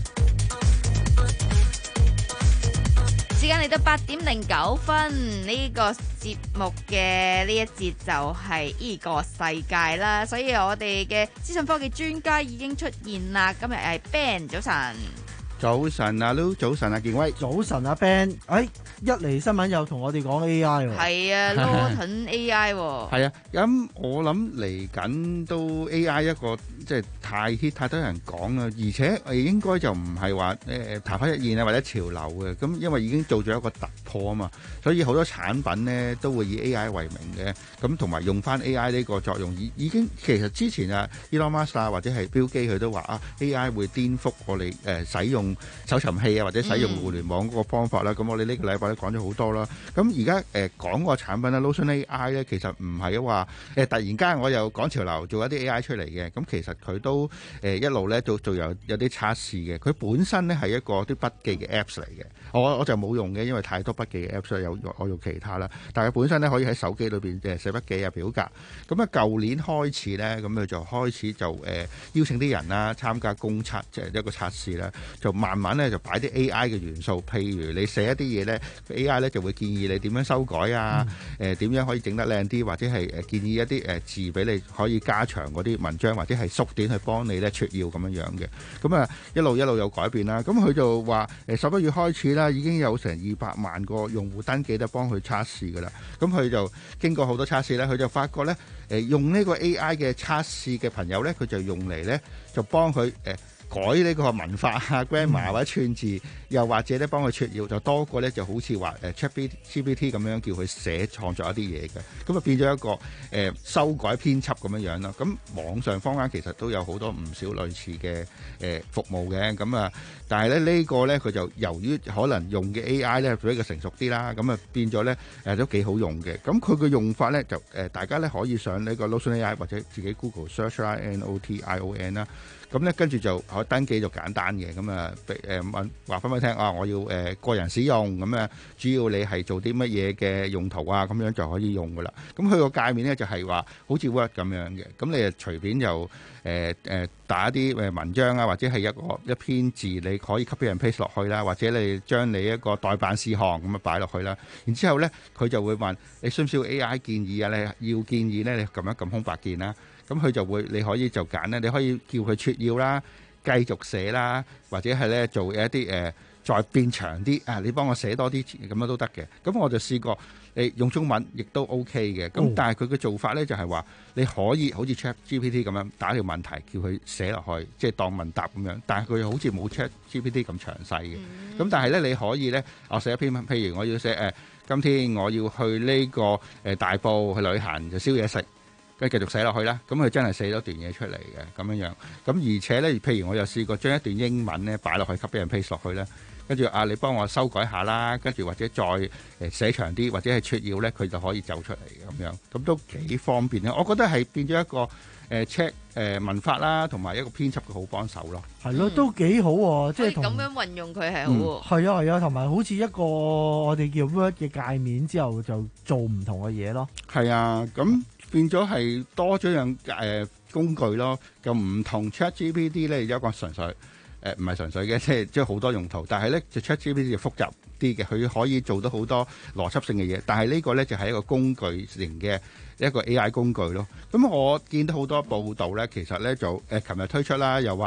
Speaker 13: 時間嚟到八點零九分，呢個節目嘅呢一節就係呢個世界啦。所以我哋嘅資訊科技專家已經出現啦。今日係 Ben， 早晨。
Speaker 8: 早晨啊 Lu， 早晨啊建威，
Speaker 1: 早晨啊 Ben， 哎，一嚟新聞又同我哋講 A I 喎，
Speaker 13: 係啊，Norton A I 喎，
Speaker 8: 係啊，咁我諗嚟緊都 A I 一個即係太 hit， 太多人講啦，而且誒應該就唔係話誒曇花一現啊或者潮流嘅，咁因為已經做咗一個突破啊嘛，所以好多產品呢都會以 A I 為名嘅，咁同埋用翻 A I 呢個作用已已經其實之前啊 Elon Musk 啊或者係標記佢都話啊 A I 會顛覆我哋誒使用搜尋器啊，或者使用互聯網嗰個方法啦，咁、嗯、我哋呢個禮拜都講咗好多啦。咁而家誒講個產品咧 Notion A I 咧，其實唔係話誒突然間我又趕潮流做一啲 A I 出嚟嘅。咁其實佢都誒、呃、一路咧做做有有啲測試嘅。佢本身咧係一個啲筆記嘅 Apps 嚟嘅。我我就冇用嘅，因為太多筆記嘅 Apps 有我用其他啦。但係本身咧可以喺手機裏邊誒寫筆記啊表格。咁啊舊年開始咧，咁佢就開始就誒、呃、邀請啲人啦參加公測，即係一個測試啦，就慢慢咧就擺啲 A I 嘅元素，譬如你寫一啲嘢咧 ，A I 咧就會建議你點樣修改啊，誒點、呃、樣可以整得靚啲，或者係誒建議一啲誒字俾你可以加長嗰啲文章，或者係縮短去幫你咧撮要咁樣樣嘅。咁啊一路一路有改變啦。咁佢就話誒十一月開始啦，已經有成二百萬個用戶登記得幫佢測試噶啦。咁佢就經過好多測試咧，佢就發覺咧誒用呢個 A I 嘅測試嘅朋友咧，佢就用嚟咧就幫佢誒。呃改呢個文法啊 grammar 或者串字，又或者咧幫佢撮要，就多過咧就好似話誒 ChatGPT 咁樣叫佢寫創作一啲嘢嘅，咁啊變咗一個誒、呃、修改編輯咁樣樣啦。咁網上坊間其實都有好多唔少類似嘅誒、呃、服務嘅，咁啊，但係咧呢、這個咧佢就由於可能用嘅 A I 咧比較成熟啲啦，咁啊變咗咧誒都幾好用嘅。咁佢嘅用法咧就誒、呃、大家咧可以上呢個 Notion A I 或者自己 Google search 啦 N O T I O N 啦。咁咧跟住就可登記就簡單嘅，咁啊誒問話翻俾你聽啊，我要誒、呃、個人使用，咁啊主要你係做啲乜嘢嘅用途啊，咁樣就可以用噶啦。咁佢個界面咧就係話好似 Word 咁樣嘅，咁你就隨便就誒誒打一啲誒文章啊，或者係一個一篇字，你可以 copy and paste 落去啦，或者你將你一個待辦事項咁啊擺落去啦。然之後咧佢就會問你需唔需要 A I 建議啊？你要建議咧，你撳一撳空白鍵啦。咁佢就會，你可以就揀咧，你可以叫佢撮要啦，繼續寫啦，或者係咧做一啲誒、呃、再變長啲啊，你幫我寫多啲咁樣都得嘅。咁我就試過，你用中文亦都 OK 嘅。咁、哦、但係佢嘅做法咧就係、是、話，你可以好似 ChatGPT 咁樣打條問題，叫佢寫落去，即係當問答咁樣。但係佢好似冇 ChatGPT 咁詳細嘅。咁、嗯、但係咧你可以咧，我寫一篇，譬如我要寫誒、呃，今天我要去呢、這個誒、呃、大埔去旅行，就燒嘢食。跟住繼續寫落去啦，咁佢真係寫咗段嘢出嚟嘅咁樣樣。咁而且咧，譬如我又試過將一段英文咧擺落去，copy and paste落去咧，跟住啊，你幫我修改下啦，跟住或者再誒寫長啲，或者係撮要咧，佢就可以走出嚟嘅咁樣。咁都幾方便咧。我覺得係變咗一個誒 check 誒文法啦，同埋一個編輯嘅好幫手咯。
Speaker 1: 係咯，都幾好喎，即係同
Speaker 13: 咁樣運用佢係好喎。
Speaker 1: 係啊係啊，同埋好似一個我哋叫 Word 嘅界面之後，就做唔同嘅嘢咯。
Speaker 8: 係啊，咁。變咗係多咗樣誒、呃、工具咯，就唔同 ChatGPT 咧，有一個純粹誒唔係純粹嘅，即係即係好多用途。但係咧，就 ChatGPT 就複雜啲嘅，佢可以做到好多邏輯性嘅嘢。但係呢個咧就係、是、一個工具型嘅一個 A I 工具咯。咁我見到好多報道咧，其實咧就誒琴日推出啦，又話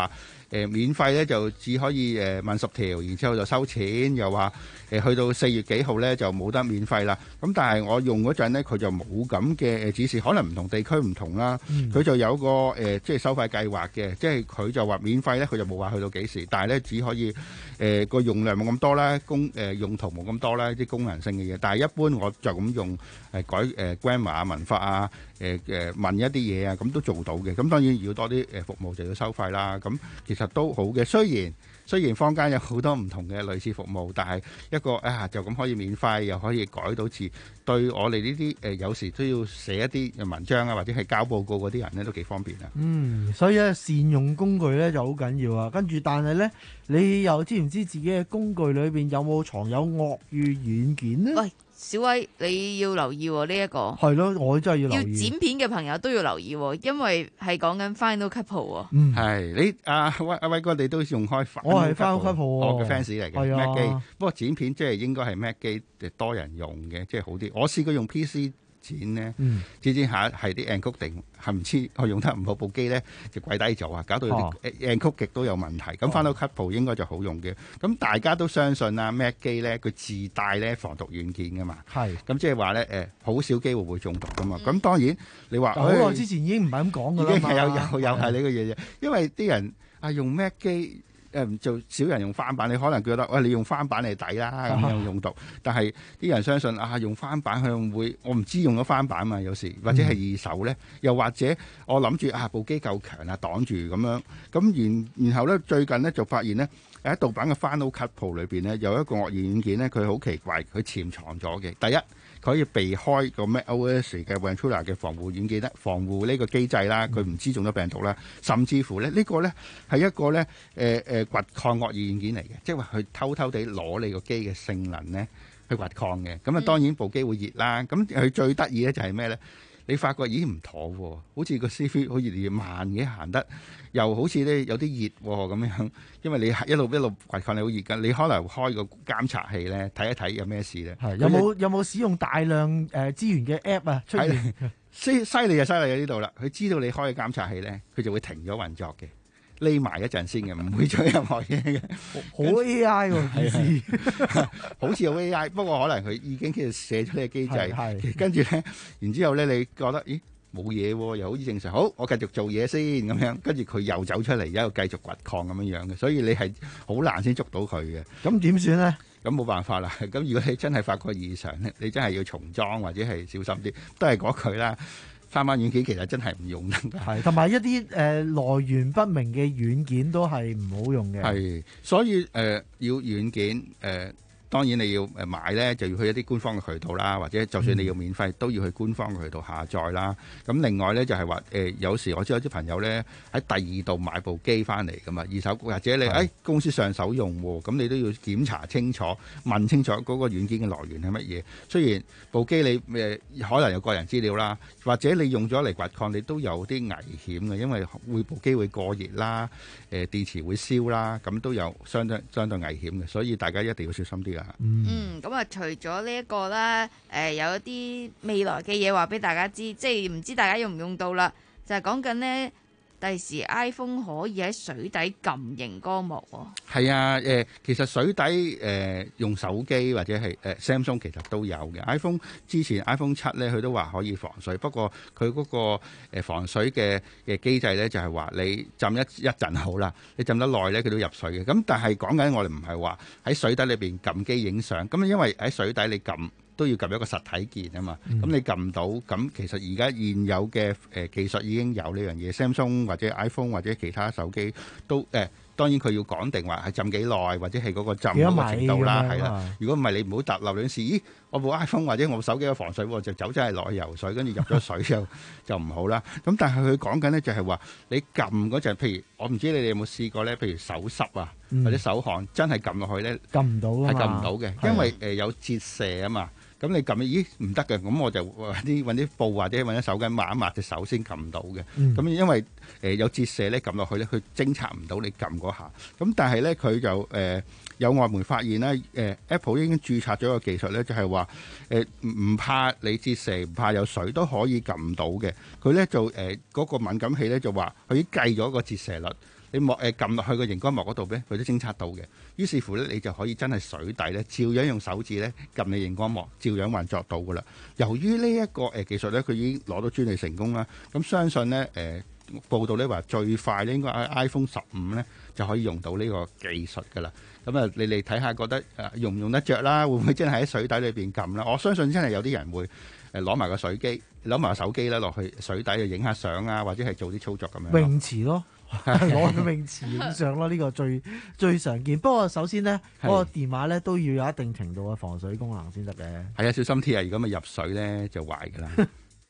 Speaker 8: 誒免費咧就只可以誒問十條，然之後就收錢，又話誒去到四月幾號咧就冇得免費啦。咁但係我用嗰陣咧，佢就冇咁嘅誒指示，可能唔同地區唔同啦。佢、嗯、就有個誒即係收費計劃嘅，即係佢就話免費咧，佢就冇話去到幾時，但係咧只可以誒個、呃、用量冇咁多啦，功誒、呃、用途冇咁多啦，啲功能性嘅嘢。但係一般我就咁用誒、呃、改誒、呃、grammar 啊文法啊誒誒、呃、問一啲嘢啊，咁都做到嘅。咁當然要多啲誒服務就要收費啦。咁其實都好嘅，雖然雖然坊間有好多唔同嘅類似服務，但係一個啊就咁可以免費，又可以改到字，對我哋呢啲誒有時都要寫一啲文章啊，或者係交報告嗰啲人咧都幾方便啊。
Speaker 1: 嗯，所以咧善用工具咧就好緊要啊。跟住，但係咧你又知唔知自己嘅工具裏邊有冇藏有惡語軟件呢？
Speaker 13: 喂，小威你要留意呢一個
Speaker 1: 係咯，我真係要留意。
Speaker 13: 要剪片嘅朋友都要留意，因為係講緊 Final Cut Pro 喎。
Speaker 8: 嗯，係你阿威阿威哥，你都用開 Final Cut Pro，
Speaker 1: 我係 Final Cut Pro，
Speaker 8: 我嘅 fans 嚟嘅 Mac 機。不過剪片即係應該係 Mac 機多人用嘅，即係好啲。我試過用 P C 剪咧，剪剪下係啲 encoding 係唔知我用得唔好，部機咧就跪低咗啊，搞到啲 encode 極都有問題。咁 Final Cut Pro 應該就好用嘅。咁大家都相信啊 Mac 機咧，佢自帶咧防毒軟件噶嘛。係。咁即係話咧誒，好少機會會中毒噶嘛。咁、嗯、當然你話
Speaker 1: 好耐之前已經唔係咁講噶啦嘛。
Speaker 8: 已經係有有有係呢個嘢啫，因為啲人啊用 Mac 機。誒就少人用翻版，你可能覺得喂、哎、你用翻版嚟抵啦咁樣用毒，但係啲人相信啊用翻版佢會，我唔知用咗翻版嘛有時，或者係二手咧，又或者我諗住啊部機夠強啊擋住咁樣，咁然然後咧最近咧就發現咧喺盜版嘅 Final Cut Pro 裏邊咧有一個惡意軟件咧，佢好奇怪，佢潛藏咗嘅。第一，佢可以避開個 macOS 嘅 Ventura 嘅防護軟件咧，防護呢個機制啦，佢唔知中咗病毒啦，甚至乎咧呢個咧係一個咧誒誒掘礦惡意軟件嚟嘅，即係話佢偷偷地攞你個機嘅性能咧去掘礦嘅。咁啊當然部機會熱啦，咁佢最得意咧就係咩咧？你發覺咦唔妥喎，好似個 C P U 好似越嚟越慢嘅行得，又好似咧有啲熱喎咁樣，因為你一路一路掘礦你好熱㗎，你可能開個監察器咧睇一睇有咩事咧。
Speaker 1: 有冇有冇使用大量誒、呃、資源嘅 app 啊出現？
Speaker 8: 犀犀利就犀利喺呢度啦，佢知道你開嘅監察器咧，佢就會停咗運作嘅。匿埋一陣先嘅，唔會做任何嘢嘅。
Speaker 1: 好 A I 喎，件事
Speaker 8: 好似有 A I， 不過可能佢已經其實寫咗呢個機制，跟住咧，然之後咧，你覺得咦冇嘢喎，又好似正常，好我繼續做嘢先咁樣，跟住佢又走出嚟，又繼續掘礦咁樣樣嘅，所以你係好難先捉到佢嘅。
Speaker 1: 咁點算咧？
Speaker 8: 咁冇辦法啦。咁如果你真係發覺異常咧，你真係要重裝或者係小心啲，都係嗰句啦。翻版軟件其實真係唔用得，
Speaker 1: 係同埋一啲誒、呃、來源不明嘅軟件都係唔好用嘅。係，
Speaker 8: 所以誒、呃、要軟件誒。呃當然你要誒買咧，就要去一啲官方嘅渠道啦，或者就算你要免費，都要去官方嘅渠道下載啦。咁另外咧就係話誒，有時我知有啲朋友咧喺第二度買部機翻嚟噶嘛，二手或者你誒、哎、公司上手用喎，咁你都要檢查清楚、問清楚嗰個軟件嘅來源係乜嘢。雖然部機你誒、呃、可能有個人資料啦，或者你用咗嚟掘礦，你都有啲危險嘅，因為會部機會過熱啦，誒、呃、電池會燒啦，咁都有相當相當危險嘅，所以大家一定要小心啲啊！
Speaker 13: 嗯，咁啊，除咗呢一個啦，誒、呃，有一啲未來嘅嘢話俾大家知，即係唔知大家用唔用到啦，就係講緊呢，第時 iPhone 可以喺水底撳熒光幕喎。
Speaker 8: 係啊，誒、呃，其實水底誒、呃、用手機或者係誒、呃、Samsung 其實都有嘅。iPhone 之前 iPhone 七咧，佢都話可以防水，不過佢嗰個誒防水嘅嘅機制咧，就係、是、話你浸一一陣好啦，你浸得耐咧，佢都入水嘅。咁但係講緊我哋唔係話喺水底裏邊撳機影相，咁因為喺水底你撳都要撳一個實體鍵啊嘛。咁、嗯、你撳到，咁其實而家現有嘅誒技術已經有呢樣嘢 ，Samsung 或者 iPhone 或者其他手機都誒。呃當然佢要講定話係浸幾耐，或者係嗰個浸嗰個程度啦，係啦。如果唔係你唔好突漏兩時，咦？我部 iPhone 或者我手機有防水喎，就走真係落去游水，跟住入咗水就就唔好啦。咁但係佢講緊咧就係話你撳嗰陣，譬如我唔知你哋有冇試過咧，譬如手濕啊、嗯、或者手汗，真係撳落去咧，
Speaker 1: 撳唔到啊，
Speaker 8: 係撳唔到嘅，因為誒有折射啊嘛。咁你撳，咦唔得嘅，咁我就揾啲揾啲布或者揾啲手巾抹一抹隻手先撳到嘅。咁、嗯、因為誒、呃、有折射咧，撳落去咧，佢偵察唔到你撳嗰下。咁但係咧，佢就誒、呃、有外媒發現咧，誒、呃、Apple 已經註冊咗個技術咧，就係話誒唔怕你折射，唔怕有水都可以撳到嘅。佢咧就誒嗰、呃那個敏感器咧就話佢已經計咗個折射率。 你幕誒撳落去個熒光幕嗰度咧，佢都偵測到嘅。於是乎咧，你就可以真係水底咧，照樣用手指咧撳你熒光幕，照樣運作到噶啦。由於呢一個誒技術咧，佢已經攞到專利成功啦。咁相信咧誒、呃、報道咧話最快咧應該 iPhone 十五咧就可以用到呢個技術噶啦。咁啊，你哋睇下覺得誒用唔用得着啦？會唔會真係喺水底裏邊撳啦？我相信真係有啲人會誒攞埋個水機，攞埋個手機咧落去水底去影下相啊，或者係做啲操作咁樣。
Speaker 1: 泳池咯。攞個泳池影相咯，呢個最最常見。不過首先呢，嗰、嗰個電話咧都要有一定程度嘅防水功能先得嘅。
Speaker 8: 係啊，小心啲啊！如果咪入水咧就壞㗎啦。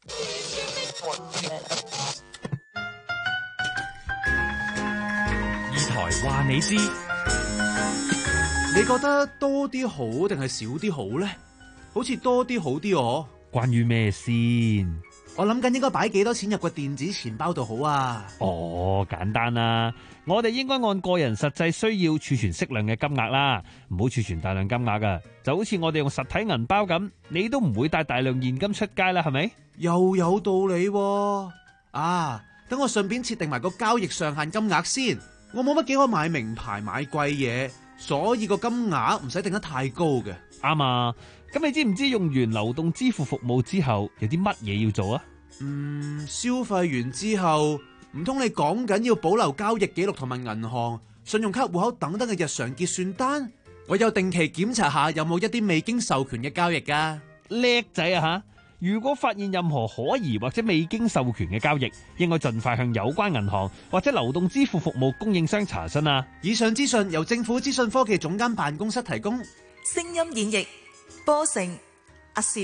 Speaker 6: 二台話你知，你覺得多啲好定係少啲好咧？好似多啲好啲哦。
Speaker 9: 關於咩先？
Speaker 6: 我諗緊應該擺幾多錢入個電子錢包度好啊？
Speaker 9: 哦，簡單啦，我哋應該按個人實際需要儲存適量嘅金額啦，唔好儲存大量金額噶。就好似我哋用實體銀包咁，你都唔會帶大量現金出街啦，係咪？
Speaker 6: 又有道理喎。啊，等我順便設定埋個交易上限金額先。我冇乜幾可買名牌買貴嘢，所以個金額唔使定得太高嘅。
Speaker 9: 啱啊。咁你知唔知用完流動支付服務之後有啲乜嘢要做啊？
Speaker 6: 嗯，消費完之後，唔通你講緊要保留交易記錄同埋銀行、信用卡戶口等等嘅日常結算單？我有定期檢查下有冇一啲未經授權嘅交易噶。
Speaker 9: 叻仔啊吓！如果發現任何可疑或者未經授權嘅交易，應該盡快向有關銀行或者流動支付服務供應商查詢啊！
Speaker 6: 以上資訊由政府資訊科技總監辦公室提供。
Speaker 2: 聲音演繹波成阿薛。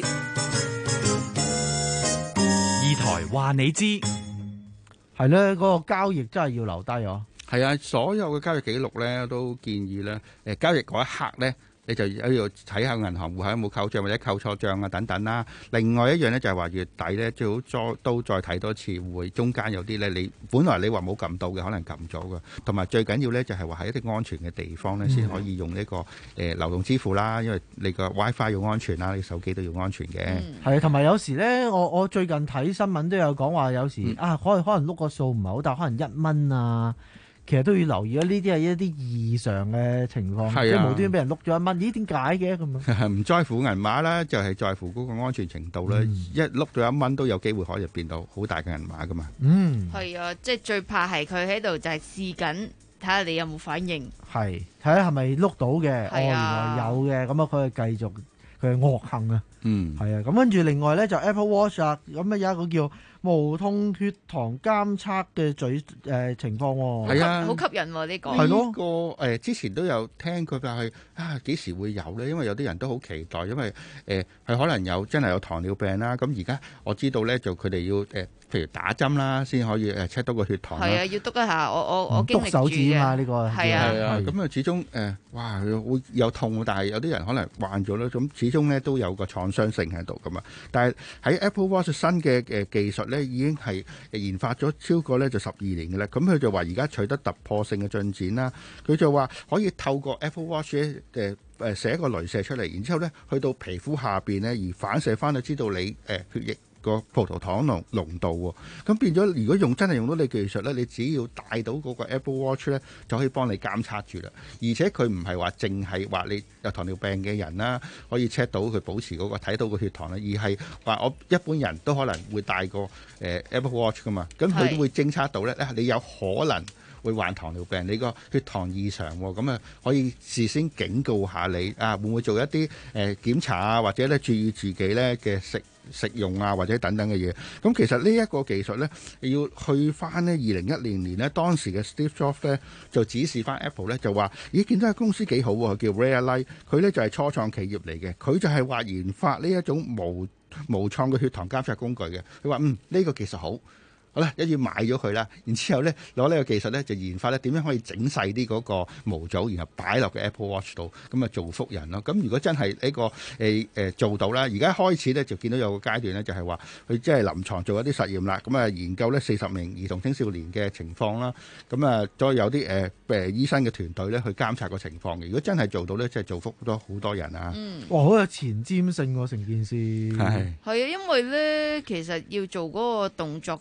Speaker 6: 二台話你知，
Speaker 1: 係咧，嗰、嗰個交易真係要留低哦。
Speaker 8: 係啊，所有嘅交易記錄咧都建議咧，誒交易嗰一刻咧，你就要睇下銀行戶口有冇扣賬或者扣錯賬啊等等啦。另外一樣咧就係話月底咧最好再都再睇多次，會中間有啲咧你本來你話冇撳到嘅，可能撳咗嘅。同埋最緊要咧就係話喺一啲安全嘅地方咧先可以用呢、呢個誒、呃、流動支付啦，因為你個 WiFi 要安全啦，你手機都要安全嘅。
Speaker 1: 係啊，同埋有時咧，我我最近睇新聞都有講話，有時、嗯、啊可能可能碌個數唔係好大，可能一蚊啊。其實都要留意啊！呢啲係一啲異常嘅情況，即係無端端俾人碌咗一蚊，咦？點解嘅咁啊？
Speaker 8: 唔在乎銀碼啦，就係、是、在乎嗰個安全程度啦、嗯。一碌到一蚊都有機會可以變到好大嘅銀碼噶嘛。
Speaker 13: 嗯，係啊，即係最怕係佢喺度就係試緊，睇下你有冇反應。
Speaker 1: 係睇下係咪碌到嘅？哦，原來有嘅，咁啊佢係繼續佢係惡行啊。
Speaker 8: 嗯，
Speaker 1: 係啊。咁跟住另外咧就 Apple Watch 啊，咁啊有一個叫無痛血糖監測嘅嘴誒情況喎，
Speaker 8: 係啊，
Speaker 13: 好吸引喎呢個。
Speaker 8: 係咯，個誒之前都有聽佢話係啊幾時會有咧？因為有啲人都好期待，因為誒係可能有真係有糖尿病啦。咁而家我知道咧，就佢哋要誒，譬如打針啦，先可以誒 check 到個血糖啦。
Speaker 13: 係啊，要篤一下，我我我經歷住嘅。篤
Speaker 1: 手指啊嘛，呢個
Speaker 13: 係啊
Speaker 8: 係啊。咁啊，始終誒哇會有痛，但係有啲人可能患咗咧，咁始終咧都有個創傷性喺度噶嘛。但係喺 Apple Watch 新嘅誒技術咧，已經係研發咗超過咧就十二年嘅啦。咁佢就話而家取得突破性嘅進展啦。佢就話可以透過 Apple Watch 咧誒誒射一個雷射出嚟，然之後咧去到皮膚下邊咧而反射翻去知道你誒血液個葡萄糖濃濃度喎。咁變咗如果用真係用到你技術咧，你只要帶到嗰個 Apple Watch 咧就可以幫你監測住啦。而且佢唔係話淨係話你有糖尿病嘅人啦，可以 check 到佢保持嗰個睇到個血糖啦，而係話我一般人都可能會帶個誒 Apple Watch 噶嘛，咁佢都會偵測到咧，你有可能會患糖尿病，你個血糖異常喎，咁啊可以事先警告下你啊，會唔會做一啲誒檢查啊，或者咧注意自己咧嘅食食用啊，或者等等嘅嘢。咁其實呢一個技術咧，要去翻呢二零一零年呢，當時嘅 Steve Jobs 咧就指示翻 Apple 咧就話，咦見到間公司幾好喎，叫 Realight，佢咧就係初創企業嚟嘅，佢就係話研發呢一種無無創嘅血糖監測工具嘅。佢話嗯呢個技術好。好啦，一於買咗佢啦，然之後咧攞呢個技術咧就研發咧點樣可以整細啲嗰個模組，然後擺落個 Apple Watch 度，咁啊造福人咯。咁如果真係呢個誒誒、呃、做到啦，而家開始咧就見到有個階段咧就係話佢即係臨床做一啲實驗啦，咁啊研究咧四十名兒童青少年嘅情況啦，咁啊再有啲誒誒醫生嘅團隊咧去監察個情況嘅。如果真係做到咧，即係造福咗好多人啊！
Speaker 13: 嗯，
Speaker 1: 哇，好有前瞻性喎，成件事
Speaker 8: 係
Speaker 13: 係啊，因為咧其實要做嗰個動作都幾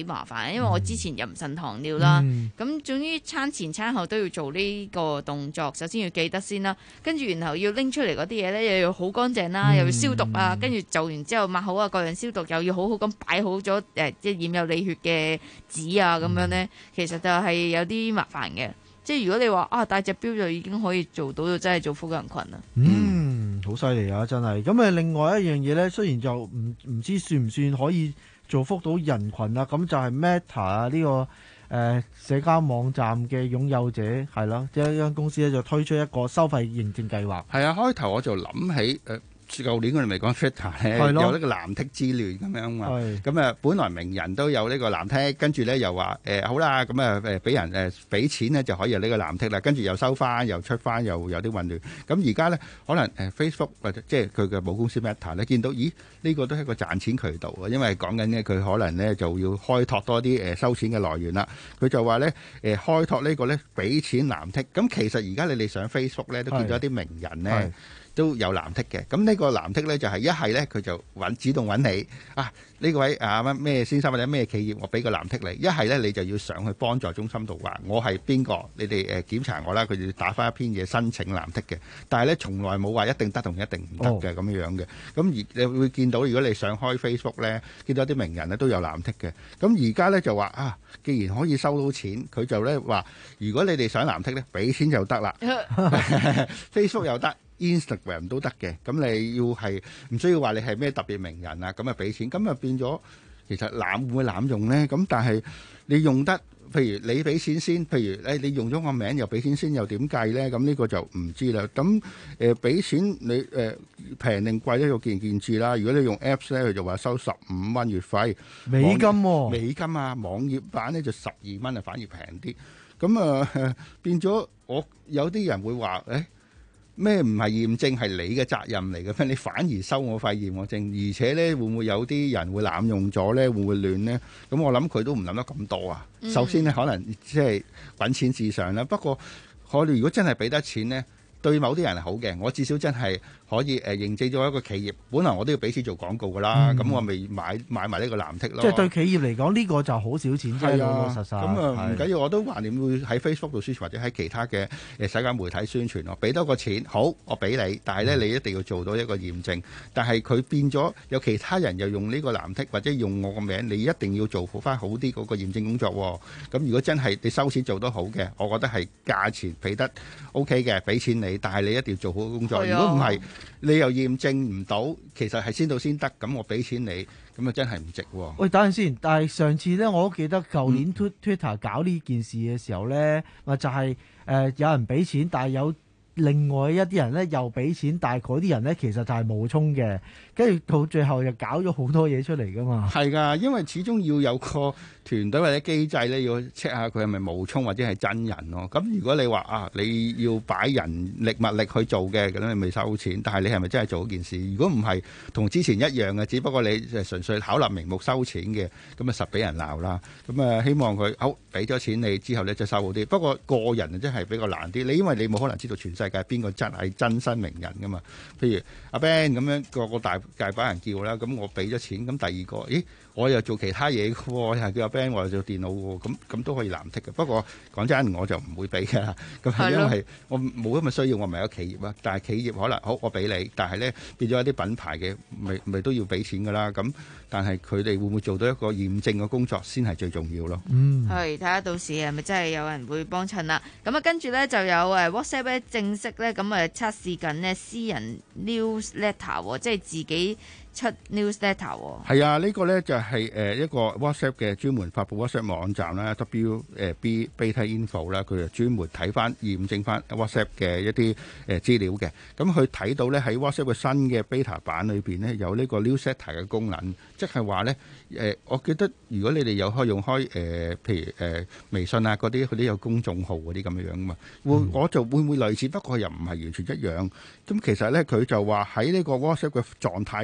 Speaker 13: 麻煩，因為我之前又唔腎糖尿啦，咁、
Speaker 1: 嗯、
Speaker 13: 總之餐前餐後都要做呢個動作，首先要記得先啦，跟住然後要拎出嚟嗰啲嘢咧，又要好乾淨啦，又要消毒啊，跟住做完之後抹好啊，各樣消毒，又要好好咁擺好咗誒，即係染有理血嘅紙啊，咁樣咧，其實就係有啲麻煩嘅。即係如果你話啊帶隻錶就已經可以做到，就真係造福人群啦。
Speaker 1: 嗯，好犀利啊，真係。咁啊，另外一樣嘢咧，雖然就唔唔知算唔算可以造福到人群啊，咁就係 Meta 啊呢、這個誒、呃、社交網站嘅擁有者係咯，即係一間公司咧就推出一個收費認證計劃。
Speaker 8: 係啊，開頭我就諗起誒。呃舊年我哋咪講 Twitter 咧，有呢個藍剔之亂咁樣嘛。咁啊，本來名人都有呢個藍剔，跟住咧又話誒、呃、好啦，咁啊誒俾人誒俾錢咧就可以有呢個藍剔啦，跟住又收翻，又出翻，又有啲混亂。咁而家咧可能誒 Facebook 或者即係佢嘅母公司 Meta 咧，見到咦呢、呢個都係一個賺錢渠道啊，因為講緊呢，佢可能咧就要開拓多啲誒收錢嘅來源啦。佢就話咧誒開拓呢個咧俾錢藍剔。咁其實而家你哋上 Facebook 咧都見到一啲名人咧。都有藍剔嘅，咁呢個藍剔咧就係一係咧佢就揾主動揾你啊，呢個位啊乜咩先生或者咩企業，我俾個藍剔你；一係咧你就要上去幫助中心度話我係邊個，你哋誒檢查我啦，佢哋打翻一篇嘢申請藍剔嘅。但係咧從來冇話一定得同一定唔得嘅咁樣樣嘅。咁而你會見到如果你上開 Facebook 咧，見到啲名人咧都有藍剔嘅。咁而家咧就話啊，既然可以收到錢，佢就咧話如果你哋想藍剔咧，俾錢就得啦。Facebook 又得。Instagram 都得嘅，咁你要係唔需要話你係咩特別名人啊，咁啊俾錢，咁啊變咗其實濫會唔會濫用咧？咁但係你用得，譬如你俾錢先，譬如誒你用咗個名又俾錢先，又點計咧？咁呢個就唔知啦。咁誒俾錢你誒平定貴咧，要見仁見智啦。如果你用 Apps 咧，佢就話收十五蚊月費，
Speaker 1: 美金喎，
Speaker 8: 美金啊，網頁版咧就十二蚊啊，反而平啲。咁啊變咗，我有啲人會話誒。咩唔係驗證係你嘅責任嚟嘅咩？你反而收我費驗我證，而且咧會唔會有啲人會濫用咗咧？會唔會亂咧？咁我諗佢都唔諗得咁多啊。嗯、首先咧，可能即係揾錢至上啦。不過我哋如果真係俾得錢咧，對某啲人係好嘅。我至少真係可以誒、呃、認證咗一個企業，本來我都要俾錢做廣告噶啦，咁、嗯、我咪買買埋呢個藍剔咯。
Speaker 1: 即係對企業嚟講，呢、這個就好少錢啫，老老實實。咁
Speaker 8: 啊唔緊要，我都話你會喺 Facebook 度宣傳，或者喺其他嘅誒社交媒體宣傳咯。俾多個錢，好，我俾你，但係咧、嗯、你一定要做到一個驗證。但係佢變咗有其他人又用呢個藍剔，或者用我個名，你一定要做好翻好啲嗰個驗證工作喎。咁如果真係你收錢做得好嘅，我覺得係價錢俾得 OK 嘅，俾錢你，但係你一定要做好工作。如果唔係，你又驗證唔到，其實係先到先得，咁我俾錢你，咁啊真係唔值喎。
Speaker 1: 喂，等陣先，但係上次咧，我都記得舊年 Twitter 搞呢件事嘅時候咧，咪、嗯、就係、是、誒、呃、有人俾錢，但係有另外一啲人咧又俾錢，但係嗰啲人咧其實就係冒充嘅，跟住到最後又搞咗好多嘢出嚟噶嘛。係㗎，因為始終要有個團隊或者機制咧，要 check 下佢係咪冒充或者係真人咯。咁如果你話啊，你要擺人力物力去做嘅，咁你咪收錢。但係你係咪真係做嗰件事？如果唔係，同之前一樣嘅，只不過你誒純粹巧立名目收錢嘅，咁啊實俾人鬧啦。咁啊希望佢好俾咗錢你之後咧，就收好啲。不過個人啊真係比較難啲。你因為你冇可能知道全世界邊個真係真身名人噶嘛？譬如阿 Ben 咁樣個個大大把人叫啦，咁我俾咗錢，咁第二個，咦？我又做其他嘢嘅喎，係叫阿 Ben，我又做電腦喎，咁咁都可以藍剔嘅。不過講真，我就唔會俾㗎，咁係因為我冇咁嘅需要，我唔係一個企業啊。但係企業可能好，我俾你，但係咧變咗一啲品牌嘅，咪咪都要俾錢㗎啦。咁但係佢哋會唔會做到一個驗證嘅工作先係最重要咯？嗯，係睇下到時係咪真係有人會幫襯啦。咁啊，跟住咧就有誒 WhatsApp 咧正式咧咁誒測試緊呢私人 newsletter，即係自己出 newsletter 喎。係啊，呢個咧就係誒一個 WhatsApp 嘅專門發布 WhatsApp 網站啦 ，W 誒 B Beta Info 啦，佢就專門睇翻驗證翻 WhatsApp 嘅一啲誒資料嘅。咁佢睇到咧喺 WhatsApp 嘅新嘅 Beta 版裏邊咧有呢個 newsletter 嘅功能，即係話咧誒，我記得如果你哋有開用開誒，譬如誒微信啊嗰啲，佢都有公眾號嗰啲咁樣樣嘛。會我就會唔會類似，不過又唔係完全一樣。咁其實咧佢就話喺呢個 WhatsApp 嘅狀態分頁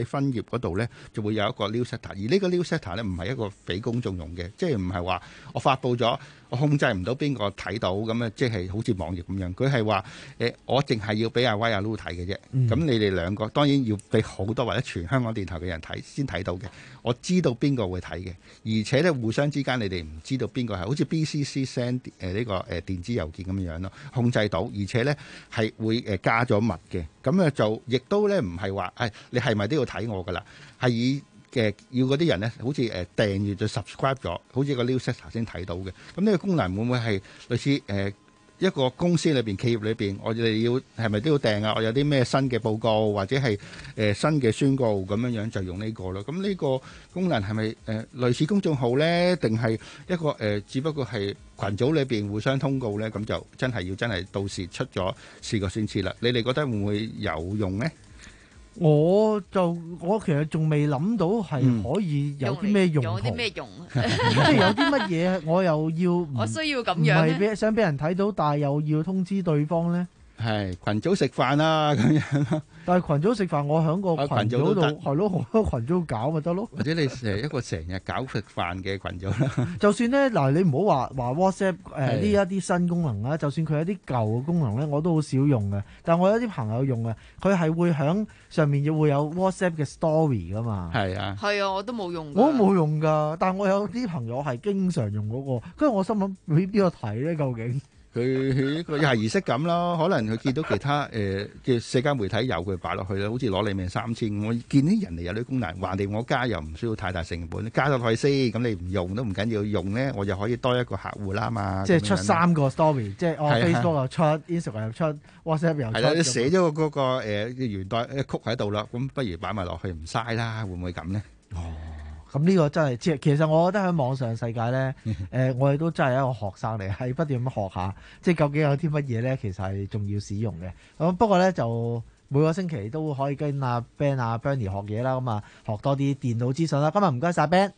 Speaker 8: 嗰度咧，就會有一個 newsletter，而呢個 newsletter 咧唔係一個俾公眾用嘅，即係唔係話我發布咗，我控制唔到邊個睇到咁啊，即係好似網頁咁樣。佢係話誒，我淨係要俾阿威阿 Lu 睇嘅啫。咁、嗯、你哋兩個當然要俾好多或者全香港電台嘅人睇先睇到嘅。我知道邊個會睇嘅，而且咧互相之間你哋唔知道邊個係，好似 B C C send 誒呢個誒電子郵件咁樣樣咯，控制到，而且咧係會誒加咗密嘅。咁啊就亦都咧唔係話誒你係咪都要睇我噶啦？係以嘅要嗰啲人咧，好似誒訂閱咗 subscribe 咗，好似個 newsletter 先睇到嘅。咁呢個功能會唔會係類似誒、呃、一個公司裏邊、企業裏邊，我哋要係咪都要訂啊？我有啲咩新嘅報告或者係誒、呃、新嘅宣告咁樣樣就用呢個咯。咁呢個功能係咪誒類似公眾號咧，定係一個誒、呃、只不過係群組裏邊互相通告咧？咁就真係要真係到時出咗試過先知啦。你哋覺得會唔會有用咧？
Speaker 1: 我就我其實仲未諗到係可以有啲咩用途，
Speaker 13: 有啲咩用？
Speaker 1: 即係有啲乜嘢我又要
Speaker 13: 我需要咁樣，
Speaker 1: 唔係俾想俾人睇到，但係又要通知對方咧。
Speaker 8: 係群組食飯啊咁樣咯。
Speaker 1: 但係群組食飯，我喺個群組度係咯，好多群組搞咪得咯。
Speaker 8: 或者你誒一個成日搞食飯嘅群組啦。
Speaker 1: 就算咧嗱，你唔好話話 WhatsApp 誒呢一啲新功能啦，就算佢有啲舊嘅功能咧，我都好少用嘅。但係我有啲朋友用嘅，佢係會喺上面要會有 WhatsApp 嘅 story 噶嘛。
Speaker 8: 係啊，
Speaker 13: 係啊，我都冇用。
Speaker 1: 我都冇用㗎，但係我有啲朋友係經常用嗰個，跟住我心諗俾邊個睇咧？究竟？
Speaker 8: 佢佢一個又係儀式感咯，可能佢見到其他誒嘅社交媒體有佢擺落去啦，好似攞你命三千，我見啲人哋有啲功能，橫掂我加又唔需要太大成本，加咗落去先，咁你唔用都唔緊要，用咧我就可以多一個客戶啦嘛。
Speaker 1: 即係出三個 story，即係我 Facebook 又出 ，Instagram 又出 ，WhatsApp 又出。係啦，
Speaker 8: 你寫咗個嗰個誒元代一曲喺度啦，咁不如擺埋落去唔嘥啦，會唔會咁咧？
Speaker 1: 哦。咁呢個真係，即係其實我覺得喺網上世界咧，誒、呃，我哋都真係一個學生嚟，係不斷咁學下，即係究竟有啲乜嘢咧，其實係仲要使用嘅。咁不過咧，就每個星期都可以跟阿 Ben 啊 Bernie 學嘢啦，咁啊學多啲電腦資訊啦。今日唔該晒 Ben。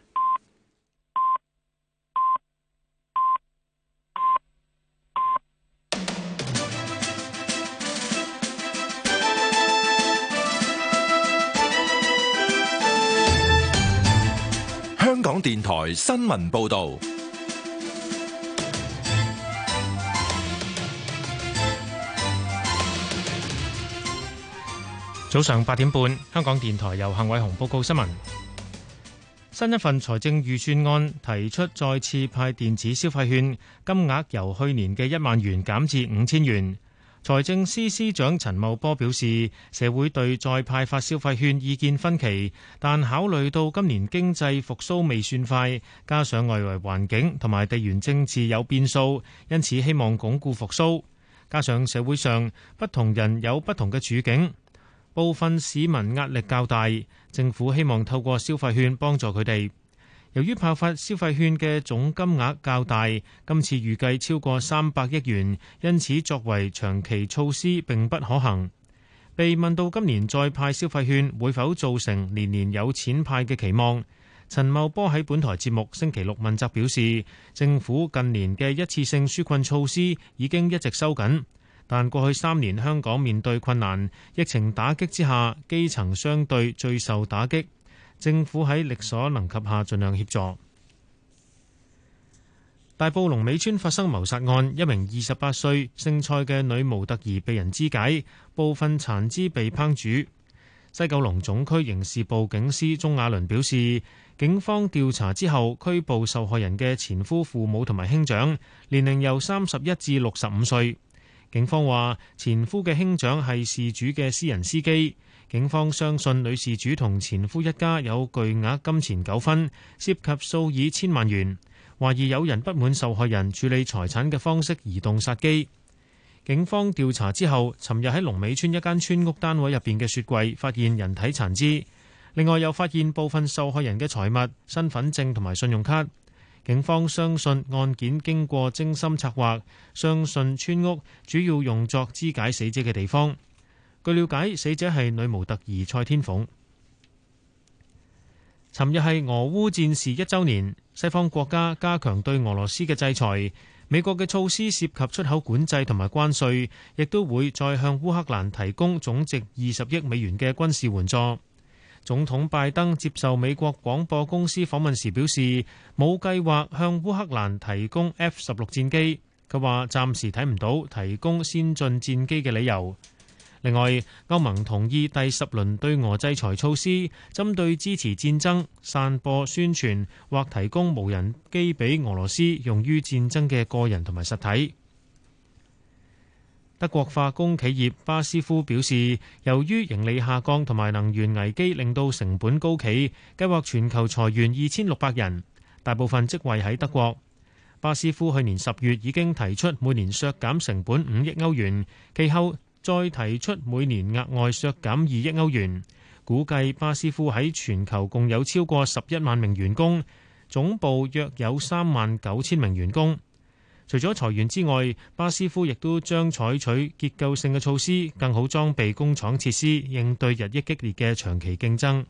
Speaker 5: 香港電台新聞報道，
Speaker 21: 早上八點半，香港電台由幸偉雄報告新聞。新一份財政預算案提出再次派電子消費券，金額由去年嘅一萬元減至五千元。財政司司長陳茂波表示，社會對再派發消費券意見分歧，但考慮到今年經濟復甦未算快，加上外圍環境同埋地緣政治有變數，因此希望鞏固復甦。加上社會上不同人有不同嘅處境，部分市民壓力較大，政府希望透過消費券幫助佢哋。由於派發消費券嘅總金額較大，今次預計超過三百億元，因此作為長期措施並不可行。被問到今年再派消費券會否造成年年有錢派嘅期望，陳茂波喺本台節目星期六問責表示，政府近年嘅一次性紓困措施已經一直收緊，但過去三年香港面對困難，疫情打擊之下，基層相對最受打擊。政府喺力所能及下盡量協助。大埔龍尾村發生謀殺案，一名二十八歲姓蔡嘅女模特兒被人肢解，部分殘肢被烹煮。西九龍總區刑事部警司鍾亞倫表示，警方調查之後拘捕受害人嘅前夫父母同埋兄長，年齡由三十一至六十五歲。警方話，前夫嘅兄長係事主嘅私人司機。警方相信女事主同前夫一家有巨額金錢糾紛，涉及數以千萬元，懷疑有人不滿受害人處理財產嘅方式而動殺機。警方調查之後，尋日喺龍尾村一間村屋單位入邊嘅雪櫃發現人體殘肢，另外又發現部分受害人嘅財物、身份證同埋信用卡。警方相信案件經過精心策劃，相信村屋主要用作肢解死者嘅地方。據了解，死者係女模特兒蔡天鳳。尋日係俄烏戰事一週年，西方國家加強對俄羅斯嘅制裁，美國嘅措施涉及出口管制同埋關稅，亦都會再向烏克蘭提供總值二十億美元嘅軍事援助。 總統拜登接受美國廣播公司訪問時表示，冇計劃向烏克蘭提供 F 十六戰機。佢話暫時睇唔到提供先進戰機嘅理由。另外，歐盟同意第十輪對俄制裁措施，針對支持戰爭、散播宣傳或提供無人機俾俄羅斯用於戰爭嘅個人同埋實體。德國化工企業巴斯夫表示，由於盈利下降同埋能源危機令到成本高企，計劃全球裁員二千六百人，大部分職位喺德國。巴斯夫去年十月已經提出每年削減成本五億歐元，其後再提出每年額外削減二億歐元。估計巴斯夫喺全球共有超過十一萬名員工，總部約有三萬九千名員工。除咗裁員之外，巴斯夫亦都將採取結構性嘅措施，更好裝備工廠設施，應對日益激烈嘅長期競爭。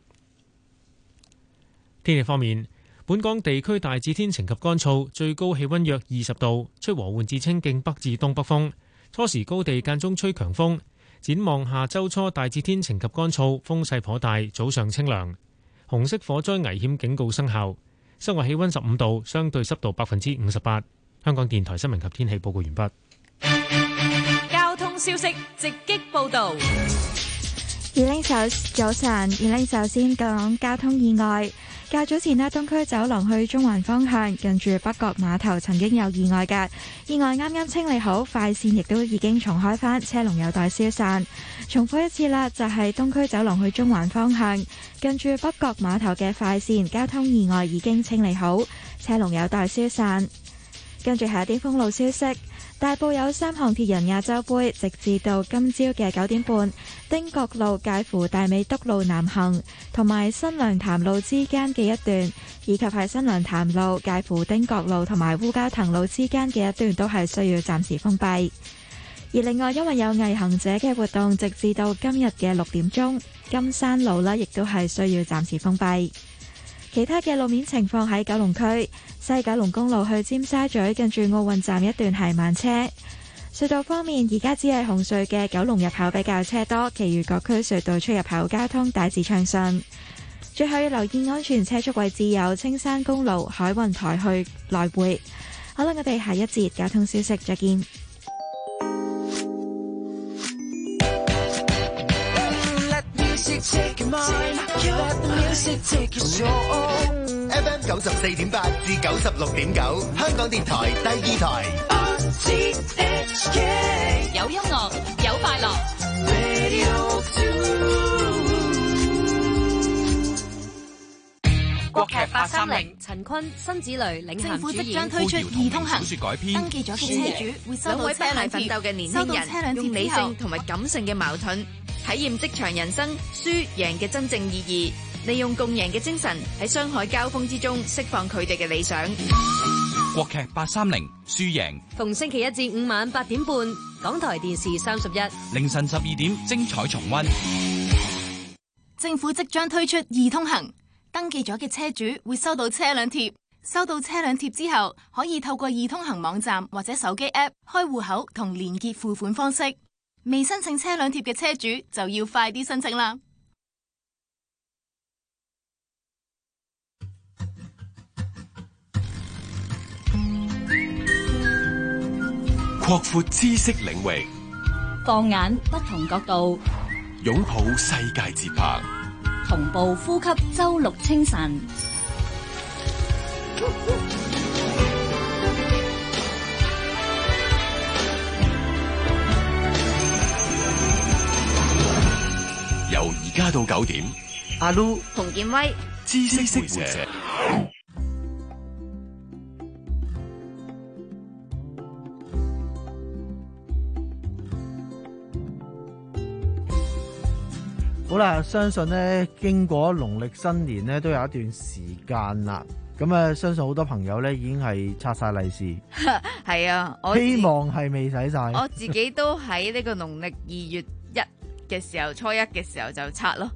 Speaker 21: 天氣方面，本港地區大致天晴及乾燥，最高氣溫約二十度，吹和緩至清勁北至東北風。初時高地間中吹強風。展望下周初大致天晴及乾燥，風勢頗大，早上清涼。紅色火災危險警告生效。室外氣溫十五度，相對濕度百分之五十八。香港電台新聞及天氣報告完畢。
Speaker 2: 交通消息直擊報道。
Speaker 4: 二零首早晨，二零首先講交通意外。較早前呢，東區走廊去中環方向，近住北角碼頭曾經有意外嘅，意外啱啱清理好，快線亦都已經重開返，車龍有待消散。重複一次啦，就係東區走廊去中環方向，近住北角碼頭嘅快線，交通意外已經清理好，車龍有待消散。跟住係一啲封路消息，大埔有三項鐵人亞洲盃，直至到今朝嘅九點半，汀角路介乎大美督路南行同埋新娘潭路之間嘅一段，以及係新娘潭路介乎汀角路同埋烏蛟騰路之間嘅一段，都係需要暫時封閉。而另外，因為有毅行者嘅活動，直至到今日嘅六點鐘，金山路呢亦都係需要暫時封閉。其他嘅路面情況喺九龍區西九龍公路去尖沙咀，近住奧運站一段係慢車。隧道方面，而家只係紅隧嘅九龍入口比較車多，其餘各區隧道出入口交通大致暢順。最後要留意安全車速位置有青山公路海運台去來回。好啦，我哋下一節交通消息再見。
Speaker 7: F M 九十四點八至九十六點九，香港電台第二台。
Speaker 2: 有音樂，有快樂。國劇八三零，陳坤、辛芷蕾領銜主演。
Speaker 18: 政府即將推出易通行，登記咗嘅車主會收到車輛貼，
Speaker 13: 奮鬥嘅年輕人用理性同埋感性嘅矛盾，體驗職場人生輸贏嘅真正意義，利用共贏嘅精神喺商海交鋒之中釋放佢哋嘅理想。
Speaker 11: 國劇八三零輸贏，
Speaker 2: 逢星期一至五晚八點半，港台電視三十一，
Speaker 11: 凌晨十二點精彩重溫。
Speaker 18: 政府即將推出易通行，登記咗嘅車主會收到車輛貼，收到車輛貼之後，可以透過易通行網站或者手機 App 開戶口同連結付款方式。未申請車輛貼嘅車主就要快啲申請啦！
Speaker 3: 擴闊知識領域，
Speaker 12: 放眼不同角度，
Speaker 3: 擁抱世界節拍，
Speaker 12: 同步呼吸周六清晨。
Speaker 3: 由而家到九點，
Speaker 1: 阿 Lu、
Speaker 13: 洪建威、
Speaker 3: 知識會社。
Speaker 1: 好啦，相信呢經過農曆新年呢都有一段時間啦。咁啊，相信好多朋友呢已經係拆晒利是。
Speaker 13: 係啊，我
Speaker 1: 希望係未使晒。
Speaker 13: 我自己都喺呢個農曆二月一嘅時候，初一嘅時候就拆咯。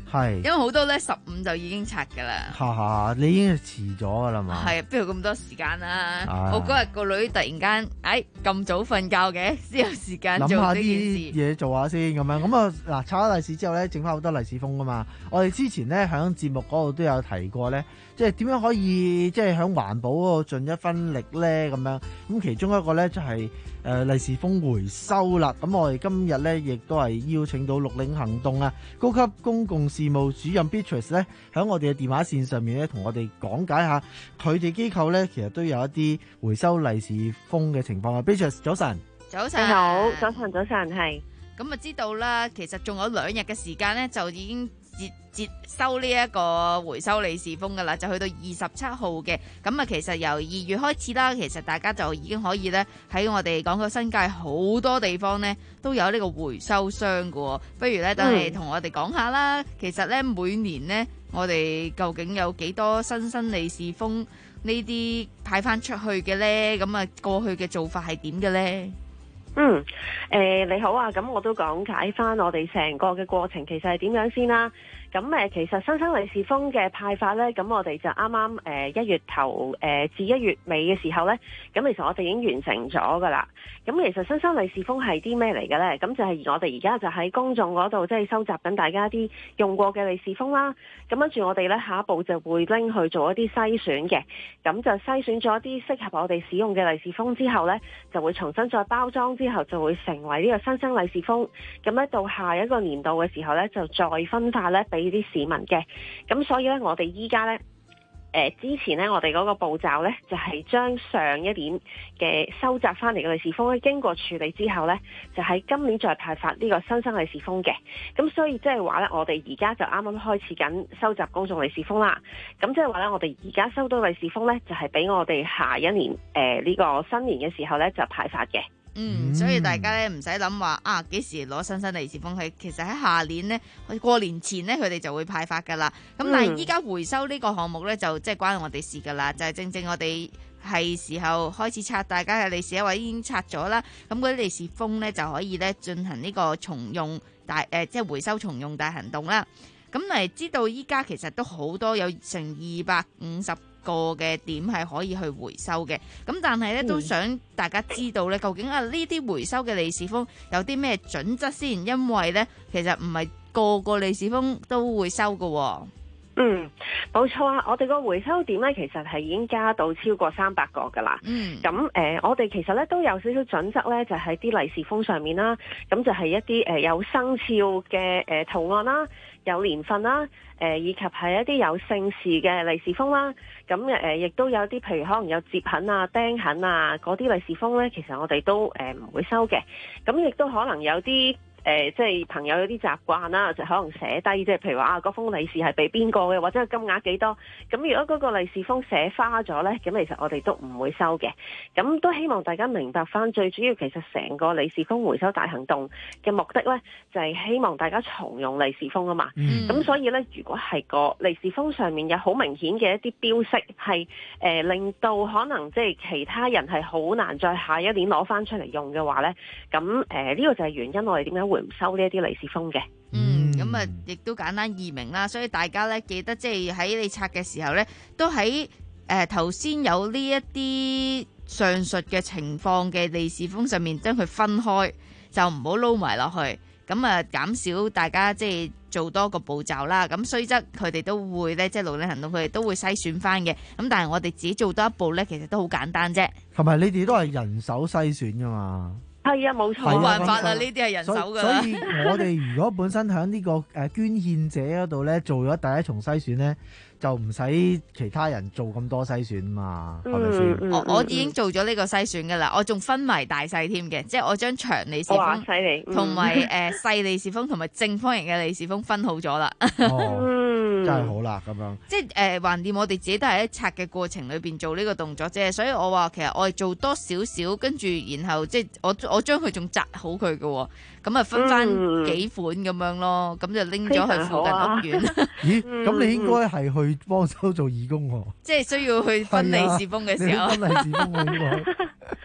Speaker 1: 係，
Speaker 13: 因為好多咧十五就已經拆噶啦。
Speaker 1: 哈哈，你已經係遲咗噶啦嘛？
Speaker 13: 係，邊有咁多時間啊？
Speaker 1: 啊
Speaker 13: 我嗰日個女突然間，哎咁早瞓覺嘅，先有時間做
Speaker 1: 諗下
Speaker 13: 呢件事。
Speaker 1: 啲嘢做下先咁樣。咁啊嗱，拆咗利是之後咧，整翻好多利是封噶嘛。我哋之前咧喺節目嗰度都有提過咧，即係點樣可以即係喺環保嗰度盡一分力咧咁樣。咁其中一個咧就係誒利是封回收啦。咁我哋今日咧亦都係邀請到綠領行動啊高級公共事務主任 Beatrice 咧喺我哋嘅電話線上面咧，同我哋講解下佢哋機構咧其實都有一啲回收利是封嘅情況啊。Beatrice 早晨。
Speaker 13: 早晨，
Speaker 10: 你好，早晨，早晨，係。
Speaker 13: 咁啊，知道啦，其實仲有兩日嘅時間咧，就已經截截收呢一個回收利是封噶啦，就去到二十七號嘅。咁啊，其實由二月開始啦，其實大家就已經可以咧喺我哋講個新界好多地方咧都有呢個回收箱噶。不如咧都係同我哋講下啦。嗯、其實咧每年咧，我哋究竟有幾多新新利是封呢啲派翻出去嘅咧？咁啊，過去嘅做法係點嘅咧？
Speaker 10: 嗯，誒、呃、你好啊，咁我都講解翻我哋成個嘅過程其實係點樣先啦。咁誒，其實新生利是封嘅派發呢，咁我哋就啱啱誒一月頭誒、呃、至一月尾嘅時候呢，咁其實我哋已經完成咗噶啦。咁其實新生利是封係啲咩嚟嘅呢？咁就係我哋而家就喺公眾嗰度即係收集緊大家啲用過嘅利是封啦。咁跟住我哋呢，下一步就會拎去做一啲篩選嘅，咁就篩選咗一啲適合我哋使用嘅利是封之後呢，就會重新再包裝之後就會成為呢個新生利是封。咁咧到下一個年度嘅時候呢，就再分發呢俾啲市民嘅。咁所以呢，我哋依家呢。誒、呃、之前咧，我哋嗰個步驟咧，就係、是、將上一年嘅收集翻嚟嘅利是封咧，經過處理之後咧，就喺今年再派發呢個新生利是封嘅。咁所以即係話咧，我哋而家就啱啱開始緊收集公眾利是封啦。咁即係話咧，我哋而家收到利是封咧，就係、是、俾我哋下一年誒呢、呃這個新年嘅時候咧就派發嘅。
Speaker 13: 嗯，所以大家咧唔使諗話啊幾時攞新生利是封，係其實喺下年呢，過年前呢，佢哋就會派發噶啦。咁、嗯、但係依家回收呢個項目咧就即係關我哋事噶啦，就係、是、正正我哋係時候開始拆大家嘅利是，因為已經拆咗啦。咁嗰啲利是封咧就可以咧進行呢個重用大誒、呃、即係回收重用大行動啦。咁嚟知道依家其實都好多有成二百五十個嘅點係可以去回收嘅，咁但係咧都想大家知道咧，究竟啊呢啲回收嘅利是封有啲咩準則先？因為咧其實唔係個個利是封都會收㗎。
Speaker 10: 嗯，冇錯啊！我哋個回收點咧，其實係已經加到超過三百個噶啦。嗯，咁誒、呃，我哋其實咧都有少少準則咧，就喺啲利是封上面啦。咁就係一啲誒、呃、有生肖嘅誒、呃、圖案啦，有年份啦，誒、呃、以及係一啲有姓氏嘅利是封啦。咁誒、呃、亦都有啲譬如可能有折痕啊、釘痕啊嗰啲利是封咧，其實我哋都誒唔、呃、會收嘅。咁亦都可能有啲。誒、呃，即係朋友有啲習慣啦，就可能寫低，即係譬如話啊，嗰封利是係俾邊個嘅，或者係金額幾多。咁如果嗰個利是封寫花咗呢，咁其實我哋都唔會收嘅。咁都希望大家明白翻，最主要其實成個利是封回收大行動嘅目的呢，就係、是、希望大家重用利是封啊嘛。咁、嗯、所以呢，如果係個利是封上面有好明顯嘅一啲標識，係誒、呃、令到可能即係其他人係好難再下一年攞翻出嚟用嘅話呢，咁誒呢個就係原因，我哋點解會唔收呢一啲利是封嘅。
Speaker 13: 嗯，咁啊，亦都簡單易明啦，所以大家咧記得即係喺你拆嘅時候咧，都喺誒頭先有呢一啲上述嘅情況嘅利是封上面將佢分開，就唔好撈埋落去，咁啊減少大家即係做多個步驟啦。咁雖則佢哋都會咧，即係綠領行動佢哋都會篩選翻嘅。咁但係我哋自己做多一步咧，其實都好簡單啫。
Speaker 1: 同埋你哋都係人手篩選噶嘛？
Speaker 10: 係啊，冇錯，
Speaker 13: 冇辦法啦，呢啲係人手噶啦。
Speaker 1: 所以我哋如果本身喺呢個誒捐獻者嗰度咧做咗第一重篩選咧，就唔使其他人做咁多篩選嘛，係咪先？
Speaker 13: 我我已經做咗呢個篩選噶啦，我仲分埋大細添嘅，即係我將長利是封同埋誒細利是封同埋正方形嘅利是封分好咗啦。
Speaker 1: 哦，真係好啦，咁樣。即
Speaker 13: 係誒，橫掂我哋自己都係喺拆嘅過程裏邊做呢個動作啫，所以我話其實我係做多少少，跟住然後即係我我將佢仲紮好佢嘅，咁啊分翻幾款咁樣咯，咁就拎咗去附近屋苑。
Speaker 1: 咦？咁你應該係去幫手做義工喎。
Speaker 13: 即係需要去分利是封嘅時候。
Speaker 1: 分利是封喎，應該。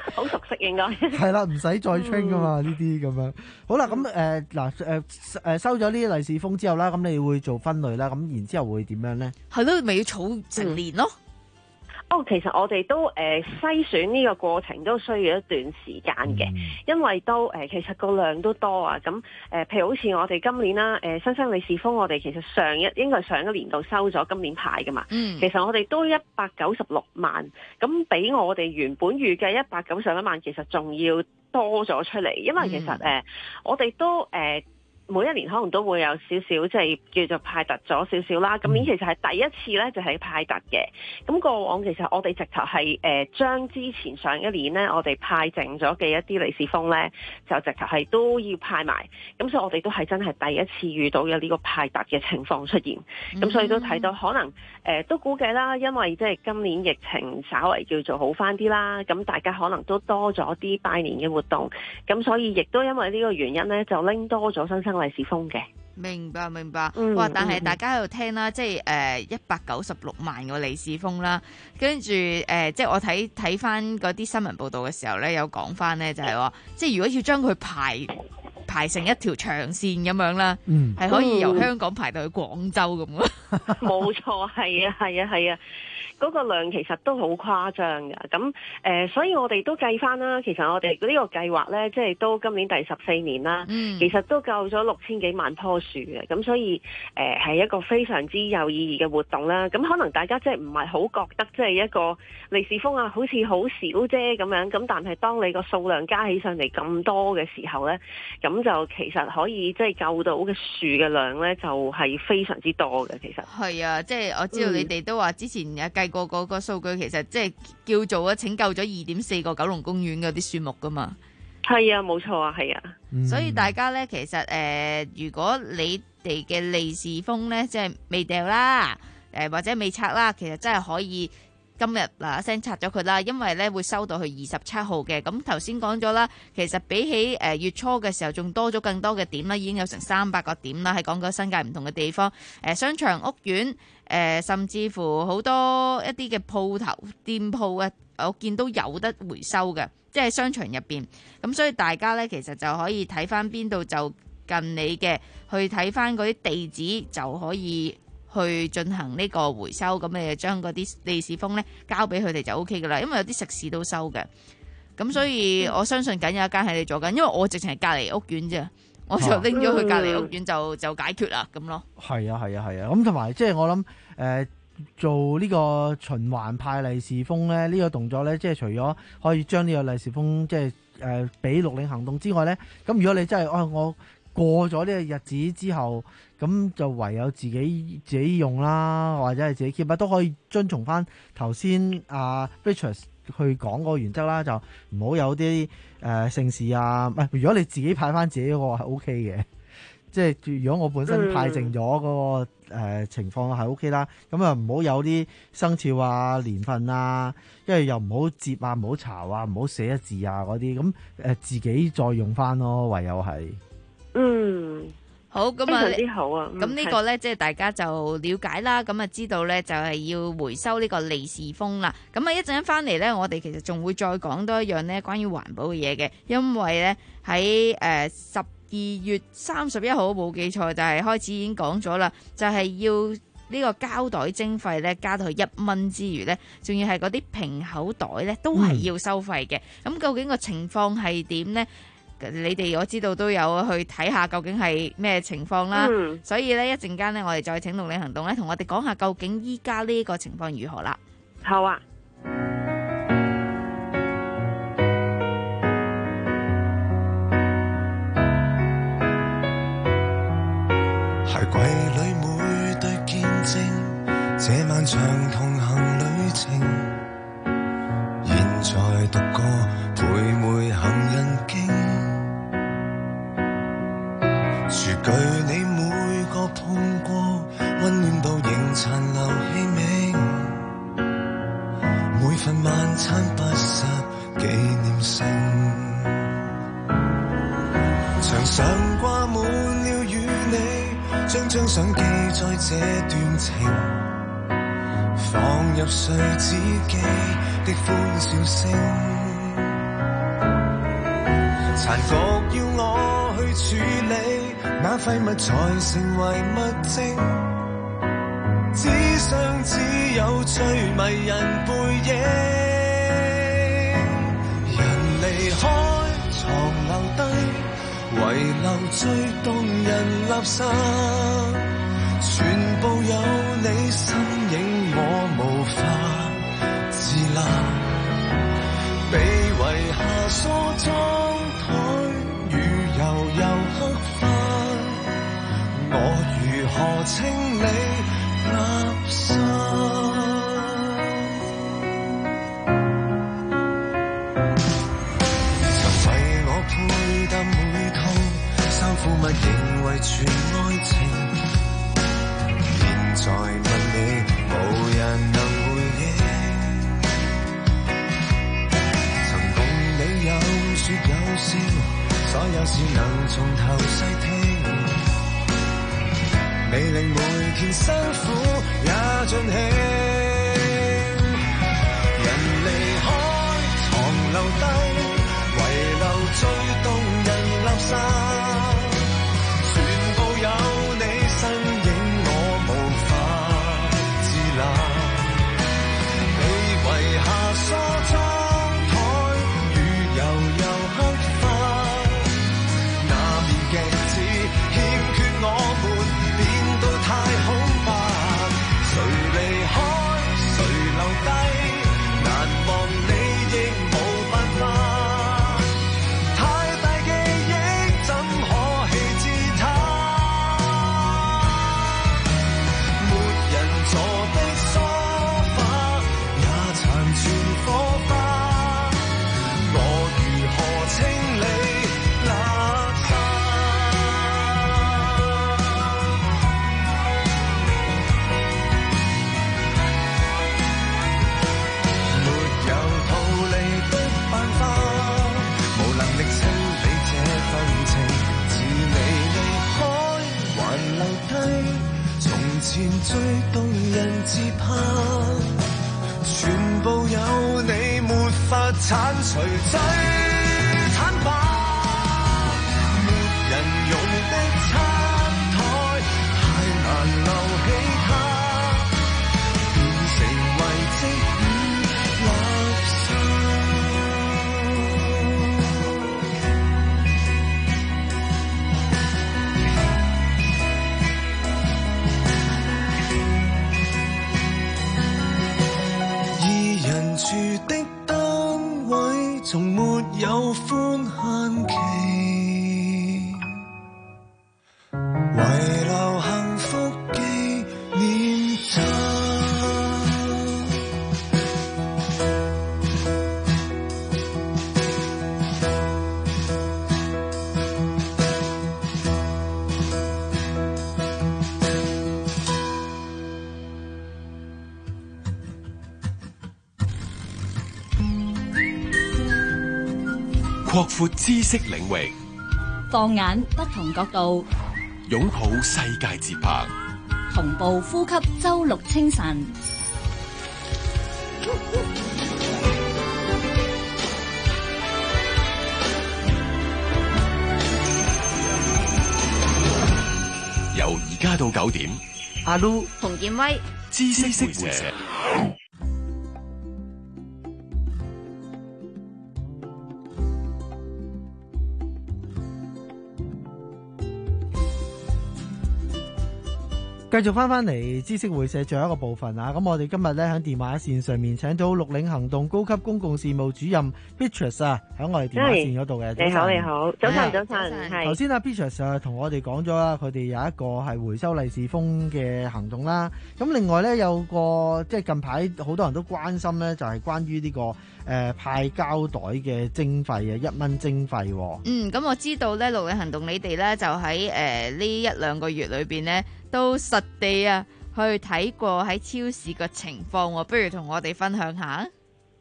Speaker 10: 好熟悉應該。
Speaker 1: 係啦，唔使再 train 噶嘛呢啲咁樣。好啦，咁誒嗱誒誒收咗呢啲利是封之後啦，咁你會做分類啦，咁然之後會點樣咧？
Speaker 13: 係咯，咪要儲成年咯。
Speaker 10: 哦，其實我哋都誒、呃、篩選呢個過程都需要一段時間嘅，嗯、因為都誒、呃、其實個量都多啊。咁誒、呃，譬如好似我哋今年啦，誒、呃、新生利是封，我哋其實上一應該係上一年度收咗，今年派噶嘛。嗯、其實我哋都一百九十六萬，咁比我哋原本預計一百九十一萬，其實仲要多咗出嚟，因為其實誒、呃、我哋都誒。呃每一年可能都會有少少即係叫做派突咗少少啦。今年其實係第一次咧，就係派突嘅。咁過往其實我哋直頭係誒將之前上一年咧，我哋派剩咗嘅一啲利是封咧，就直頭係都要派埋。咁所以我哋都係真係第一次遇到有呢個派突嘅情況出現。咁、嗯、所以都睇到可能誒、呃、都估計啦，因為即係今年疫情稍為叫做好翻啲啦，咁大家可能都多咗啲拜年嘅活動。咁所以亦都因為呢個原因咧，就拎多咗新生利是封嘅。
Speaker 13: 明白明白，嗯、哇！但係大家喺度聽啦，即係誒一百九十六萬個利是封啦，跟住誒即係我睇睇翻嗰啲新聞報道嘅時候咧，有講翻咧就係話，即係如果要將佢排排成一條長線咁樣啦，係、嗯、可以由香港排到去廣州咁啊！
Speaker 10: 冇錯，係啊，係啊，係啊。嗰個量其實都好誇張㗎，咁誒、呃，所以我哋都計翻啦。其實我哋呢個計劃呢，即係都今年第十四年啦，嗯、其實都救咗六千幾萬棵樹嘅，咁所以誒係、呃、一個非常之有意義嘅活動啦。咁可能大家即係唔係好覺得即係一個利是封啊，好似好少啫咁樣，咁但係當你個數量加起上嚟咁多嘅時候呢，咁就其實可以即係救到嘅樹嘅量呢，就係、是、非常之多嘅。其實
Speaker 13: 係啊，即係我知道你哋都話之前有計個個個數據其實即係叫做啊拯救咗二點四個九龍公園嗰啲樹木噶嘛。
Speaker 10: 係啊，冇錯啊，係啊、
Speaker 13: 嗯、所以大家咧其實誒、呃、如果你哋嘅利是封咧即係未掉啦，誒、呃、或者未拆啦，其實真係可以今日嗱一聲拆咗佢啦，因為咧會收到去二十七號嘅。咁頭先講咗啦，其實比起誒、呃、月初嘅時候仲多咗更多嘅點啦，已經有成三百個點啦，係講緊新界唔同嘅地方，誒、呃、商場屋苑。誒、呃，甚至乎好多一啲嘅鋪頭店鋪啊，我見都有得回收嘅，即係商場入邊。咁所以大家呢，其實就可以睇翻邊度就近你嘅，去睇翻嗰啲地址就可以去進行呢個回收。咁你就將嗰啲利是封呢交俾佢哋就 O K 噶啦，因為有啲食肆都收嘅。咁所以我相信緊有一間係你做緊，因為我直情係隔離屋苑啫。我就拎咗去隔離屋苑就就解決啦咁咯。
Speaker 1: 係啊係啊係啊，咁同埋即係我諗誒、呃、做呢個循環派利是封咧，呢、呢個動作咧，即係除咗可以將呢個利是封即係誒俾綠領行動之外咧，咁如果你真係哦我過咗呢個日子之後，咁就唯有自己自己用啦，或者係自己 keep 啊，都可以遵從翻頭先阿 Richard去講個原則啦，就唔好有啲誒盛事啊，唔係如果你自己派翻自己嗰個係 O K 嘅，即係如果我本身派剩咗嗰個、呃、情況係 O K 啦，咁啊唔好有啲生肖啊、年份啊，因為又唔好摺啊、唔好搽啊、唔好寫一字啊嗰啲，咁誒自己再用翻咯，唯有係
Speaker 10: 嗯。
Speaker 13: 好咁啊，
Speaker 10: 非常之好啊！
Speaker 13: 咁呢個呢，即係大家就了解啦。咁啊，知道呢，就係要回收呢個利是封啦。咁啊，一陣間翻嚟呢，我哋其實仲會再講多一樣呢關於環保嘅嘢嘅。因為呢，喺誒十二月三十一號冇記錯，就係開始已經講咗啦，就係要呢個膠袋徵費呢，加到去一蚊之餘呢，仲要係嗰啲平口袋呢，都係要收費嘅。咁、嗯、究竟個情況係點呢？你哋我知道都有去睇下究竟係咩情況啦，嗯、所以呢，一陣間呢，我哋再請綠領行動呢，同我哋講下究竟依家呢個情況如何啦。
Speaker 10: 好啊。
Speaker 15: 鞋櫃裏每對見證這漫長同行旅程，現在獨個陪妹行人徑，廚具你每個碰過，溫暖到仍殘留氣味，每份晚餐不失紀念性，牆上掛滿了與你張張相記載這段情，放入碎紙機的歡笑聲， 殘局要我去處理，那廢物才成為物證。紙上只有最迷人背影，人離開床留低，遺留最動人垃圾，全部有你身影，我無法自立，被遺下梳妝台與悠悠黑髮，我如何清理垃圾？曾為我配搭每套衫褲襪，仍遺傳愛情。現在問你，無人能回應。曾共你有說有笑，所有事能從頭細聽。未令每天辛苦也盡興，人離開床留低，遺留最動人垃圾，全部有你身影，我無法自立，被遺下梳妝台與悠悠黑髮，那面鏡子欠缺我們變到太恐怖，誰離開誰留低，難忘你亦冇辦法，太大記憶怎可棄置它，沒人坐的梳化也殘存火花，我如何清理垃圾？前最動人自拍，全部有你沒法剷除最慘白，沒人用的餐台太難留起它，變成遺跡與垃圾。住的單位從沒有寬限期，遺留幸福紀念冊。
Speaker 3: 擴闊知識領域，
Speaker 12: 放眼不同角度，
Speaker 3: 擁抱世界節拍，
Speaker 12: 同步呼吸周六清晨。
Speaker 3: 由而家到九點，
Speaker 1: 阿 Lu
Speaker 13: 洪建威，
Speaker 3: 知識會社。
Speaker 1: 繼續翻翻嚟知識會社最後一個部分啊！咁我哋今日咧喺電話線上面請到綠領行動高級公共事務主任 Beatrice 啊，喺我哋電話線嗰度嘅。
Speaker 10: 你好，你好，早晨，早晨，係。
Speaker 1: 頭先阿 Beatrice 啊同我哋講咗啦，佢哋有一個係回收利是封嘅行動啦。咁另外咧有個即係近排好多人都關心咧，就係關於呢個誒派膠袋嘅徵費啊，一蚊徵費。
Speaker 13: 嗯，咁我知道咧，綠領行動你哋咧就喺誒呢一兩個月裏邊咧。都實地啊去睇過喺超市嘅情況，不如同我哋分享下。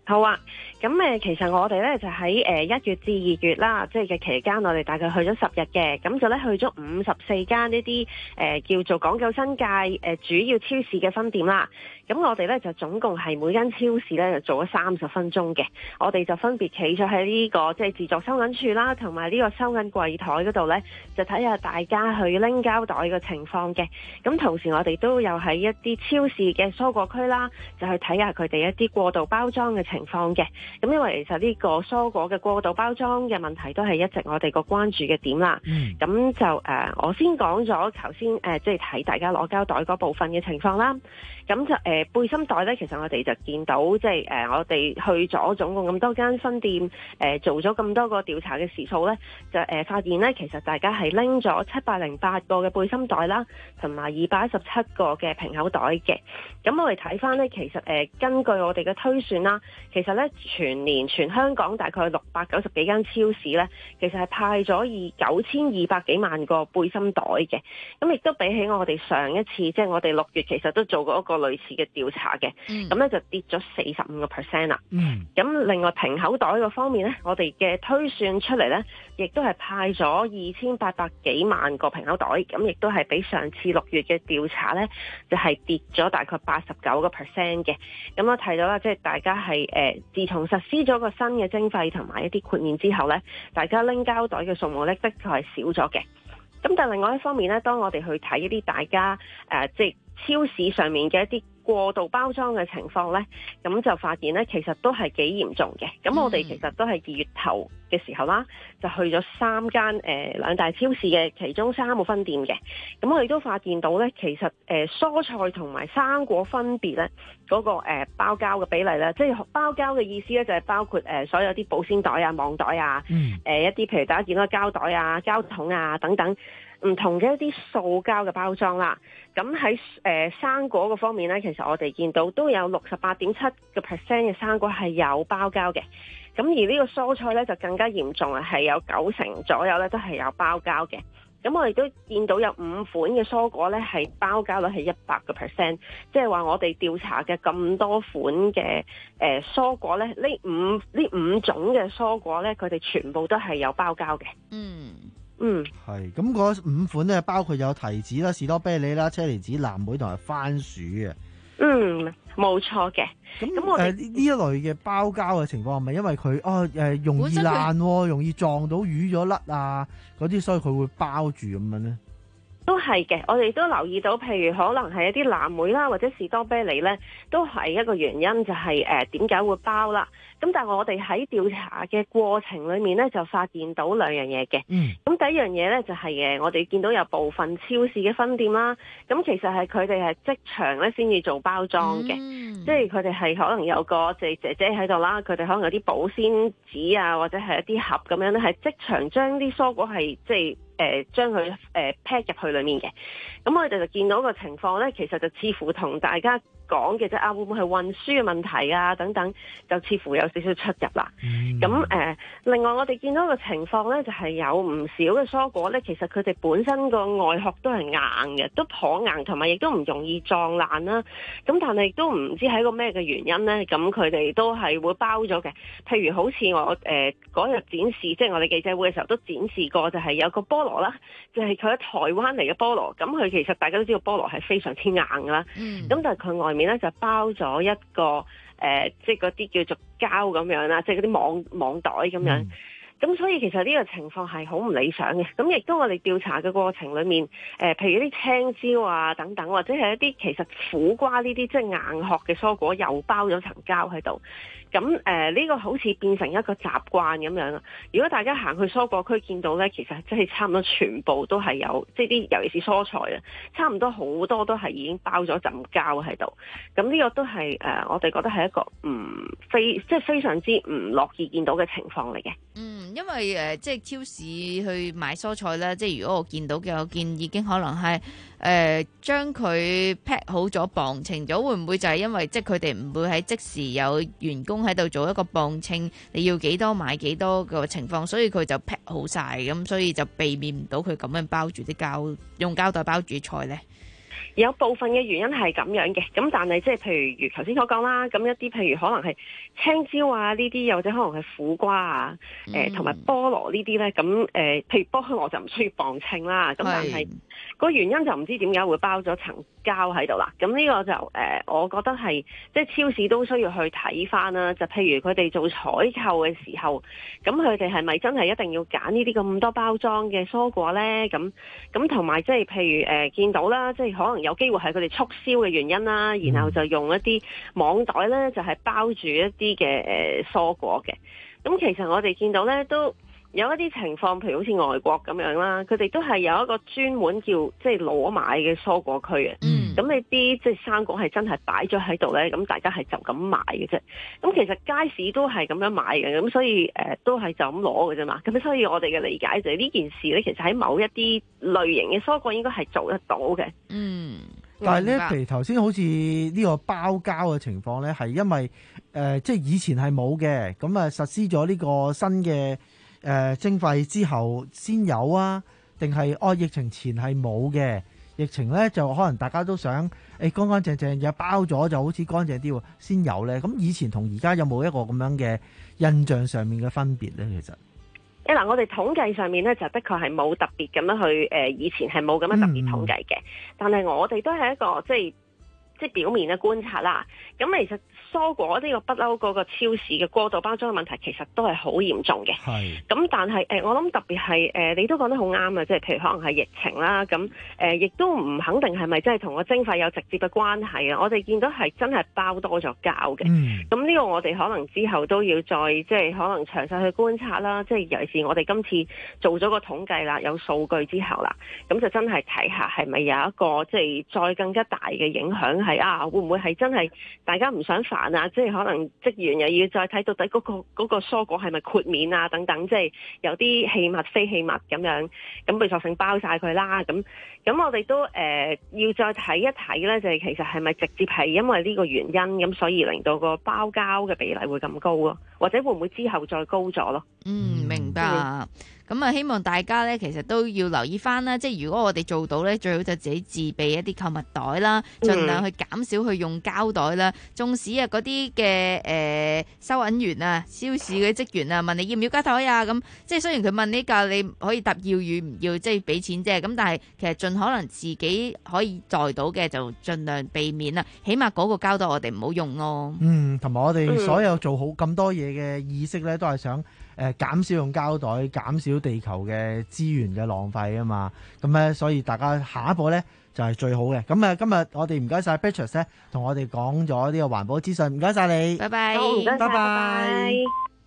Speaker 10: 好啊，咁誒其實我哋咧就喺誒一月至二月啦，即係嘅期間，我哋大概去咗十日嘅，咁就咧去咗五十四間呢啲誒叫做港九新界誒、呃、主要超市嘅分店啦。咁我哋咧就總共係每間超市咧就做咗三十分鐘嘅，我哋就分別企咗喺呢個即係自助收銀處啦，同埋呢個收銀櫃台嗰度咧，就睇下大家去拎膠袋嘅情況嘅。咁同時我哋都有喺一啲超市嘅蔬果區啦，就去睇下佢哋一啲過度包裝嘅情況嘅。咁因為其實呢個蔬果嘅過度包裝嘅問題都係一直我哋個關注嘅點啦。咁、嗯、就誒、呃，我先講咗頭先誒，即係睇大家攞膠袋嗰部分嘅情況啦。咁就誒、呃、背心袋咧，其實我哋就見到即係誒我哋去咗總共咁多間分店誒、呃、做咗咁多個調查嘅時數咧，就誒、呃、發現咧，其實大家係拎咗七百零八個嘅背心袋啦，同埋二百一十七個嘅平口袋嘅。咁我哋睇翻咧，其實誒、呃、根據我哋嘅推算啦，其實咧全年全香港大概六百九十幾間超市咧，其實係派咗二九千二百幾萬個背心袋嘅。咁亦都比起我哋上一次即係我哋六月其實都做過一個類似嘅調查嘅，咁咧、嗯、就跌咗四十五個 percent 啦。咁、嗯、另外平口袋個方面咧，我哋嘅推算出嚟咧，亦都係派咗二千八百幾萬個平口袋，咁亦都係比上次六月嘅調查咧，就係、是、跌咗大概八十九個 percent 嘅。咁我睇到啦，即係大家係誒、呃，自從實施咗個新嘅徵費同埋一啲豁免之後咧，大家拎膠袋嘅數目咧，的確係少咗嘅。咁但係另外一方面咧，當我哋去睇一啲大家誒、呃，即係超市上面嘅一啲過度包裝嘅情況咧，咁就發現咧，其實都係幾嚴重嘅。咁我哋其實都係二月頭嘅時候啦，就去咗三間誒、呃、兩大超市嘅其中三個分店嘅。咁我哋都發現到咧，其實誒、呃、蔬菜同埋生果分別咧嗰、那個、呃、包膠嘅比例咧，即係包膠嘅意思咧，就係包括誒、呃、所有啲保鮮袋啊、網袋啊，誒、嗯呃、一啲譬如大家見到嘅膠袋啊、膠桶啊等等。唔同嘅一啲塑膠嘅包裝啦，咁喺誒生果嘅方面咧，其實我哋見到都有六十八點七個 percent 嘅生果係有包膠嘅，咁而呢個蔬菜咧就更加嚴重啊，係有九成左右咧都係有包膠嘅。咁我哋都見到有五款嘅蔬果咧係包膠率係一百個 percent，即係話我哋調查嘅咁多款嘅誒、呃、蔬果咧，呢五呢五種嘅蔬果咧，佢哋全部都係有包膠嘅。嗯。嗯，
Speaker 1: 係咁嗰五款咧，包括有提子啦、士多啤梨啦、車厘子、藍莓同埋番薯嘅。
Speaker 10: 嗯，冇錯嘅。咁
Speaker 1: 咁我哋呢一類嘅包膠嘅情況係咪因為佢哦誒、呃、容易爛，容易撞到淤咗甩啊嗰啲，所以佢會包住咁樣咧？
Speaker 10: 都係嘅，我哋都留意到，譬如可能係一啲藍莓啦，或者士多啤梨咧，都係一個原因，就係誒點解會包啦。咁但係我哋喺調查嘅過程裏面咧，就發現到兩樣嘢嘅。嗯。咁第一樣嘢咧就係、是、誒，我哋見到有部分超市嘅分店啦，咁其實係佢哋係即場咧先至做包裝嘅，嗯、即係佢哋係可能有個即係姐姐喺度啦，佢哋可能有啲保鮮紙啊，或者係一啲盒咁樣咧，係即場將啲蔬果係即係。誒將佢誒 pack 入去裡面嘅，咁我哋就見到個情況咧，其實就似乎同大家講嘅啫啊，會唔會係運輸嘅問題啊等等，就似乎有少少出入啦。咁誒、嗯呃，另外我哋見到個情況咧，就係、是、有唔少嘅蔬果咧，其實佢哋本身個外殼都係硬嘅，都頗硬，同埋亦都唔容易撞爛啦。咁但係亦都唔知係個咩嘅原因咧，咁佢哋都係會包咗嘅。譬如好似我誒嗰日展示，即係我哋記者會嘅時候都展示過，就係有個菠蘿啦，就係佢喺台灣嚟嘅菠蘿。咁佢其實大家都知道菠蘿係非常之硬㗎啦。咁、嗯、但係佢外面咧就包咗一個誒、呃，即係嗰啲叫做膠咁樣啦，即係嗰啲網網袋咁樣。咁、嗯、所以其實呢個情況係好唔理想嘅。咁亦都我哋調查嘅過程裡面，誒、呃，譬如啲青椒啊等等，或者係一啲其實苦瓜呢啲即係硬殼嘅蔬果，又包咗層膠喺度。咁誒呢個好似變成一個習慣咁樣啦。如果大家行去蔬果區見到咧，其實真係差唔多全部都係有，即係啲尤其是蔬菜啊，差唔多好多都係已經包咗浸膠喺度。咁呢個都係誒、呃，我哋覺得係一個唔非即係非常之唔樂意見到嘅情況嚟嘅。
Speaker 13: 嗯，因為誒、呃、即係超市去買蔬菜咧，即係如果我見到嘅，我見已經可能係誒將佢 pack 好咗磅稱咗，會唔會就係因為即係佢哋唔會喺即時有員工喺度做一個磅稱，你要幾多買幾多個情況，所以佢就 pack 好晒咁，所以就避免唔到佢咁樣包住啲膠，用膠袋包住菜呢。
Speaker 10: 有部分嘅原因係咁樣嘅，咁但係即係譬如如頭先所講啦，咁一啲譬如可能係青椒啊呢啲，又或者可能係苦瓜啊，誒同埋菠蘿呢啲咧，咁誒、呃、譬如菠蘿就唔需要磅稱啦，咁但係個原因就唔知點解會包咗層膠喺度啦。咁呢個就誒、呃，我覺得係即係超市都需要去睇翻啦。就譬如佢哋做採購嘅時候，咁佢哋係咪真係一定要揀呢啲咁多包裝嘅蔬果咧？咁咁同埋即係譬如誒、呃、見到啦，即係可能有機會係佢哋促銷嘅原因啦，然後就用一啲網袋咧，就係、是、包住一啲嘅誒蔬果嘅。咁其實我哋見到咧都有一啲情況，譬如好似外國咁樣啦，佢哋都係有一個專門叫即係攞買嘅蔬果區嘅。嗯，咁你啲即係生果係真係擺咗喺度咧，咁大家係就咁買嘅啫。咁其實街市都係咁樣買嘅，咁所以誒、呃、都係就咁攞嘅啫嘛。咁所以我哋嘅理解就係呢件事咧，其實喺某一啲類型嘅蔬果應該係做得到嘅。
Speaker 13: 嗯。
Speaker 1: 但係咧，譬如頭先好似呢個包膠嘅情況咧，係因為誒、呃、即係以前係冇嘅，咁啊實施咗呢個新嘅誒徵費之後先有啊，定係哦疫情前係冇嘅？疫情咧就可能大家都想誒乾乾淨淨又包咗就好似乾淨啲喎，先有咧。咁以前同而家有冇一個咁樣嘅印象上面嘅分別咧？其實？
Speaker 10: 誒嗱，我哋統計上面咧就的確係冇特別咁樣去誒、呃，以前係冇咁樣特別統計嘅、嗯，但係我哋都係一個即係即係表面嘅觀察啦。咁其實蔬果呢個不嬲嗰個超市嘅過度包裝嘅問題，其實都係好嚴重嘅。係。咁但係誒、呃，我諗特別係誒、呃，你都講得好啱啊！即係譬如可能係疫情啦，咁誒亦都唔肯定係咪真係同個徵費有直接嘅關係啊？我哋見到係真係包多咗膠嘅。嗯。咁呢個我哋可能之後都要再即係可能詳細去觀察啦。即係尤其是我哋今次做咗個統計啦，有數據之後啦，咁就真係睇下係咪有一個即係再更加大嘅影響係啊？會唔會係真係大家唔想煩啊？即係可能職員又要再睇到底嗰、嗰個嗰、嗰個蔬果係咪豁免啊？等等，即係有啲器物非器物咁樣，咁佢索性包晒佢啦。咁咁我哋都誒、呃、要再睇一睇咧，就係、是、其實係咪直接係因為呢個原因咁，所以令到個包膠嘅比例會咁高咯？或者會唔會之後再高咗咯？
Speaker 13: 嗯，明白。咁啊，希望大家咧，其實都要留意翻啦。即係如果我哋做到咧，最好就自己自備一啲購物袋啦，盡量去減少去用膠袋啦。縱使啊，嗰啲嘅誒收銀員啊、超市嘅職員啊，問你要唔要膠袋啊，咁即係雖然佢問呢個你可以答要與唔要，即係俾錢啫。咁但係其實盡可能自己可以載到嘅，就盡量避免啦。起碼嗰個膠袋我哋唔好用咯。嗯，
Speaker 1: 同埋我哋所有做好咁多嘢嘅意識咧，都係想。誒減少用膠袋，減少地球嘅資源嘅浪費啊嘛，咁咧所以大家下一步咧就係最好嘅。咁啊，今日我哋唔該晒 Beatrice 咧，同我哋講咗呢個環保資訊，唔該晒你，
Speaker 13: 拜拜，
Speaker 10: 好，唔該晒，
Speaker 1: 拜拜。
Speaker 10: 拜拜。